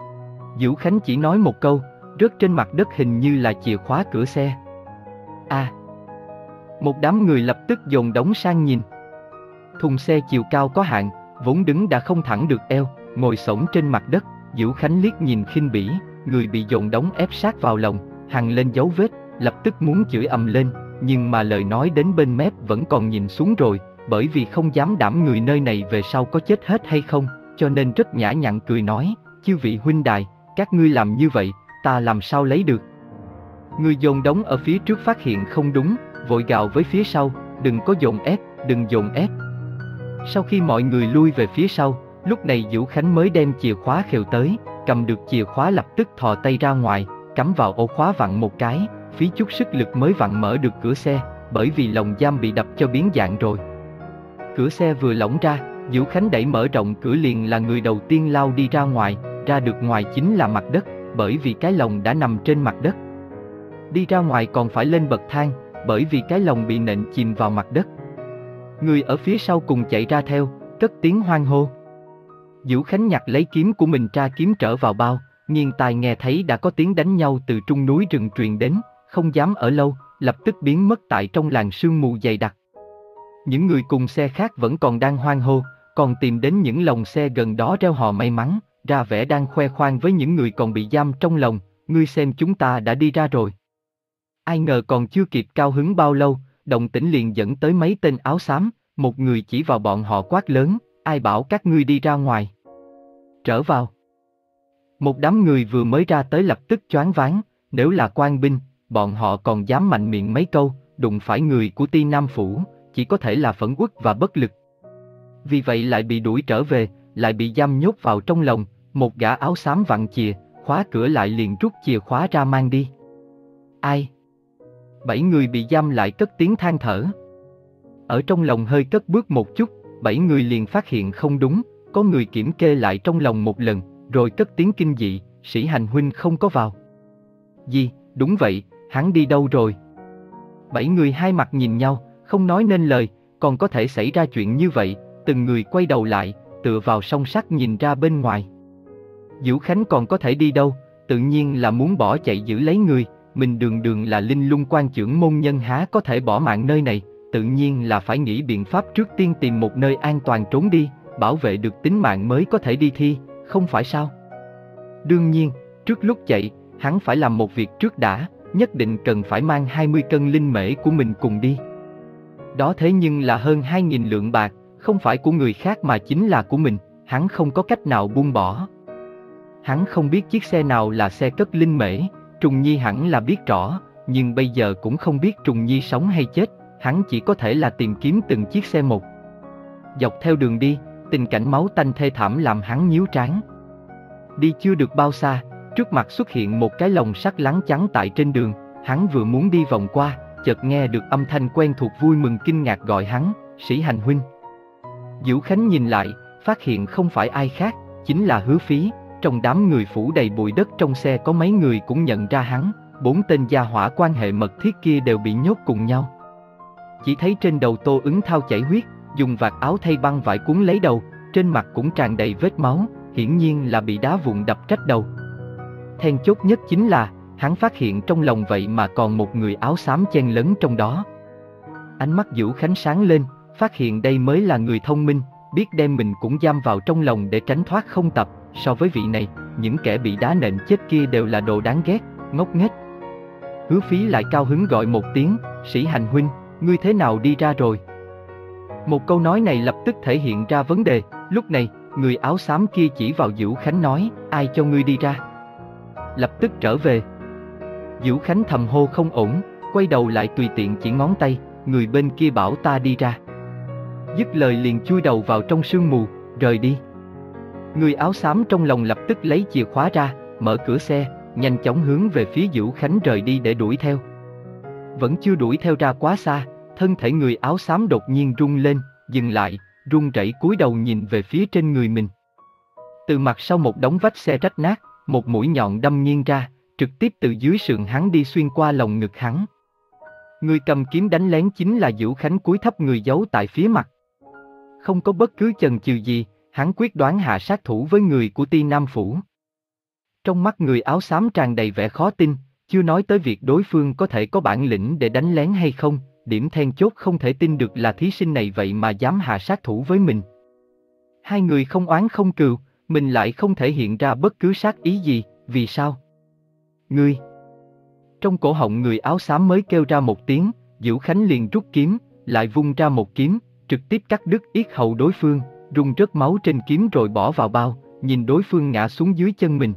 Vũ Khánh chỉ nói một câu, rớt trên mặt đất hình như là chìa khóa cửa xe. A. À. Một đám người lập tức dồn đống sang nhìn. Thùng xe chiều cao có hạn, vốn đứng đã không thẳng được eo, ngồi xổm trên mặt đất, Vũ Khánh liếc nhìn khinh bỉ, người bị dồn đống ép sát vào lòng, hằn lên dấu vết, lập tức muốn chửi ầm lên, nhưng mà lời nói đến bên mép vẫn còn nhìn xuống rồi, bởi vì không dám đảm người nơi này về sau có chết hết hay không, cho nên rất nhã nhặn cười nói, chư vị huynh đài, các ngươi làm như vậy, ta làm sao lấy được. Người dồn đống ở phía trước phát hiện không đúng, vội gào với phía sau, đừng có dồn ép, đừng dồn ép. Sau khi mọi người lui về phía sau, lúc này Vũ Khánh mới đem chìa khóa khều tới, cầm được chìa khóa lập tức thò tay ra ngoài, cắm vào ổ khóa vặn một cái, phí chút sức lực mới vặn mở được cửa xe, bởi vì lồng giam bị đập cho biến dạng rồi. Cửa xe vừa lỏng ra, Vũ Khánh đẩy mở rộng cửa liền là người đầu tiên lao đi ra ngoài, ra được ngoài chính là mặt đất, bởi vì cái lồng đã nằm trên mặt đất. Đi ra ngoài còn phải lên bậc thang, bởi vì cái lồng bị nện chìm vào mặt đất. Người ở phía sau cùng chạy ra theo, cất tiếng hoan hô. Vũ Khánh nhặt lấy kiếm của mình tra kiếm trở vào bao, nghiêng tai nghe thấy đã có tiếng đánh nhau từ trung núi rừng truyền đến, không dám ở lâu, lập tức biến mất tại trong làn sương mù dày đặc. Những người cùng xe khác vẫn còn đang hoan hô, còn tìm đến những lồng xe gần đó reo hò may mắn, ra vẻ đang khoe khoang với những người còn bị giam trong lồng, ngươi xem chúng ta đã đi ra rồi. Ai ngờ còn chưa kịp cao hứng bao lâu, động tĩnh liền dẫn tới mấy tên áo xám, một người chỉ vào bọn họ quát lớn, ai bảo các ngươi đi ra ngoài. Trở vào. Một đám người vừa mới ra tới lập tức choáng váng, nếu là quan binh, bọn họ còn dám mạnh miệng mấy câu, đụng phải người của Ti Nam Phủ, chỉ có thể là phẫn uất và bất lực. Vì vậy lại bị đuổi trở về, lại bị giam nhốt vào trong lồng, một gã áo xám vặn chìa, khóa cửa lại liền rút chìa khóa ra mang đi. Ai? Bảy người bị giam lại cất tiếng than thở. Ở trong lồng hơi cất bước một chút, bảy người liền phát hiện không đúng, có người kiểm kê lại trong lòng một lần, rồi cất tiếng kinh dị, Sĩ Hành huynh không có vào. Gì, đúng vậy, hắn đi đâu rồi? Bảy người hai mặt nhìn nhau, không nói nên lời, còn có thể xảy ra chuyện như vậy, từng người quay đầu lại, tựa vào song sắt nhìn ra bên ngoài. Vũ Khánh còn có thể đi đâu, tự nhiên là muốn bỏ chạy giữ lấy người, mình đường đường là Linh Lung quan trưởng môn nhân há có thể bỏ mạng nơi này, tự nhiên là phải nghĩ biện pháp trước tiên tìm một nơi an toàn trốn đi, bảo vệ được tính mạng mới có thể đi thi, không phải sao? Đương nhiên, trước lúc chạy, hắn phải làm một việc trước đã, nhất định cần phải mang hai mươi cân linh mễ của mình cùng đi. Đó thế nhưng là hơn hai nghìn lượng bạc, không phải của người khác mà chính là của mình, hắn không có cách nào buông bỏ. Hắn không biết chiếc xe nào là xe cất linh mễ, Trùng Nhi hẳn là biết rõ, nhưng bây giờ cũng không biết Trùng Nhi sống hay chết, hắn chỉ có thể là tìm kiếm từng chiếc xe một. Dọc theo đường đi, tình cảnh máu tanh thê thảm làm hắn nhíu trán. Đi chưa được bao xa, trước mặt xuất hiện một cái lồng sắt lắng chắn tại trên đường, hắn vừa muốn đi vòng qua, chợt nghe được âm thanh quen thuộc vui mừng kinh ngạc gọi hắn, Sĩ Hành huynh. Dữu Khánh nhìn lại, phát hiện không phải ai khác, chính là Hứa Phí. Trong đám người phủ đầy bụi đất trong xe có mấy người cũng nhận ra hắn, bốn tên gia hỏa quan hệ mật thiết kia đều bị nhốt cùng nhau. Chỉ thấy trên đầu Tô Ứng Thao chảy huyết, dùng vạt áo thay băng vải cuốn lấy đầu, trên mặt cũng tràn đầy vết máu, hiển nhiên là bị đá vụn đập rách đầu. Then chốt nhất chính là, hắn phát hiện trong lòng vậy mà còn một người áo xám chen lấn trong đó. Ánh mắt Dữu Khánh sáng lên, phát hiện đây mới là người thông minh, biết đem mình cũng giam vào trong lòng để tránh thoát không tập. So với vị này, những kẻ bị đá nện chết kia đều là đồ đáng ghét, ngốc nghếch. Hứa Phí lại cao hứng gọi một tiếng, Sĩ Hành huynh, ngươi thế nào đi ra rồi? Một câu nói này lập tức thể hiện ra vấn đề, lúc này, người áo xám kia chỉ vào Dữu Khánh nói, ai cho ngươi đi ra? Lập tức trở về. Dữu Khánh thầm hô không ổn, quay đầu lại tùy tiện chỉ ngón tay, người bên kia bảo ta đi ra. Dứt lời liền chui đầu vào trong sương mù, rời đi. Người áo xám trong lòng lập tức lấy chìa khóa ra, mở cửa xe, nhanh chóng hướng về phía Dữu Khánh rời đi để đuổi theo. Vẫn chưa đuổi theo ra quá xa, thân thể người áo xám đột nhiên rung lên, dừng lại, run rẩy cúi đầu nhìn về phía trên người mình. Từ mặt sau một đống vách xe rách nát, một mũi nhọn đâm nghiêng ra, trực tiếp từ dưới sườn hắn đi xuyên qua lồng ngực hắn. Người cầm kiếm đánh lén chính là Dữu Khánh cúi thấp người giấu tại phía mặt. Không có bất cứ chần chừ gì, hắn quyết đoán hạ sát thủ với người của Ti Nam Phủ. Trong mắt người áo xám tràn đầy vẻ khó tin, chưa nói tới việc đối phương có thể có bản lĩnh để đánh lén hay không, điểm then chốt không thể tin được là thí sinh này vậy mà dám hạ sát thủ với mình. Hai người không oán không cừu, mình lại không thể hiện ra bất cứ sát ý gì, vì sao? Ngươi! Trong cổ họng người áo xám mới kêu ra một tiếng, Dữu Khánh liền rút kiếm, lại vung ra một kiếm, trực tiếp cắt đứt yết hầu đối phương, rung rớt máu trên kiếm rồi bỏ vào bao, nhìn đối phương ngã xuống dưới chân mình.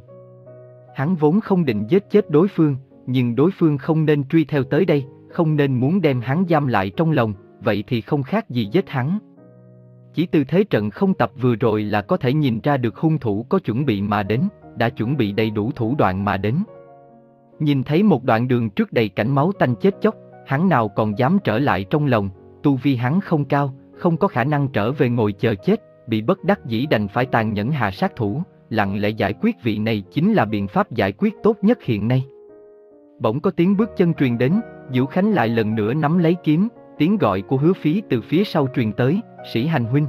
Hắn vốn không định giết chết đối phương, nhưng đối phương không nên truy theo tới đây, không nên muốn đem hắn giam lại trong lòng, vậy thì không khác gì giết hắn. Chỉ từ thế trận không tập vừa rồi là có thể nhìn ra được hung thủ có chuẩn bị mà đến, đã chuẩn bị đầy đủ thủ đoạn mà đến. Nhìn thấy một đoạn đường trước đầy cảnh máu tanh chết chóc, hắn nào còn dám trở lại trong lòng, tu vi hắn không cao, không có khả năng trở về ngồi chờ chết, bị bất đắc dĩ đành phải tàn nhẫn hạ sát thủ, lặng lẽ giải quyết vị này chính là biện pháp giải quyết tốt nhất hiện nay. Bỗng có tiếng bước chân truyền đến, Dữu Khánh lại lần nữa nắm lấy kiếm, tiếng gọi của Hứa Phí từ phía sau truyền tới, Sĩ Hành huynh.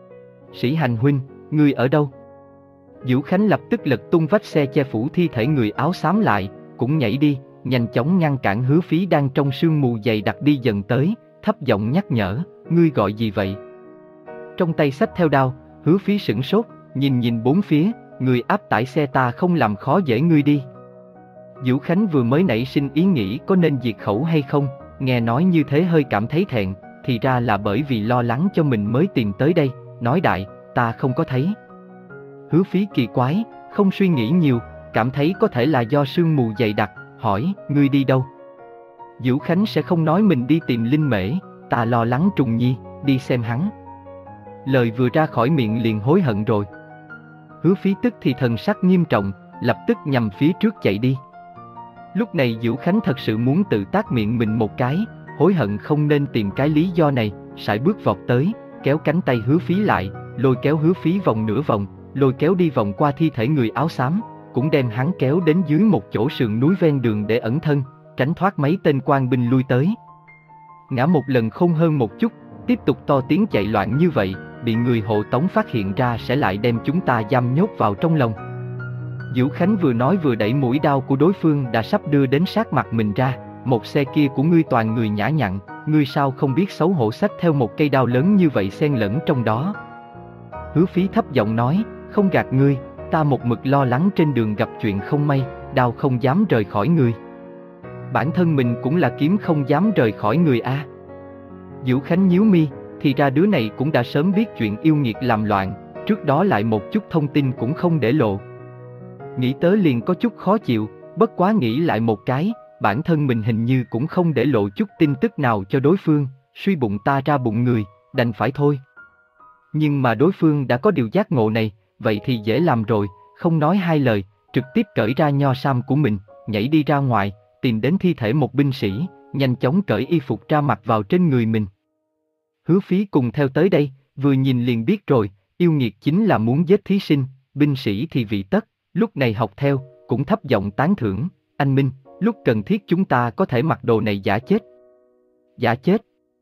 Sĩ Hành huynh, ngươi ở đâu? Dữu Khánh lập tức lật tung vách xe che phủ thi thể người áo xám lại, cũng nhảy đi, nhanh chóng ngăn cản Hứa Phí đang trong sương mù dày đặc đi dần tới, thấp giọng nhắc nhở, ngươi gọi gì vậy? Trong tay xách theo đao, Hứa Phí sửng sốt, nhìn nhìn bốn phía, người áp tải xe ta không làm khó dễ ngươi đi. Dữu Khánh vừa mới nảy sinh ý nghĩ có nên diệt khẩu hay không, nghe nói như thế hơi cảm thấy thẹn, thì ra là bởi vì lo lắng cho mình mới tìm tới đây, nói đại, ta không có thấy. Hứa Phí kỳ quái, không suy nghĩ nhiều, cảm thấy có thể là do sương mù dày đặc, hỏi, ngươi đi đâu? Dữu Khánh sẽ không nói mình đi tìm Linh Mễ, ta lo lắng Trùng Nhi, đi xem hắn. Lời vừa ra khỏi miệng liền hối hận rồi. Hứa Phí tức thì thần sắc nghiêm trọng, lập tức nhằm phía trước chạy đi. Lúc này Dữu Khánh thật sự muốn tự tát miệng mình một cái, hối hận không nên tìm cái lý do này, sải bước vọt tới, kéo cánh tay Hứa Phí lại, lôi kéo Hứa Phí vòng nửa vòng, lôi kéo đi vòng qua thi thể người áo xám, cũng đem hắn kéo đến dưới một chỗ sườn núi ven đường để ẩn thân, tránh thoát mấy tên quan binh lui tới. Ngã một lần không hơn một chút, tiếp tục to tiếng chạy loạn như vậy, bị người hộ tống phát hiện ra sẽ lại đem chúng ta giam nhốt vào trong lòng. Dữu Khánh vừa nói vừa đẩy mũi đao của đối phương đã sắp đưa đến sát mặt mình ra, một xe kia của ngươi toàn người nhã nhặn, ngươi sao không biết xấu hổ xách theo một cây đao lớn như vậy xen lẫn trong đó. Hứa Phí thấp giọng nói, không gạt ngươi, ta một mực lo lắng trên đường gặp chuyện không may, đao không dám rời khỏi người. Bản thân mình cũng là kiếm không dám rời khỏi người a. Vũ Khánh nhíu mi, thì ra đứa này cũng đã sớm biết chuyện yêu nghiệt làm loạn, trước đó lại một chút thông tin cũng không để lộ. Nghĩ tới liền có chút khó chịu, bất quá nghĩ lại một cái, bản thân mình hình như cũng không để lộ chút tin tức nào cho đối phương, suy bụng ta ra bụng người, đành phải thôi. Nhưng mà đối phương đã có điều giác ngộ này, vậy thì dễ làm rồi, không nói hai lời, trực tiếp cởi ra nho sam của mình, nhảy đi ra ngoài, tìm đến thi thể một binh sĩ, nhanh chóng cởi y phục ra mặc vào trên người mình. Hứa Phí cùng theo tới đây, vừa nhìn liền biết rồi, yêu nghiệt chính là muốn giết thí sinh, binh sĩ thì vị tất, lúc này học theo, cũng thấp giọng tán thưởng, anh Minh, lúc cần thiết chúng ta có thể mặc đồ này giả chết. Giả chết?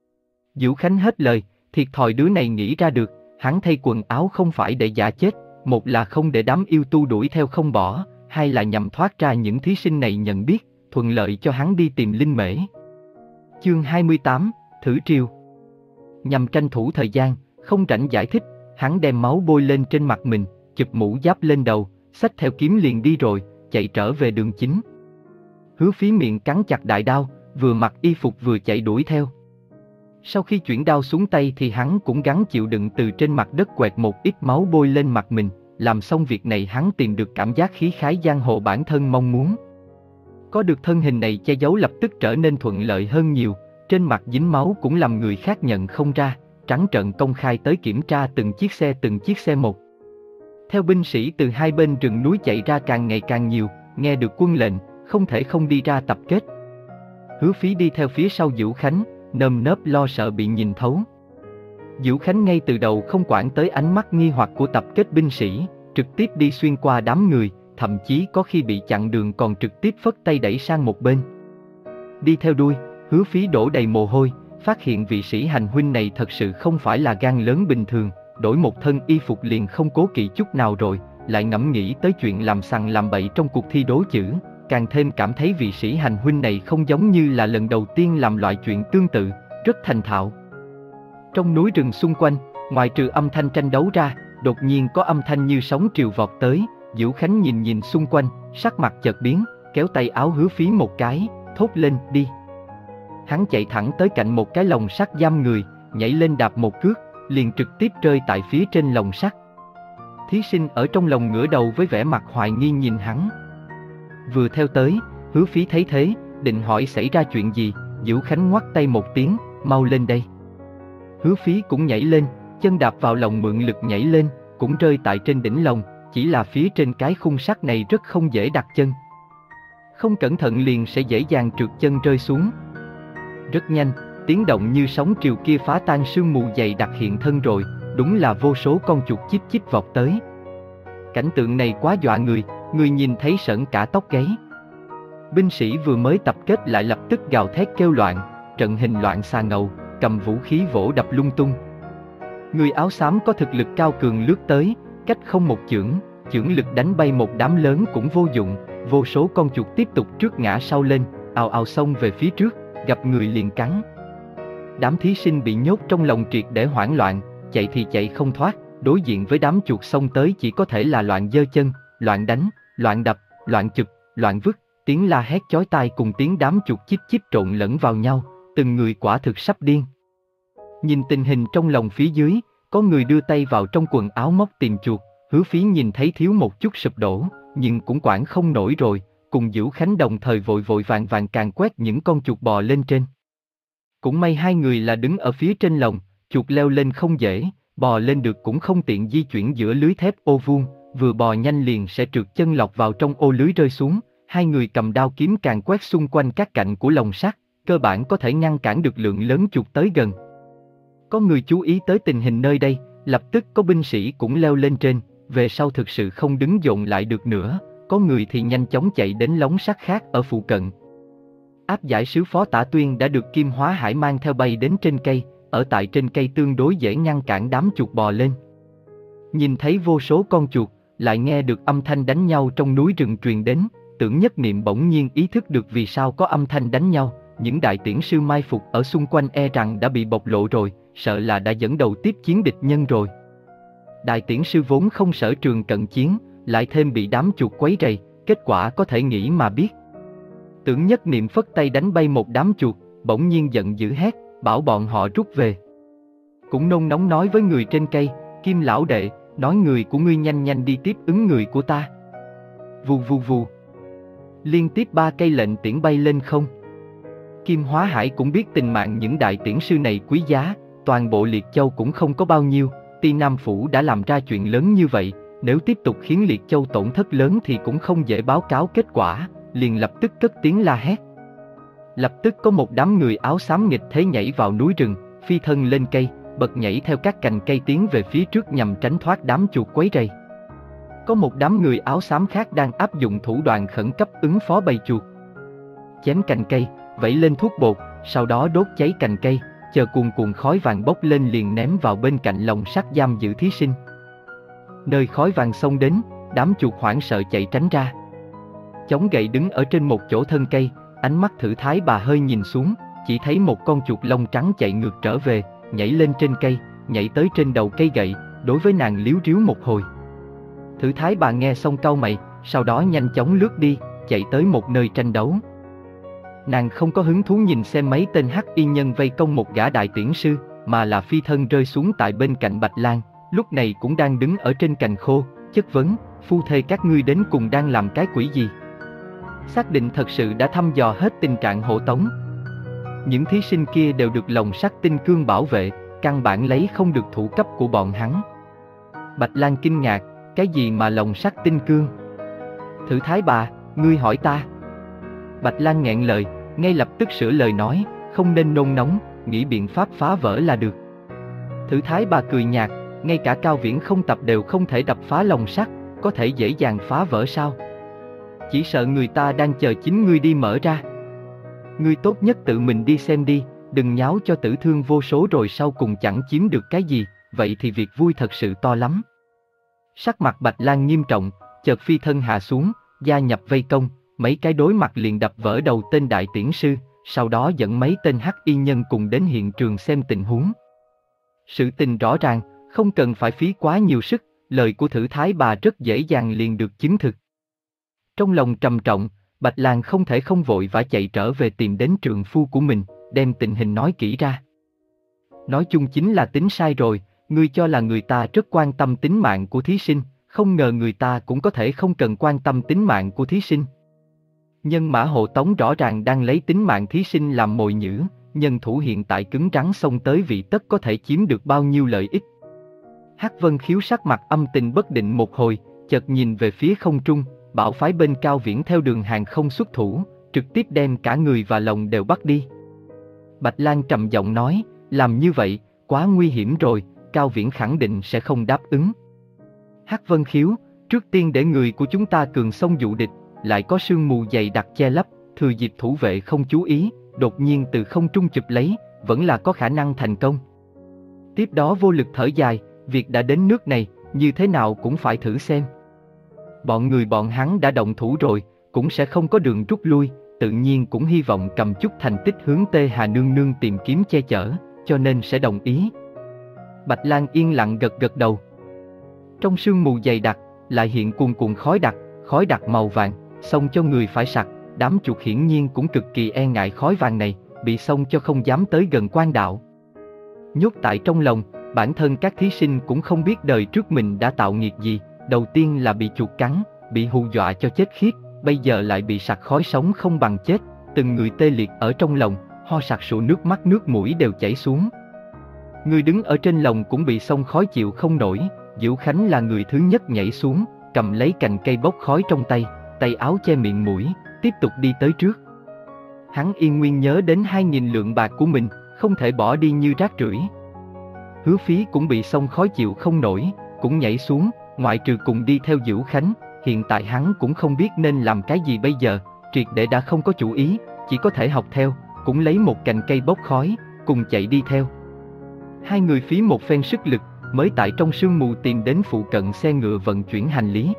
Vũ Khánh hết lời, thiệt thòi đứa này nghĩ ra được, hắn thay quần áo không phải để giả chết, một là không để đám yêu tu đuổi theo không bỏ, hai là nhằm thoát ra những thí sinh này nhận biết, thuận lợi cho hắn đi tìm linh mễ. Chương hai mươi tám, Thử Triều. Nhằm tranh thủ thời gian, không rảnh giải thích, hắn đem máu bôi lên trên mặt mình, chụp mũ giáp lên đầu, xách theo kiếm liền đi rồi, chạy trở về đường chính. Hứa Phí miệng cắn chặt đại đao, vừa mặc y phục vừa chạy đuổi theo. Sau khi chuyển đao xuống tay thì hắn cũng gắng chịu đựng từ trên mặt đất quẹt một ít máu bôi lên mặt mình, làm xong việc này hắn tìm được cảm giác khí khái giang hồ bản thân mong muốn. Có được thân hình này che giấu lập tức trở nên thuận lợi hơn nhiều, trên mặt dính máu cũng làm người khác nhận không ra, trắng trợn công khai tới kiểm tra từng chiếc xe từng chiếc xe một. Theo binh sĩ từ hai bên rừng núi chạy ra càng ngày càng nhiều, nghe được quân lệnh, không thể không đi ra tập kết. Hứa Phí đi theo phía sau Vũ Khánh, nơm nớp lo sợ bị nhìn thấu. Vũ Khánh ngay từ đầu không quản tới ánh mắt nghi hoặc của tập kết binh sĩ, trực tiếp đi xuyên qua đám người, thậm chí có khi bị chặn đường còn trực tiếp phất tay đẩy sang một bên. Đi theo đuôi, Hứa Phí đổ đầy mồ hôi, phát hiện vị sĩ hành huynh này thật sự không phải là gan lớn bình thường, đổi một thân y phục liền không cố kỵ chút nào rồi, lại ngẫm nghĩ tới chuyện làm sằng làm bậy trong cuộc thi đố chữ, càng thêm cảm thấy vị sĩ hành huynh này không giống như là lần đầu tiên làm loại chuyện tương tự, rất thành thạo. Trong núi rừng xung quanh, ngoài trừ âm thanh tranh đấu ra, đột nhiên có âm thanh như sóng triều vọt tới. Vũ Khánh nhìn nhìn xung quanh, sắc mặt chợt biến, kéo tay áo Hứa Phí một cái, thốt lên đi. Hắn chạy thẳng tới cạnh một cái lồng sắt giam người, nhảy lên đạp một cước, liền trực tiếp rơi tại phía trên lồng sắt. Thí sinh ở trong lồng ngửa đầu với vẻ mặt hoài nghi nhìn hắn. Vừa theo tới, Hứa Phí thấy thế, định hỏi xảy ra chuyện gì, Vũ Khánh ngoắt tay một tiếng, mau lên đây. Hứa Phí cũng nhảy lên, chân đạp vào lồng mượn lực nhảy lên, cũng rơi tại trên đỉnh lồng, chỉ là phía trên cái khung sắt này rất không dễ đặt chân. Không cẩn thận liền sẽ dễ dàng trượt chân rơi xuống. Rất nhanh, tiếng động như sóng triều kia phá tan sương mù dày đặc hiện thân rồi, đúng là vô số con chuột chích chích vọt tới. Cảnh tượng này quá dọa người, người nhìn thấy sởn cả tóc gáy. Binh sĩ vừa mới tập kết lại lập tức gào thét kêu loạn, trận hình loạn xà ngầu, cầm vũ khí vỗ đập lung tung. Người áo xám có thực lực cao cường lướt tới, cách không một chưởng, chưởng lực đánh bay một đám lớn cũng vô dụng, vô số con chuột tiếp tục trước ngã sau lên, ào ào xông về phía trước, gặp người liền cắn. Đám thí sinh bị nhốt trong lồng triệt để hoảng loạn, chạy thì chạy không thoát, đối diện với đám chuột xông tới chỉ có thể là loạn giơ chân, loạn đánh, loạn đập, loạn chụp, loạn vứt, tiếng la hét chói tai cùng tiếng đám chuột chích chích trộn lẫn vào nhau, từng người quả thực sắp điên. Nhìn tình hình trong lồng phía dưới, có người đưa tay vào trong quần áo móc tìm chuột, Hứa Phí nhìn thấy thiếu một chút sụp đổ, nhưng cũng quản không nổi rồi, cùng Vũ Khánh đồng thời vội vội vàng vàng càng quét những con chuột bò lên trên. Cũng may hai người là đứng ở phía trên lồng, chuột leo lên không dễ, bò lên được cũng không tiện di chuyển giữa lưới thép ô vuông, vừa bò nhanh liền sẽ trượt chân lọt vào trong ô lưới rơi xuống. Hai người cầm đao kiếm càng quét xung quanh các cạnh của lồng sắt, cơ bản có thể ngăn cản được lượng lớn chuột tới gần. Có người chú ý tới tình hình nơi đây, lập tức có binh sĩ cũng leo lên trên, về sau thực sự không đứng dồn lại được nữa, có người thì nhanh chóng chạy đến lóng sắt khác ở phụ cận. Áp giải sứ Phó Tả Tuyên đã được Kim Hóa Hải mang theo bay đến trên cây, ở tại trên cây tương đối dễ ngăn cản đám chuột bò lên. Nhìn thấy vô số con chuột, lại nghe được âm thanh đánh nhau trong núi rừng truyền đến, Tưởng Nhất Niệm bỗng nhiên ý thức được vì sao có âm thanh đánh nhau, những đại tiễn sư mai phục ở xung quanh e rằng đã bị bộc lộ rồi, sợ là đã dẫn đầu tiếp chiến địch nhân rồi. Đại tiễn sư vốn không sở trường cận chiến, lại thêm bị đám chuột quấy rầy, kết quả có thể nghĩ mà biết. Tưởng Nhất Niệm phất tay đánh bay một đám chuột, bỗng nhiên giận dữ hét, bảo bọn họ rút về. Cũng nôn nóng nói với người trên cây, Kim lão đệ, nói người của ngươi nhanh nhanh đi tiếp ứng người của ta. Vù vù vù. Liên tiếp ba cây lệnh tiễn bay lên không. Kim Hóa Hải cũng biết tình mạng những đại tiễn sư này quý giá, toàn bộ Liệt Châu cũng không có bao nhiêu, Ti Nam Phủ đã làm ra chuyện lớn như vậy, nếu tiếp tục khiến Liệt Châu tổn thất lớn thì cũng không dễ báo cáo kết quả, liền lập tức cất tiếng la hét. Lập tức có một đám người áo xám nghịch thế nhảy vào núi rừng, phi thân lên cây, bật nhảy theo các cành cây tiến về phía trước nhằm tránh thoát đám chuột quấy rầy. Có một đám người áo xám khác đang áp dụng thủ đoạn khẩn cấp ứng phó bầy chuột. Chém cành cây, vẩy lên thuốc bột, sau đó đốt cháy cành cây, chờ cuồn cuộn khói vàng bốc lên liền ném vào bên cạnh lồng sắt giam giữ thí sinh. Nơi khói vàng xông đến, đám chuột hoảng sợ chạy tránh ra. Chống gậy đứng ở trên một chỗ thân cây, ánh mắt Thử Thái Bà hơi nhìn xuống, chỉ thấy một con chuột lông trắng chạy ngược trở về, nhảy lên trên cây, nhảy tới trên đầu cây gậy, đối với nàng líu ríu một hồi. Thử Thái Bà nghe xong cau mày, sau đó nhanh chóng lướt đi, chạy tới một nơi tranh đấu. Nàng không có hứng thú nhìn xem mấy tên hắc y nhân vây công một gã đại tiễn sư, mà là phi thân rơi xuống tại bên cạnh Bạch Lang, lúc này cũng đang đứng ở trên cành khô, chất vấn, phu thê các ngươi đến cùng đang làm cái quỷ gì? Xác định thật sự đã thăm dò hết tình trạng hộ tống. Những thí sinh kia đều được lồng sắt tinh cương bảo vệ, căn bản lấy không được thủ cấp của bọn hắn. Bạch Lang kinh ngạc, cái gì mà lồng sắt tinh cương? Thử Thái Bà, ngươi hỏi ta. Bạch Lang nghẹn lời, ngay lập tức sửa lời nói, không nên nôn nóng, nghĩ biện pháp phá vỡ là được. Thử Thái Bà cười nhạt, ngay cả Cao Viễn không tập đều không thể đập phá lồng sắt, có thể dễ dàng phá vỡ sao? Chỉ sợ người ta đang chờ chính ngươi đi mở ra. Ngươi tốt nhất tự mình đi xem đi, đừng nháo cho tử thương vô số rồi sau cùng chẳng chiếm được cái gì, vậy thì việc vui thật sự to lắm. Sắc mặt Bạch Lang nghiêm trọng, chợt phi thân hạ xuống, gia nhập vây công, mấy cái đối mặt liền đập vỡ đầu tên đại tiễn sư, sau đó dẫn mấy tên hắc y nhân cùng đến hiện trường xem tình huống. Sự tình rõ ràng, không cần phải phí quá nhiều sức, lời của Thử Thái Bà rất dễ dàng liền được chứng thực. Trong lòng trầm trọng, Bạch Lang không thể không vội vã chạy trở về tìm đến trượng phu của mình, đem tình hình nói kỹ ra. Nói chung chính là tính sai rồi, ngươi cho là người ta rất quan tâm tính mạng của thí sinh, không ngờ người ta cũng có thể không cần quan tâm tính mạng của thí sinh. Nhân mã hộ tống rõ ràng đang lấy tính mạng thí sinh làm mồi nhử, nhân thủ hiện tại cứng rắn xông tới vị tất có thể chiếm được bao nhiêu lợi ích. Hắc Vân Khiếu sắc mặt âm tình bất định một hồi, chợt nhìn về phía không trung, bảo phái bên Cao Viễn theo đường hàng không xuất thủ, trực tiếp đem cả người và lồng đều bắt đi. Bạch Lang trầm giọng nói, làm như vậy, quá nguy hiểm rồi, Cao Viễn khẳng định sẽ không đáp ứng. Hắc Vân Khiếu, trước tiên để người của chúng ta cường xông dụ địch, lại có sương mù dày đặc che lấp, thừa dịp thủ vệ không chú ý, đột nhiên từ không trung chụp lấy, vẫn là có khả năng thành công. Tiếp đó vô lực thở dài, việc đã đến nước này, như thế nào cũng phải thử xem. Bọn người bọn hắn đã động thủ rồi, cũng sẽ không có đường rút lui, tự nhiên cũng hy vọng cầm chút thành tích hướng Tê Hà nương nương tìm kiếm che chở, cho nên sẽ đồng ý. Bạch Lang yên lặng gật gật đầu. Trong sương mù dày đặc, lại hiện cuồn cuộn khói đặc, khói đặc màu vàng, xông cho người phải sặc, đám chuột hiển nhiên cũng cực kỳ e ngại khói vàng này, bị xông cho không dám tới gần quan đạo. Nhốt tại trong lòng, bản thân các thí sinh cũng không biết đời trước mình đã tạo nghiệt gì, đầu tiên là bị chuột cắn, bị hù dọa cho chết khiếp, bây giờ lại bị sặc khói sống không bằng chết, từng người tê liệt ở trong lòng, ho sặc sụa nước mắt nước mũi đều chảy xuống. Người đứng ở trên lồng cũng bị xông khói chịu không nổi, Diễu Khánh là người thứ nhất nhảy xuống, cầm lấy cành cây bốc khói trong tay, tay áo che miệng mũi, tiếp tục đi tới trước. Hắn yên nguyên nhớ đến hai nghìn lượng bạc của mình, không thể bỏ đi như rác rưởi. Hứa Phí cũng bị xông khói chịu không nổi, cũng nhảy xuống, ngoại trừ cùng đi theo Diễu Khánh, hiện tại hắn cũng không biết nên làm cái gì bây giờ, triệt để đã không có chủ ý, chỉ có thể học theo, cũng lấy một cành cây bốc khói, cùng chạy đi theo. Hai người phí một phen sức lực, mới tại trong sương mù tìm đến phụ cận xe ngựa vận chuyển hành lý.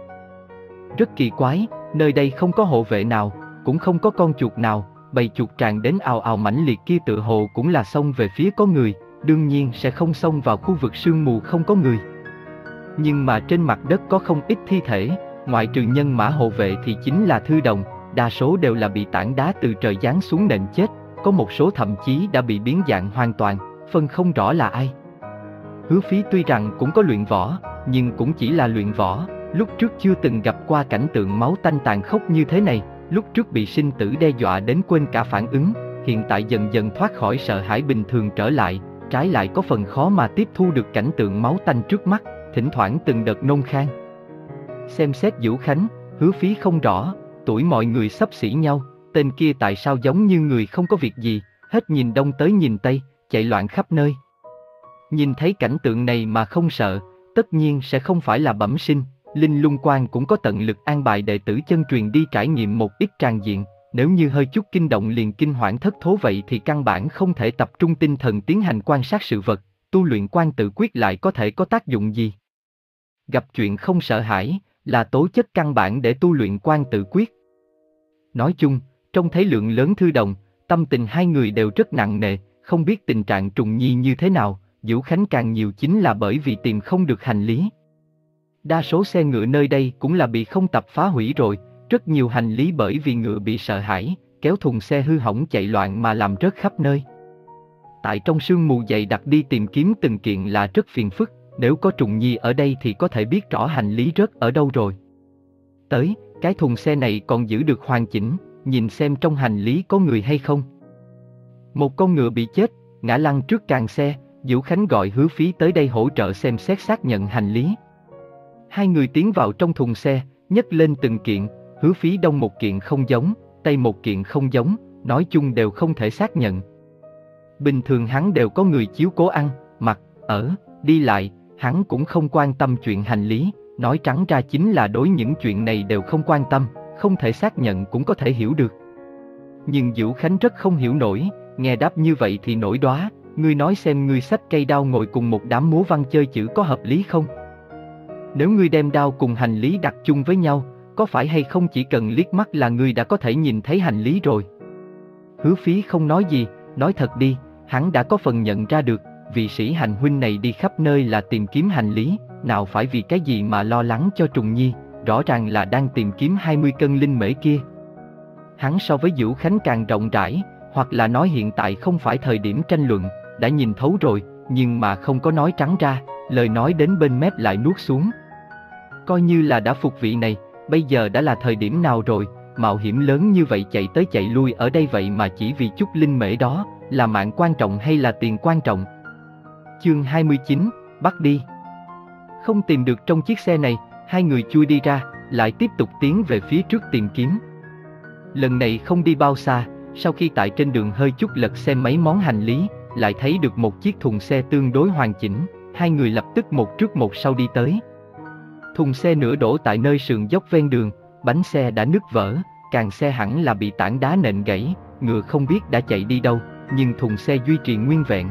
Rất kỳ quái, nơi đây không có hộ vệ nào, cũng không có con chuột nào, bầy chuột tràn đến ào ào mãnh liệt kia tự hồ cũng là xông về phía có người, đương nhiên sẽ không xông vào khu vực sương mù không có người. Nhưng mà trên mặt đất có không ít thi thể, ngoại trừ nhân mã hộ vệ thì chính là thư đồng, đa số đều là bị tảng đá từ trời giáng xuống nện chết, có một số thậm chí đã bị biến dạng hoàn toàn, phân không rõ là ai. Hứa Phí tuy rằng cũng có luyện võ, nhưng cũng chỉ là luyện võ, lúc trước chưa từng gặp qua cảnh tượng máu tanh tàn khốc như thế này, lúc trước bị sinh tử đe dọa đến quên cả phản ứng, hiện tại dần dần thoát khỏi sợ hãi bình thường trở lại, trái lại có phần khó mà tiếp thu được cảnh tượng máu tanh trước mắt, thỉnh thoảng từng đợt nôn khan. Xem xét Vũ Khánh, Hứa Phí không rõ, tuổi mọi người xấp xỉ nhau, tên kia tại sao giống như người không có việc gì, hết nhìn đông tới nhìn tây, chạy loạn khắp nơi. Nhìn thấy cảnh tượng này mà không sợ, tất nhiên sẽ không phải là bẩm sinh. Linh Lung Quan cũng có tận lực an bài đệ tử chân truyền đi trải nghiệm một ít tràng diện, nếu như hơi chút kinh động liền kinh hoảng thất thố vậy thì căn bản không thể tập trung tinh thần tiến hành quan sát sự vật, tu luyện quan tự quyết lại có thể có tác dụng gì. Gặp chuyện không sợ hãi, là tố chất căn bản để tu luyện quan tự quyết. Nói chung, trong thấy lượng lớn thư đồng, tâm tình hai người đều rất nặng nề, không biết tình trạng Trùng Nhi như thế nào, Vũ Khánh càng nhiều chính là bởi vì tìm không được hành lý. Đa số xe ngựa nơi đây cũng là bị không tập phá hủy rồi, rất nhiều hành lý bởi vì ngựa bị sợ hãi, kéo thùng xe hư hỏng chạy loạn mà làm rớt khắp nơi. Tại trong sương mù dày đặc đi tìm kiếm từng kiện là rất phiền phức, nếu có Trùng Nhi ở đây thì có thể biết rõ hành lý rớt ở đâu rồi. Tới, cái thùng xe này còn giữ được hoàn chỉnh, nhìn xem trong hành lý có người hay không. Một con ngựa bị chết, ngã lăn trước càng xe, Vũ Khánh gọi Hứa Phí tới đây hỗ trợ xem xét xác nhận hành lý. Hai người tiến vào trong thùng xe, nhấc lên từng kiện, Hứa Phí đông một kiện không giống, tây một kiện không giống, nói chung đều không thể xác nhận. Bình thường hắn đều có người chiếu cố ăn, mặc, ở, đi lại, hắn cũng không quan tâm chuyện hành lý, nói trắng ra chính là đối những chuyện này đều không quan tâm, không thể xác nhận cũng có thể hiểu được. Nhưng Vũ Khánh rất không hiểu nổi, nghe đáp như vậy thì nổi đoá, ngươi nói xem ngươi xách cây đao ngồi cùng một đám múa văn chơi chữ có hợp lý không? Nếu ngươi đem đao cùng hành lý đặt chung với nhau, có phải hay không chỉ cần liếc mắt là ngươi đã có thể nhìn thấy hành lý rồi? Hứa Phí không nói gì, nói thật đi, hắn đã có phần nhận ra được, vị sĩ hành huynh này đi khắp nơi là tìm kiếm hành lý, nào phải vì cái gì mà lo lắng cho Trùng Nhi, rõ ràng là đang tìm kiếm hai mươi cân linh mễ kia. Hắn so với Vũ Khánh càng rộng rãi, hoặc là nói hiện tại không phải thời điểm tranh luận, đã nhìn thấu rồi, nhưng mà không có nói trắng ra, lời nói đến bên mép lại nuốt xuống. Coi như là đã phục vị này, bây giờ đã là thời điểm nào rồi, mạo hiểm lớn như vậy chạy tới chạy lui ở đây vậy mà chỉ vì chút linh mễ đó, là mạng quan trọng hay là tiền quan trọng? Chương hai mươi chín, bắt đi. Không tìm được trong chiếc xe này, hai người chui đi ra, lại tiếp tục tiến về phía trước tìm kiếm. Lần này không đi bao xa, sau khi tại trên đường hơi chút lật xem mấy món hành lý, lại thấy được một chiếc thùng xe tương đối hoàn chỉnh, hai người lập tức một trước một sau đi tới. Thùng xe nửa đổ tại nơi sườn dốc ven đường, bánh xe đã nứt vỡ, càng xe hẳn là bị tảng đá nện gãy, ngựa không biết đã chạy đi đâu, nhưng thùng xe duy trì nguyên vẹn.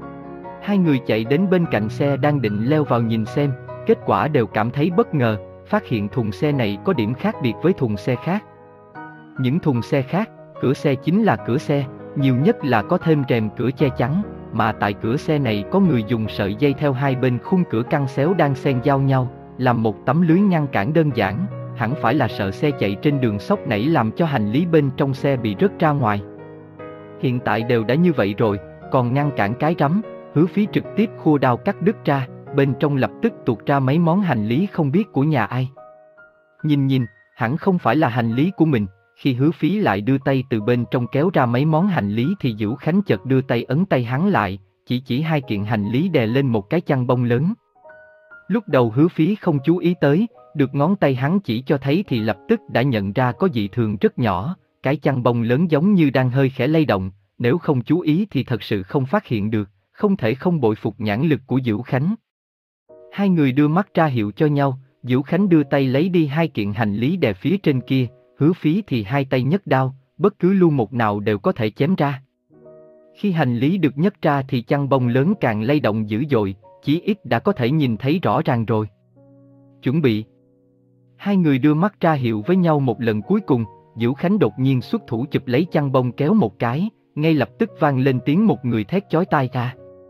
Hai người chạy đến bên cạnh xe đang định leo vào nhìn xem, kết quả đều cảm thấy bất ngờ, phát hiện thùng xe này có điểm khác biệt với thùng xe khác. Những thùng xe khác, cửa xe chính là cửa xe, nhiều nhất là có thêm rèm cửa che chắn, mà tại cửa xe này có người dùng sợi dây theo hai bên khung cửa căng xéo đang xen giao nhau, làm một tấm lưới ngăn cản đơn giản, hẳn phải là sợ xe chạy trên đường sóc nảy làm cho hành lý bên trong xe bị rớt ra ngoài. Hiện tại đều đã như vậy rồi, còn ngăn cản cái rắm, Hứa Phí trực tiếp khua đao cắt đứt ra, bên trong lập tức tuột ra mấy món hành lý không biết của nhà ai. Nhìn nhìn, hẳn không phải là hành lý của mình, khi Hứa Phí lại đưa tay từ bên trong kéo ra mấy món hành lý thì Vũ Khánh chợt đưa tay ấn tay hắn lại, chỉ chỉ hai kiện hành lý đè lên một cái chăn bông lớn. Lúc đầu Hứa Phí không chú ý tới, được ngón tay hắn chỉ cho thấy thì lập tức đã nhận ra có dị thường rất nhỏ, cái chăn bông lớn giống như đang hơi khẽ lay động, nếu không chú ý thì thật sự không phát hiện được, không thể không bội phục nhãn lực của Vũ Khánh. Hai người đưa mắt ra hiệu cho nhau, Vũ Khánh đưa tay lấy đi hai kiện hành lý đè phía trên kia, Hứa Phí thì hai tay nhấc đao, bất cứ lu một nào đều có thể chém ra. Khi hành lý được nhấc ra thì chăn bông lớn càng lay động dữ dội, chí ít đã có thể nhìn thấy rõ ràng rồi. Chuẩn bị. Hai người đưa mắt ra hiệu với nhau một lần cuối cùng, Vũ Khánh đột nhiên xuất thủ chụp lấy chăn bông kéo một cái, ngay lập tức vang lên tiếng một người thét chói tai ra.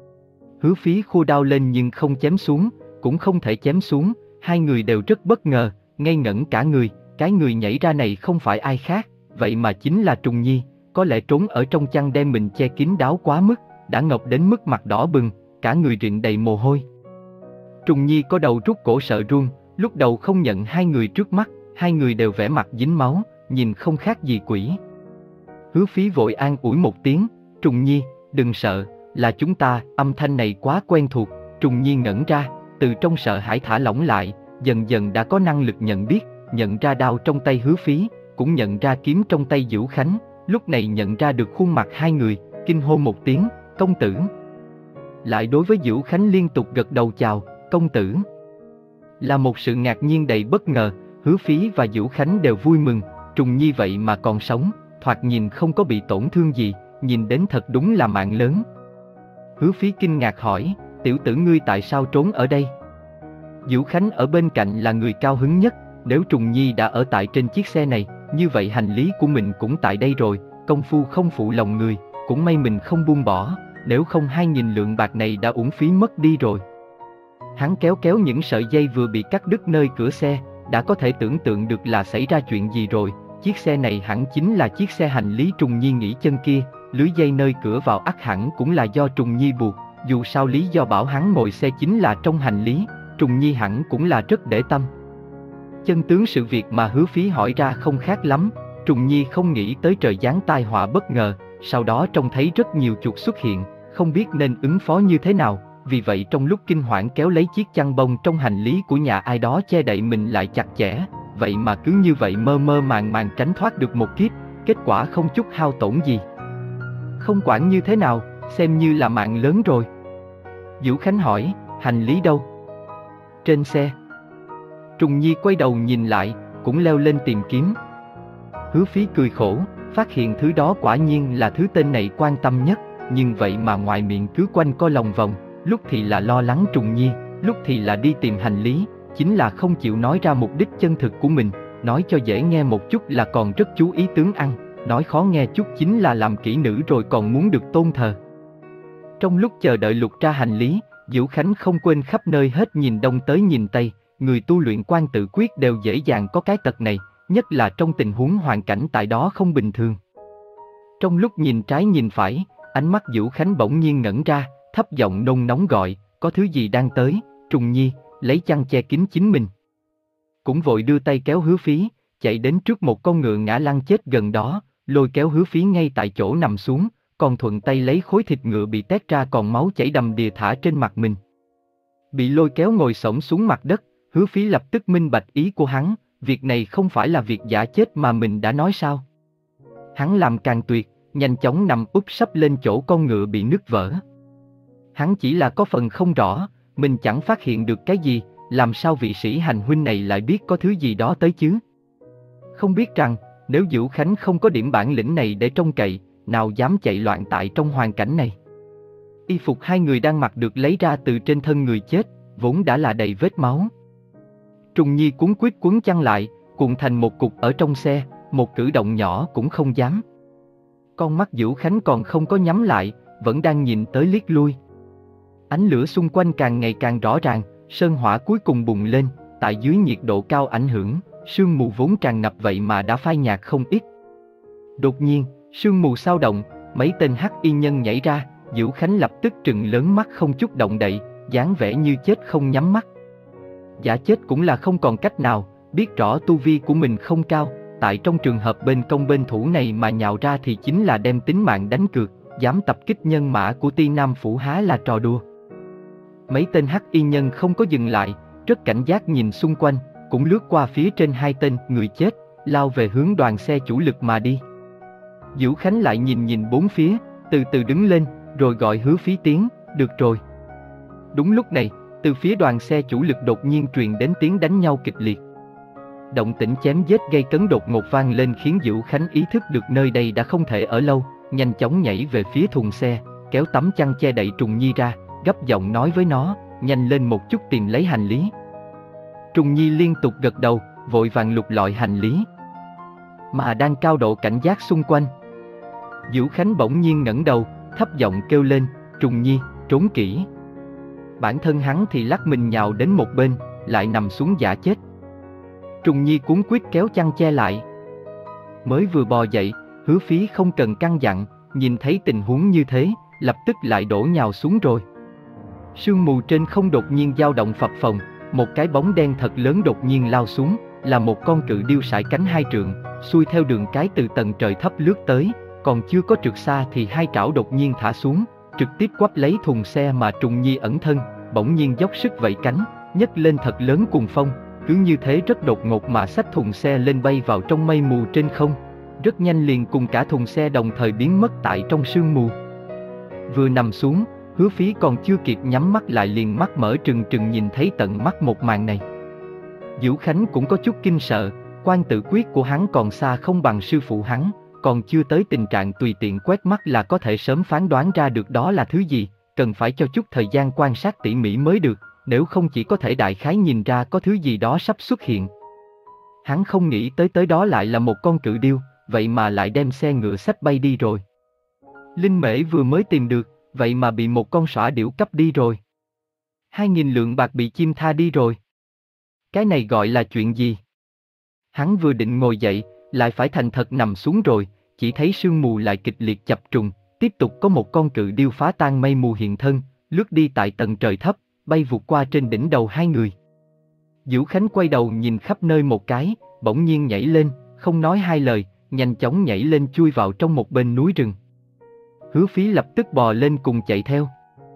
Hứa Phí khua đao lên nhưng không chém xuống, cũng không thể chém xuống, hai người đều rất bất ngờ, ngây ngẩn cả người, cái người nhảy ra này không phải ai khác, vậy mà chính là Trùng Nhi, có lẽ trốn ở trong chăn đem mình che kín đáo quá mức, đã ngọc đến mức mặt đỏ bừng, cả người rịn đầy mồ hôi. Trùng Nhi có đầu rút cổ sợ run, lúc đầu không nhận hai người trước mắt, hai người đều vẻ mặt dính máu, nhìn không khác gì quỷ. Hứa Phí vội an ủi một tiếng, Trùng Nhi, đừng sợ, là chúng ta, âm thanh này quá quen thuộc. Trùng Nhi ngẩn ra, từ trong sợ hãi thả lỏng lại, dần dần đã có năng lực nhận biết, nhận ra đao trong tay Hứa Phí, cũng nhận ra kiếm trong tay Vũ Khánh, lúc này nhận ra được khuôn mặt hai người, kinh hô một tiếng, công tử. Lại đối với Vũ Khánh liên tục gật đầu chào, công tử. Là một sự ngạc nhiên đầy bất ngờ, Hứa Phí và Vũ Khánh đều vui mừng, Trùng Nhi vậy mà còn sống, thoạt nhìn không có bị tổn thương gì, nhìn đến thật đúng là mạng lớn. Hứa Phí kinh ngạc hỏi, tiểu tử ngươi tại sao trốn ở đây? Vũ Khánh ở bên cạnh là người cao hứng nhất, nếu Trùng Nhi đã ở tại trên chiếc xe này, như vậy hành lý của mình cũng tại đây rồi, công phu không phụ lòng người, cũng may mình không buông bỏ, nếu không hai nghìn lượng bạc này đã uổng phí mất đi rồi. Hắn kéo kéo những sợi dây vừa bị cắt đứt nơi cửa xe, đã có thể tưởng tượng được là xảy ra chuyện gì rồi, chiếc xe này hẳn chính là chiếc xe hành lý Trùng Nhi nghỉ chân kia, lưới dây nơi cửa vào ắt hẳn cũng là do Trùng Nhi buộc, dù sao lý do bảo hắn ngồi xe chính là trong hành lý, Trùng Nhi hẳn cũng là rất để tâm. Chân tướng sự việc mà Hứa Phí hỏi ra không khác lắm, Trùng Nhi không nghĩ tới trời giáng tai họa bất ngờ, sau đó trông thấy rất nhiều chuột xuất hiện, không biết nên ứng phó như thế nào, vì vậy trong lúc kinh hoảng kéo lấy chiếc chăn bông trong hành lý của nhà ai đó che đậy mình lại chặt chẽ, vậy mà cứ như vậy mơ mơ màng màng tránh thoát được một kiếp, kết quả không chút hao tổn gì. Không quản như thế nào, xem như là mạng lớn rồi. Vũ Khánh hỏi, hành lý đâu? Trên xe. Trùng Nhi quay đầu nhìn lại, cũng leo lên tìm kiếm. Hứa Phí cười khổ, phát hiện thứ đó quả nhiên là thứ tên này quan tâm nhất, nhưng vậy mà ngoài miệng cứ quanh co lòng vòng, lúc thì là lo lắng Trùng Nhi, lúc thì là đi tìm hành lý, chính là không chịu nói ra mục đích chân thực của mình, nói cho dễ nghe một chút là còn rất chú ý tướng ăn, nói khó nghe chút chính là làm kỹ nữ rồi còn muốn được tôn thờ. Trong lúc chờ đợi lục ra hành lý, Vũ Khánh không quên khắp nơi hết nhìn đông tới nhìn tây, người tu luyện quan tự quyết đều dễ dàng có cái tật này, nhất là trong tình huống hoàn cảnh tại đó không bình thường. Trong lúc nhìn trái nhìn phải, ánh mắt Vũ Khánh bỗng nhiên ngẩn ra, thấp giọng nôn nóng gọi, có thứ gì đang tới, Trùng Nhi, lấy chăn che kín chính mình. Cũng vội đưa tay kéo Hứa Phí, chạy đến trước một con ngựa ngã lăn chết gần đó, lôi kéo Hứa Phí ngay tại chỗ nằm xuống, còn thuận tay lấy khối thịt ngựa bị tét ra còn máu chảy đầm đìa thả trên mặt mình. Bị lôi kéo ngồi xổm xuống mặt đất, Hứa Phí lập tức minh bạch ý của hắn, việc này không phải là việc giả chết mà mình đã nói sao. Hắn làm càng tuyệt, nhanh chóng nằm úp sấp lên chỗ con ngựa bị nứt vỡ. Hắn chỉ là có phần không rõ, mình chẳng phát hiện được cái gì, làm sao vị sĩ hành huynh này lại biết có thứ gì đó tới chứ? Không biết rằng, nếu Vũ Khánh không có điểm bản lĩnh này để trông cậy, nào dám chạy loạn tại trong hoàn cảnh này. Y phục hai người đang mặc được lấy ra từ trên thân người chết, vốn đã là đầy vết máu. Trùng Nhi cuốn quýt quấn chăn lại, cuộn thành một cục ở trong xe, một cử động nhỏ cũng không dám. Con mắt Vũ Khánh còn không có nhắm lại, vẫn đang nhìn tới liếc lui. Ánh lửa xung quanh càng ngày càng rõ ràng, sơn hỏa cuối cùng bùng lên, tại dưới nhiệt độ cao ảnh hưởng, sương mù vốn tràn ngập vậy mà đã phai nhạt không ít. Đột nhiên, sương mù sao động, mấy tên hắc y nhân nhảy ra, Vũ Khánh lập tức trừng lớn mắt không chút động đậy, dáng vẻ như chết không nhắm mắt. Giả chết cũng là không còn cách nào, biết rõ tu vi của mình không cao, tại trong trường hợp bên công bên thủ này mà nhào ra thì chính là đem tính mạng đánh cược, dám tập kích nhân mã của Ti Nam Phủ há là trò đùa. Mấy tên hắc y nhân không có dừng lại, rất cảnh giác nhìn xung quanh, cũng lướt qua phía trên hai tên người chết, lao về hướng đoàn xe chủ lực mà đi. Vũ Khánh lại nhìn nhìn bốn phía, từ từ đứng lên, rồi gọi Hứa Phí tiếng, được rồi. Đúng lúc này, từ phía đoàn xe chủ lực đột nhiên truyền đến tiếng đánh nhau kịch liệt. Động tĩnh chém giết gây cấn đột ngột vang lên khiến Vũ Khánh ý thức được nơi đây đã không thể ở lâu, nhanh chóng nhảy về phía thùng xe, kéo tấm chăn che đậy Trùng Nhi ra, gấp giọng nói với nó, nhanh lên một chút tìm lấy hành lý. Trùng Nhi liên tục gật đầu, vội vàng lục lọi hành lý, mà đang cao độ cảnh giác xung quanh. Vũ Khánh bỗng nhiên ngẩng đầu, thấp giọng kêu lên, Trùng Nhi, trốn kỹ. Bản thân hắn thì lắc mình nhào đến một bên, lại nằm xuống giả chết. Trùng Nhi cuống quýt kéo chăn che lại. Mới vừa bò dậy, Hứa Phí không cần căn dặn, nhìn thấy tình huống như thế, lập tức lại đổ nhào xuống rồi. Sương mù trên không đột nhiên dao động phập phồng, một cái bóng đen thật lớn đột nhiên lao xuống, là một con cự điêu sải cánh hai trượng, xuôi theo đường cái từ tầng trời thấp lướt tới, còn chưa có trượt xa thì hai trảo đột nhiên thả xuống, trực tiếp quắp lấy thùng xe mà Trùng Nhi ẩn thân, bỗng nhiên dốc sức vẫy cánh, nhấc lên thật lớn cuồng phong, cứ như thế rất đột ngột mà xách thùng xe lên bay vào trong mây mù trên không, rất nhanh liền cùng cả thùng xe đồng thời biến mất tại trong sương mù. Vừa nằm xuống, Hứa Phí còn chưa kịp nhắm mắt lại liền mắt mở trừng trừng nhìn thấy tận mắt một màn này. Vũ Khánh cũng có chút kinh sợ, quan tự quyết của hắn còn xa không bằng sư phụ hắn, còn chưa tới tình trạng tùy tiện quét mắt là có thể sớm phán đoán ra được đó là thứ gì, cần phải cho chút thời gian quan sát tỉ mỉ mới được, nếu không chỉ có thể đại khái nhìn ra có thứ gì đó sắp xuất hiện. Hắn không nghĩ tới tới đó lại là một con cự điêu, vậy mà lại đem xe ngựa xách bay đi rồi. Linh mễ vừa mới tìm được, vậy mà bị một con sỏi điểu cắp đi rồi. Hai nghìn lượng bạc bị chim tha đi rồi. Cái này gọi là chuyện gì? Hắn vừa định ngồi dậy, lại phải thành thật nằm xuống rồi, chỉ thấy sương mù lại kịch liệt chập trùng, tiếp tục có một con cự điêu phá tan mây mù hiện thân, lướt đi tại tầng trời thấp, bay vụt qua trên đỉnh đầu hai người. Vũ Khánh quay đầu nhìn khắp nơi một cái, bỗng nhiên nhảy lên, không nói hai lời, nhanh chóng nhảy lên chui vào trong một bên núi rừng. Hứa Phí lập tức bò lên cùng chạy theo.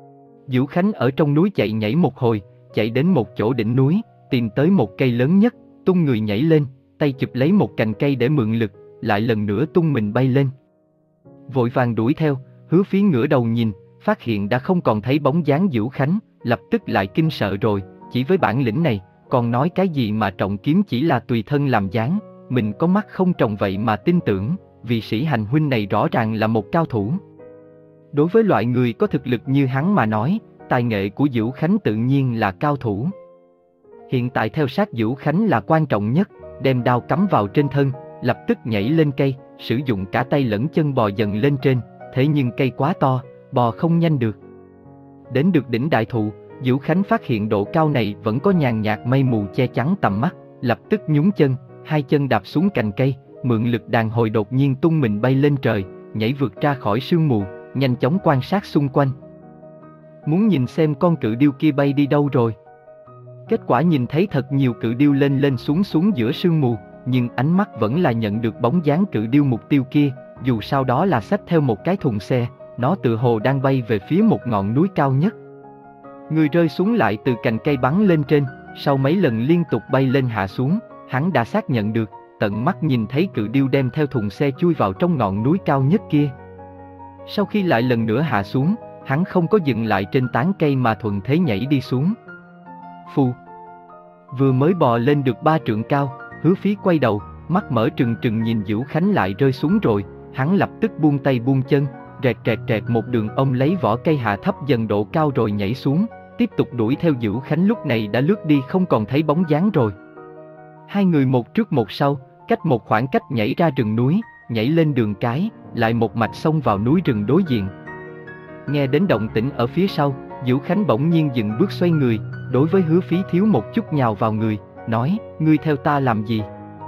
Vũ Khánh ở trong núi chạy nhảy một hồi, chạy đến một chỗ đỉnh núi, tìm tới một cây lớn nhất, tung người nhảy lên, tay chụp lấy một cành cây để mượn lực, lại lần nữa tung mình bay lên. Vội vàng đuổi theo, Hứa Phí ngửa đầu nhìn, phát hiện đã không còn thấy bóng dáng Vũ Khánh, lập tức lại kinh sợ rồi, chỉ với bản lĩnh này, còn nói cái gì mà trọng kiếm chỉ là tùy thân làm dáng, mình có mắt không tròng vậy mà tin tưởng, vì sĩ hành huynh này rõ ràng là một cao thủ. Đối với loại người có thực lực như hắn mà nói, tài nghệ của Vũ Khánh tự nhiên là cao thủ. Hiện tại theo sát Vũ Khánh là quan trọng nhất, đem đao cắm vào trên thân, lập tức nhảy lên cây, sử dụng cả tay lẫn chân bò dần lên trên, thế nhưng cây quá to, bò không nhanh được. Đến được đỉnh đại thụ, Vũ Khánh phát hiện độ cao này vẫn có nhàn nhạt mây mù che chắn tầm mắt, lập tức nhún chân, hai chân đạp xuống cành cây, mượn lực đàn hồi đột nhiên tung mình bay lên trời, nhảy vượt ra khỏi sương mù, nhanh chóng quan sát xung quanh. Muốn nhìn xem con cự điêu kia bay đi đâu rồi. Kết quả nhìn thấy thật nhiều cự điêu lên lên xuống xuống giữa sương mù, nhưng ánh mắt vẫn là nhận được bóng dáng cự điêu mục tiêu kia, dù sau đó là xách theo một cái thùng xe, nó tự hồ đang bay về phía một ngọn núi cao nhất. Người rơi xuống lại từ cành cây bắn lên trên, sau mấy lần liên tục bay lên hạ xuống, hắn đã xác nhận được, tận mắt nhìn thấy cự điêu đem theo thùng xe chui vào trong ngọn núi cao nhất kia. Sau khi lại lần nữa hạ xuống, hắn không có dừng lại trên tán cây mà thuận thế nhảy đi xuống. Phù. Vừa mới bò lên được ba trượng cao, Hứa Phí quay đầu, mắt mở trừng trừng nhìn Vũ Khánh lại rơi xuống rồi, hắn lập tức buông tay buông chân, rẹt rẹt rẹt một đường ôm lấy vỏ cây hạ thấp dần độ cao rồi nhảy xuống, tiếp tục đuổi theo Vũ Khánh lúc này đã lướt đi không còn thấy bóng dáng rồi. Hai người một trước một sau, cách một khoảng cách nhảy ra rừng núi, nhảy lên đường cái, lại một mạch xông vào núi rừng đối diện. Nghe đến động tĩnh ở phía sau, Vũ Khánh bỗng nhiên dừng bước xoay người, đối với Hứa Phí thiếu một chút nhào vào người, nói, ngươi theo ta làm gì?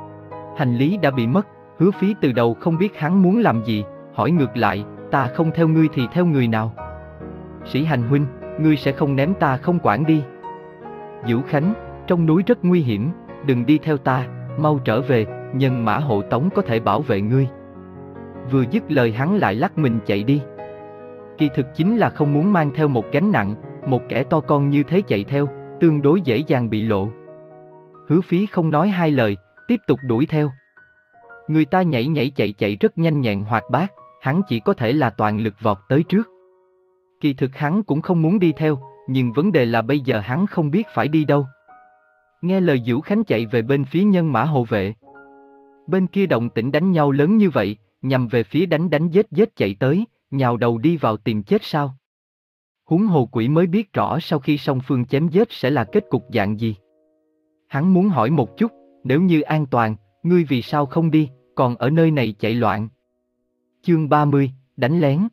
Hành lý đã bị mất, Hứa Phí từ đầu không biết hắn muốn làm gì, hỏi ngược lại, ta không theo ngươi thì theo người nào? Sĩ hành huynh, ngươi sẽ không ném ta không quản đi. Vũ Khánh, trong núi rất nguy hiểm, đừng đi theo ta, mau trở về, nhân mã hộ tống có thể bảo vệ ngươi. Vừa dứt lời hắn lại lắc mình chạy đi. Kỳ thực chính là không muốn mang theo một gánh nặng, một kẻ to con như thế chạy theo, tương đối dễ dàng bị lộ. Hứa Phí không nói hai lời, tiếp tục đuổi theo. Người ta nhảy nhảy chạy chạy rất nhanh nhẹn hoạt bát, hắn chỉ có thể là toàn lực vọt tới trước. Kỳ thực hắn cũng không muốn đi theo, nhưng vấn đề là bây giờ hắn không biết phải đi đâu. Nghe lời Vũ Khánh chạy về bên phía nhân mã hộ vệ. Bên kia động tĩnh đánh nhau lớn như vậy, nhằm về phía đánh đánh giết giết chạy tới, nhào đầu đi vào tìm chết sao? Huống hồ quỷ mới biết rõ sau khi song phương chém giết sẽ là kết cục dạng gì. Hắn muốn hỏi một chút, nếu như an toàn, ngươi vì sao không đi, còn ở nơi này chạy loạn? Chương ba mươi, đánh lén.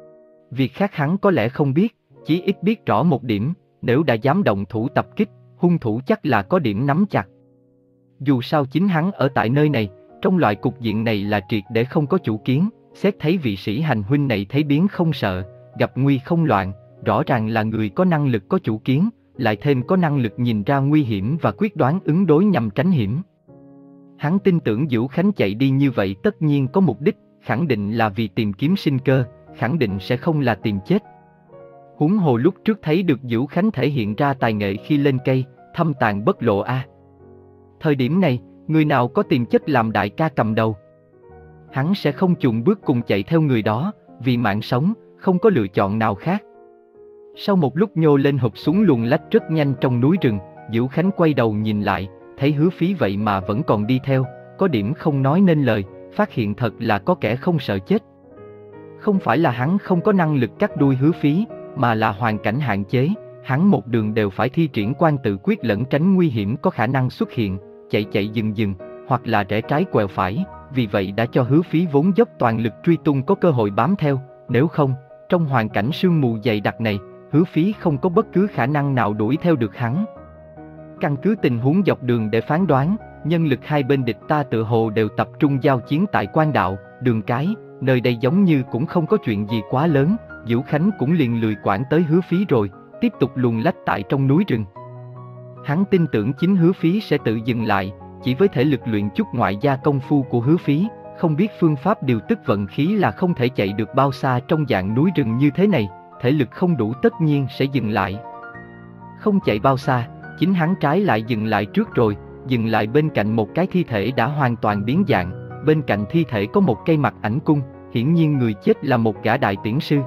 Việc khác hắn có lẽ không biết, chỉ ít biết rõ một điểm, nếu đã dám động thủ tập kích, hung thủ chắc là có điểm nắm chặt. Dù sao chính hắn ở tại nơi này, Trong loại cục diện này là triệt để không có chủ kiến, xét thấy vị sĩ hành huynh này thấy biến không sợ, gặp nguy không loạn, rõ ràng là người có năng lực có chủ kiến, lại thêm có năng lực nhìn ra nguy hiểm và quyết đoán ứng đối nhằm tránh hiểm. Hắn tin tưởng Vũ Khánh chạy đi như vậy tất nhiên có mục đích, khẳng định là vì tìm kiếm sinh cơ, khẳng định sẽ không là tìm chết. Huống hồ lúc trước thấy được Vũ Khánh thể hiện ra tài nghệ khi lên cây, thâm tàng bất lộ a. À. Thời điểm này, người nào có tiềm chất làm đại ca cầm đầu, hắn sẽ không chùn bước cùng chạy theo người đó, vì mạng sống, không có lựa chọn nào khác. Sau một lúc nhô lên hụp súng luồn lách rất nhanh trong núi rừng, Vũ Khánh quay đầu nhìn lại, thấy Hứa Phí vậy mà vẫn còn đi theo, có điểm không nói nên lời, phát hiện thật là có kẻ không sợ chết. Không phải là hắn không có năng lực cắt đuôi Hứa Phí, mà là hoàn cảnh hạn chế, hắn một đường đều phải thi triển quan tự quyết lẫn tránh nguy hiểm có khả năng xuất hiện, chạy chạy dừng dừng, hoặc là rẽ trái quẹo phải, vì vậy đã cho Hứa Phí vốn dốc toàn lực truy tung có cơ hội bám theo, nếu không, trong hoàn cảnh sương mù dày đặc này, Hứa Phí không có bất cứ khả năng nào đuổi theo được hắn. Căn cứ tình huống dọc đường để phán đoán, nhân lực hai bên địch ta tựa hồ đều tập trung giao chiến tại Quan Đạo, Đường Cái, nơi đây giống như cũng không có chuyện gì quá lớn, Vũ Khánh cũng liền lười quản tới Hứa Phí rồi, tiếp tục luồn lách tại trong núi rừng. Hắn tin tưởng chính Hứa Phí sẽ tự dừng lại, chỉ với thể lực luyện chút ngoại gia công phu của Hứa Phí, không biết phương pháp điều tức vận khí là không thể chạy được bao xa trong dạng núi rừng như thế này, thể lực không đủ tất nhiên sẽ dừng lại. Không chạy bao xa, chính hắn trái lại dừng lại trước rồi, dừng lại bên cạnh một cái thi thể đã hoàn toàn biến dạng, bên cạnh thi thể có một cây mặc ảnh cung, hiển nhiên người chết là một gã đại tiễn sư.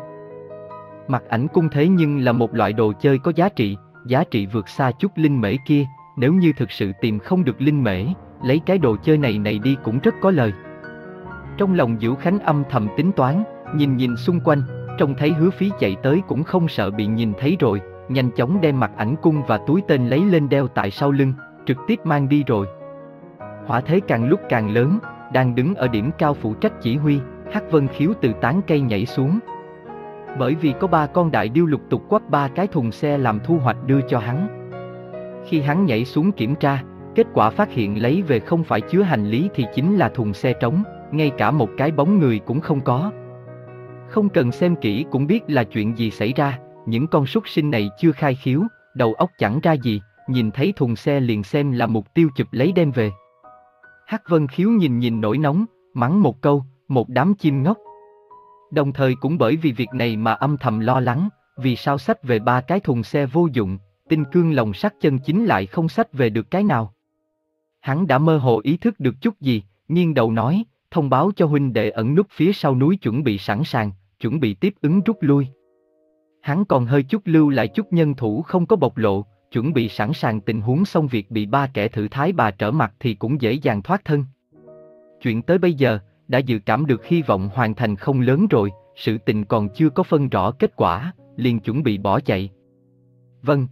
Mặc ảnh cung thế nhưng là một loại đồ chơi có giá trị, giá trị vượt xa chút linh mễ kia, nếu như thực sự tìm không được linh mễ, lấy cái đồ chơi này này đi cũng rất có lời. Trong lòng Vũ Khánh âm thầm tính toán, nhìn nhìn xung quanh, trông thấy Hứa Phí chạy tới cũng không sợ bị nhìn thấy rồi, nhanh chóng đem mặc ảnh cung và túi tên lấy lên đeo tại sau lưng, trực tiếp mang đi rồi. Hỏa thế càng lúc càng lớn, đang đứng ở điểm cao phụ trách chỉ huy, Hắc Vân Khiếu từ tán cây nhảy xuống. Bởi vì có ba con đại điêu lục tục quắp ba cái thùng xe làm thu hoạch đưa cho hắn. Khi hắn nhảy xuống kiểm tra, kết quả phát hiện lấy về không phải chứa hành lý thì chính là thùng xe trống, ngay cả một cái bóng người cũng không có. Không cần xem kỹ cũng biết là chuyện gì xảy ra, những con súc sinh này chưa khai khiếu, đầu óc chẳng ra gì, nhìn thấy thùng xe liền xem là mục tiêu chụp lấy đem về. Hắc Vân Khiếu nhìn nhìn nổi nóng, mắng một câu, một đám chim ngốc. Đồng thời cũng bởi vì việc này mà âm thầm lo lắng, vì sao xách về ba cái thùng xe vô dụng, tinh cương lồng sắt chân chính lại không xách về được cái nào. Hắn đã mơ hồ ý thức được chút gì, nghiêng đầu nói, thông báo cho huynh đệ ẩn núp phía sau núi chuẩn bị sẵn sàng, chuẩn bị tiếp ứng rút lui. Hắn còn hơi chút lưu lại chút nhân thủ không có bộc lộ, chuẩn bị sẵn sàng tình huống xong việc bị ba kẻ thử thái bà trở mặt thì cũng dễ dàng thoát thân. Chuyện tới bây giờ, đã dự cảm được hy vọng hoàn thành không lớn rồi, sự tình còn chưa có phân rõ kết quả, liền chuẩn bị bỏ chạy. Vâng.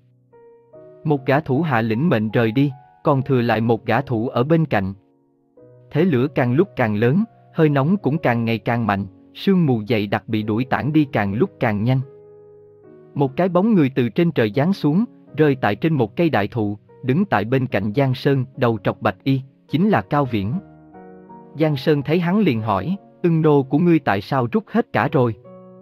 Một gã thủ hạ lĩnh mệnh rời đi, còn thừa lại một gã thủ ở bên cạnh. Thế lửa càng lúc càng lớn, hơi nóng cũng càng ngày càng mạnh, sương mù dày đặc bị đuổi tản đi càng lúc càng nhanh. Một cái bóng người từ trên trời giáng xuống, rơi tại trên một cây đại thụ, đứng tại bên cạnh Giang Sơn, đầu trọc bạch y, chính là Cao Viễn. Giang Sơn thấy hắn liền hỏi, ưng nô của ngươi tại sao rút hết cả rồi?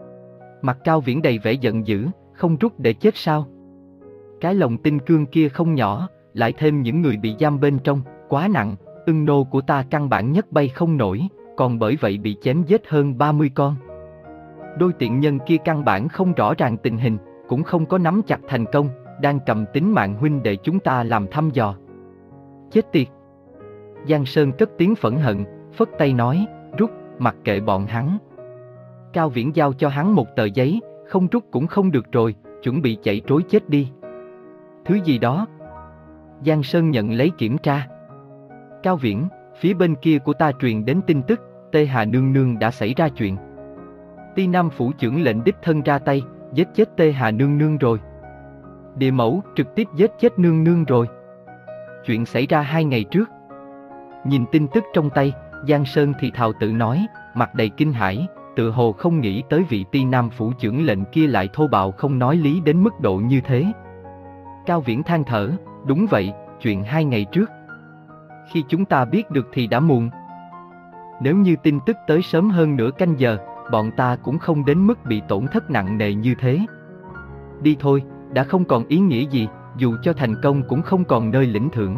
Mặt Cao Viễn đầy vẻ giận dữ, không rút để chết sao? Cái lồng tinh cương kia không nhỏ, lại thêm những người bị giam bên trong, quá nặng, ưng nô của ta căn bản nhất bay không nổi, còn bởi vậy bị chém giết hơn ba mươi con. Đôi tiện nhân kia căn bản không rõ ràng tình hình, cũng không có nắm chặt thành công, đang cầm tính mạng huynh để chúng ta làm thăm dò. Chết tiệt! Giang Sơn cất tiếng phẫn hận, phất tay nói, rút, mặc kệ bọn hắn. Cao Viễn giao cho hắn một tờ giấy, không rút cũng không được rồi, chuẩn bị chạy trối chết đi. Thứ gì đó? Giang Sơn nhận lấy kiểm tra. Cao Viễn, phía bên kia của ta truyền đến tin tức, Tê Hà Nương Nương đã xảy ra chuyện. Ti Nam phủ trưởng lệnh đích thân ra tay, giết chết Tê Hà Nương Nương rồi. Địa mẫu trực tiếp giết chết Nương Nương rồi. Chuyện xảy ra hai ngày trước. Nhìn tin tức trong tay, Giang Sơn thì thào tự nói, mặt đầy kinh hãi, tự hồ không nghĩ tới vị Ti Nam phủ trưởng lệnh kia lại thô bạo không nói lý đến mức độ như thế. Cao Viễn than thở, đúng vậy, chuyện hai ngày trước. Khi chúng ta biết được thì đã muộn. Nếu như tin tức tới sớm hơn nửa canh giờ, bọn ta cũng không đến mức bị tổn thất nặng nề như thế. Đi thôi, đã không còn ý nghĩa gì, dù cho thành công cũng không còn nơi lĩnh thưởng.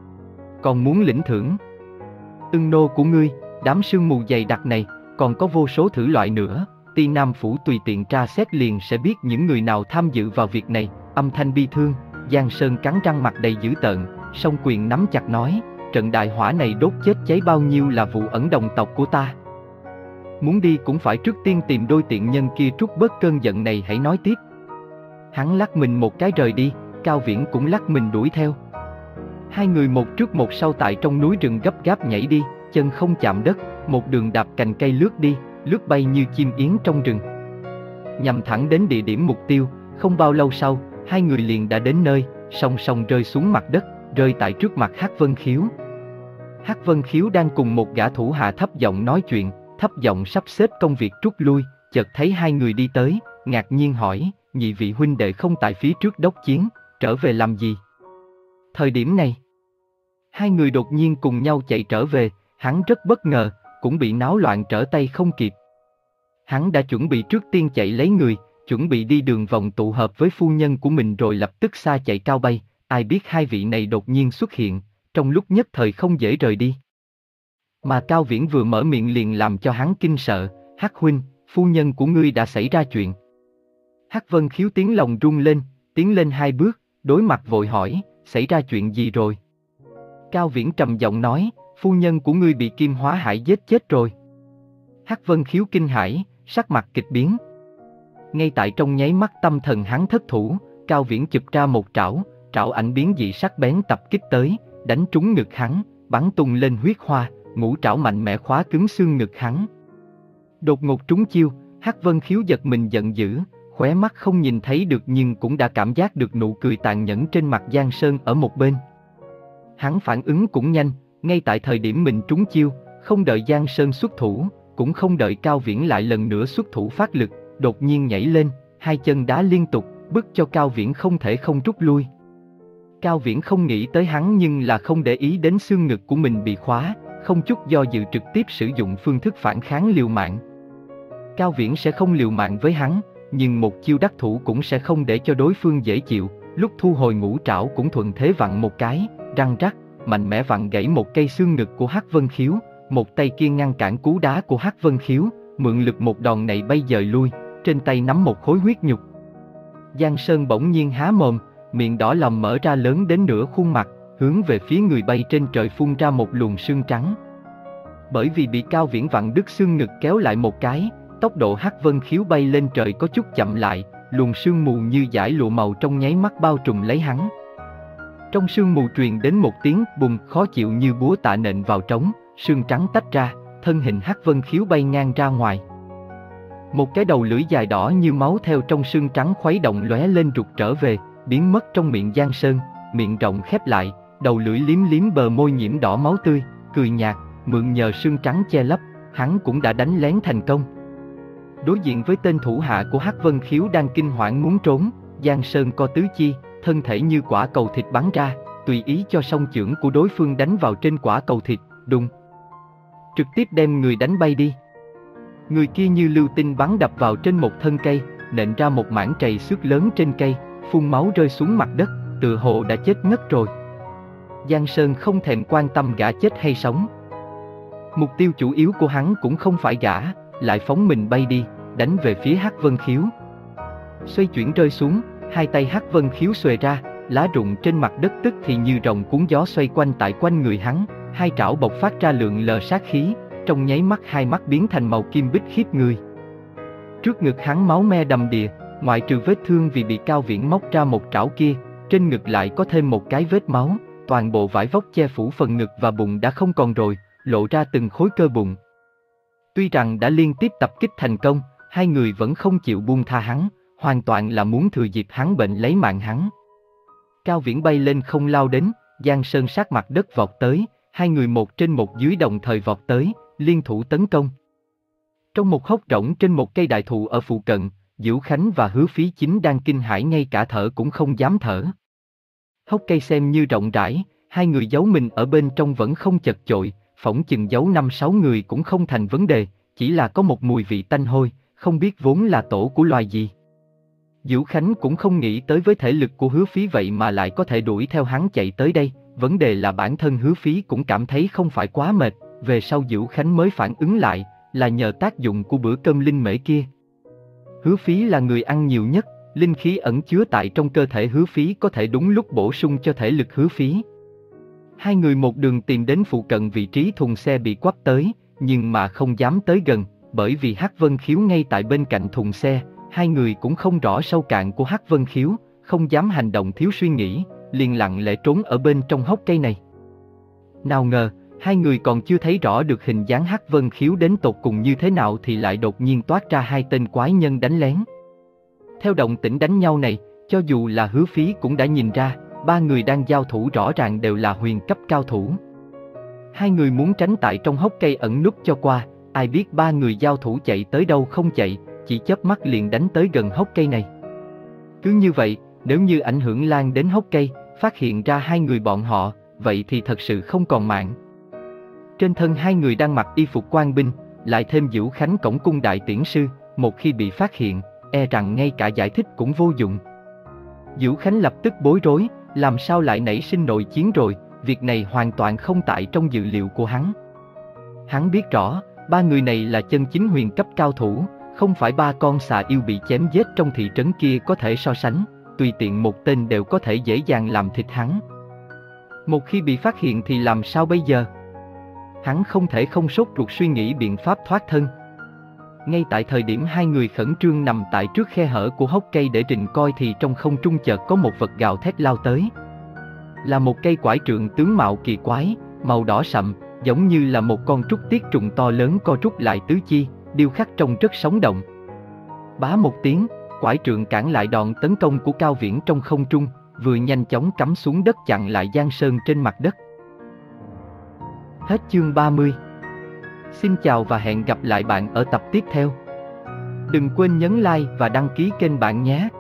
Còn muốn lĩnh thưởng? Ưng nô của ngươi, đám sương mù dày đặc này, còn có vô số thử loại nữa, Ti Nam Phủ tùy tiện tra xét liền sẽ biết những người nào tham dự vào việc này. Âm thanh bi thương, Giang Sơn cắn răng mặt đầy dữ tợn, song quyền nắm chặt nói, trận đại hỏa này đốt chết cháy bao nhiêu là vụ ẩn đồng tộc của ta. Muốn đi cũng phải trước tiên tìm đôi tiện nhân kia trút bớt cơn giận này hãy nói tiếp. Hắn lắc mình một cái rời đi, Cao Viễn cũng lắc mình đuổi theo. Hai người một trước một sau tại trong núi rừng gấp gáp nhảy đi, chân không chạm đất, một đường đạp cành cây lướt đi, lướt bay như chim yến trong rừng. Nhằm thẳng đến địa điểm mục tiêu, không bao lâu sau, hai người liền đã đến nơi, song song rơi xuống mặt đất, rơi tại trước mặt Hắc Vân Khiếu. Hắc Vân Khiếu đang cùng một gã thủ hạ thấp giọng nói chuyện, thấp giọng sắp xếp công việc rút lui, chợt thấy hai người đi tới, ngạc nhiên hỏi, nhị vị huynh đệ không tại phía trước đốc chiến, trở về làm gì? Thời điểm này, hai người đột nhiên cùng nhau chạy trở về, hắn rất bất ngờ, cũng bị náo loạn trở tay không kịp. Hắn đã chuẩn bị trước tiên chạy lấy người, chuẩn bị đi đường vòng tụ hợp với phu nhân của mình rồi lập tức xa chạy cao bay, ai biết hai vị này đột nhiên xuất hiện, trong lúc nhất thời không dễ rời đi. Mà Cao Viễn vừa mở miệng liền làm cho hắn kinh sợ, Hắc huynh, phu nhân của ngươi đã xảy ra chuyện. Hắc Vân Khiếu tiếng lòng rung lên, tiến lên hai bước, đối mặt vội hỏi, xảy ra chuyện gì rồi? Cao Viễn trầm giọng nói, phu nhân của ngươi bị Kim Hóa Hải giết chết rồi. Hắc Vân Khiếu kinh hãi, sắc mặt kịch biến. Ngay tại trong nháy mắt tâm thần hắn thất thủ, Cao Viễn chụp ra một trảo, trảo ảnh biến dị sắc bén tập kích tới, đánh trúng ngực hắn, bắn tung lên huyết hoa, ngũ trảo mạnh mẽ khóa cứng xương ngực hắn. Đột ngột trúng chiêu, Hắc Vân Khiếu giật mình giận dữ, khóe mắt không nhìn thấy được nhưng cũng đã cảm giác được nụ cười tàn nhẫn trên mặt Giang Sơn ở một bên. Hắn phản ứng cũng nhanh, ngay tại thời điểm mình trúng chiêu, không đợi Giang Sơn xuất thủ, cũng không đợi Cao Viễn lại lần nữa xuất thủ phát lực, đột nhiên nhảy lên, hai chân đá liên tục, bức cho Cao Viễn không thể không rút lui. Cao Viễn không nghĩ tới hắn nhưng là không để ý đến xương ngực của mình bị khóa, không chút do dự trực tiếp sử dụng phương thức phản kháng liều mạng. Cao Viễn sẽ không liều mạng với hắn, nhưng một chiêu đắc thủ cũng sẽ không để cho đối phương dễ chịu, lúc thu hồi ngũ trảo cũng thuận thế vặn một cái, răng rắc, mạnh mẽ vặn gãy một cây xương ngực của Hắc Vân Khiếu, một tay kia ngăn cản cú đá của Hắc Vân Khiếu, mượn lực một đòn này bay dời lui, trên tay nắm một khối huyết nhục. Giang Sơn bỗng nhiên há mồm, miệng đỏ lòm mở ra lớn đến nửa khuôn mặt, hướng về phía người bay trên trời phun ra một luồng sương trắng. Bởi vì bị Cao Viễn vặn đứt xương ngực kéo lại một cái, tốc độ Hắc Vân Khiếu bay lên trời có chút chậm lại, luồng sương mù như dải lụa màu trong nháy mắt bao trùm lấy hắn. Trong sương mù truyền đến một tiếng bùng khó chịu như búa tạ nện vào trống, sương trắng tách ra, thân hình Hắc Vân Khiếu bay ngang ra ngoài. Một cái đầu lưỡi dài đỏ như máu theo trong sương trắng khuấy động lóe lên rụt trở về, biến mất trong miệng Giang Sơn, miệng rộng khép lại, đầu lưỡi liếm liếm bờ môi nhiễm đỏ máu tươi, cười nhạt, mượn nhờ sương trắng che lấp, hắn cũng đã đánh lén thành công. Đối diện với tên thủ hạ của Hắc Vân Khiếu đang kinh hoảng muốn trốn, Giang Sơn co tứ chi, thân thể như quả cầu thịt bắn ra, tùy ý cho song chưởng của đối phương đánh vào trên quả cầu thịt, đùng, trực tiếp đem người đánh bay đi. Người kia như lưu tinh bắn đập vào trên một thân cây, nện ra một mảng trầy xước lớn trên cây, phun máu rơi xuống mặt đất, tựa hồ đã chết ngất rồi. Giang Sơn không thèm quan tâm gã chết hay sống. Mục tiêu chủ yếu của hắn cũng không phải gã, lại phóng mình bay đi, đánh về phía Hắc Vân Khiếu. Xoay chuyển rơi xuống, hai tay Hắc Vân Khiếu xuề ra, lá rụng trên mặt đất tức thì như rồng cuốn gió xoay quanh tại quanh người hắn, hai trảo bộc phát ra lượng lờ sát khí, trong nháy mắt hai mắt biến thành màu kim bích khiếp người. Trước ngực hắn máu me đầm đìa, ngoại trừ vết thương vì bị Cao Viễn móc ra một trảo kia, trên ngực lại có thêm một cái vết máu, toàn bộ vải vóc che phủ phần ngực và bụng đã không còn rồi, lộ ra từng khối cơ bụng. Tuy rằng đã liên tiếp tập kích thành công, hai người vẫn không chịu buông tha hắn, hoàn toàn là muốn thừa dịp hắn bệnh lấy mạng hắn. Cao Viễn bay lên không lao đến, Giang Sơn sát mặt đất vọt tới, hai người một trên một dưới đồng thời vọt tới, liên thủ tấn công. Trong một hốc rỗng trên một cây đại thụ ở phụ cận, Diễu Khánh và Hứa Phí Chính đang kinh hãi ngay cả thở cũng không dám thở. Hốc cây xem như rộng rãi, hai người giấu mình ở bên trong vẫn không chật chội, phỏng chừng giấu năm sáu người cũng không thành vấn đề, chỉ là có một mùi vị tanh hôi, không biết vốn là tổ của loài gì. Vũ Khánh cũng không nghĩ tới với thể lực của Hứa Phí vậy mà lại có thể đuổi theo hắn chạy tới đây, vấn đề là bản thân Hứa Phí cũng cảm thấy không phải quá mệt, về sau Vũ Khánh mới phản ứng lại, là nhờ tác dụng của bữa cơm linh mễ kia. Hứa Phí là người ăn nhiều nhất, linh khí ẩn chứa tại trong cơ thể Hứa Phí có thể đúng lúc bổ sung cho thể lực Hứa Phí. Hai người một đường tìm đến phụ cận vị trí thùng xe bị quắp tới, nhưng mà không dám tới gần, bởi vì Hắc Vân Khiếu ngay tại bên cạnh thùng xe, hai người cũng không rõ sâu cạn của Hắc Vân Khiếu, không dám hành động thiếu suy nghĩ, liền lặng lẽ trốn ở bên trong hốc cây này. Nào ngờ, hai người còn chưa thấy rõ được hình dáng Hắc Vân Khiếu đến tột cùng như thế nào thì lại đột nhiên toát ra hai tên quái nhân đánh lén. Theo động tĩnh đánh nhau này, cho dù là Hứa Phí cũng đã nhìn ra, ba người đang giao thủ rõ ràng đều là huyền cấp cao thủ. Hai người muốn tránh tại trong hốc cây ẩn núp cho qua, ai biết ba người giao thủ chạy tới đâu không chạy, chỉ chớp mắt liền đánh tới gần hốc cây này. Cứ như vậy, nếu như ảnh hưởng lan đến hốc cây, phát hiện ra hai người bọn họ, vậy thì thật sự không còn mạng. Trên thân hai người đang mặc y phục quan binh, lại thêm Vũ Khánh cổng cung đại tiễn sư, một khi bị phát hiện, e rằng ngay cả giải thích cũng vô dụng. Vũ Khánh lập tức bối rối, làm sao lại nảy sinh nội chiến rồi, việc này hoàn toàn không tại trong dự liệu của hắn. Hắn biết rõ, ba người này là chân chính huyền cấp cao thủ, không phải ba con xà yêu bị chém giết trong thị trấn kia có thể so sánh, tùy tiện một tên đều có thể dễ dàng làm thịt hắn. Một khi bị phát hiện thì làm sao bây giờ? Hắn không thể không sốt ruột suy nghĩ biện pháp thoát thân. Ngay tại thời điểm hai người khẩn trương nằm tại trước khe hở của hốc cây để rình coi thì trong không trung chợt có một vật gào thét lao tới. Là một cây quải trượng tướng mạo kỳ quái, màu đỏ sậm, giống như là một con trúc tiết trùng to lớn co rút lại tứ chi, điêu khắc trông rất sống động. Bá một tiếng, quải trượng cản lại đòn tấn công của Cao Viễn trong không trung, vừa nhanh chóng cắm xuống đất chặn lại Giang Sơn trên mặt đất. Hết chương ba mươi. Xin chào và hẹn gặp lại bạn ở tập tiếp theo. Đừng quên nhấn like và đăng ký kênh bạn nhé.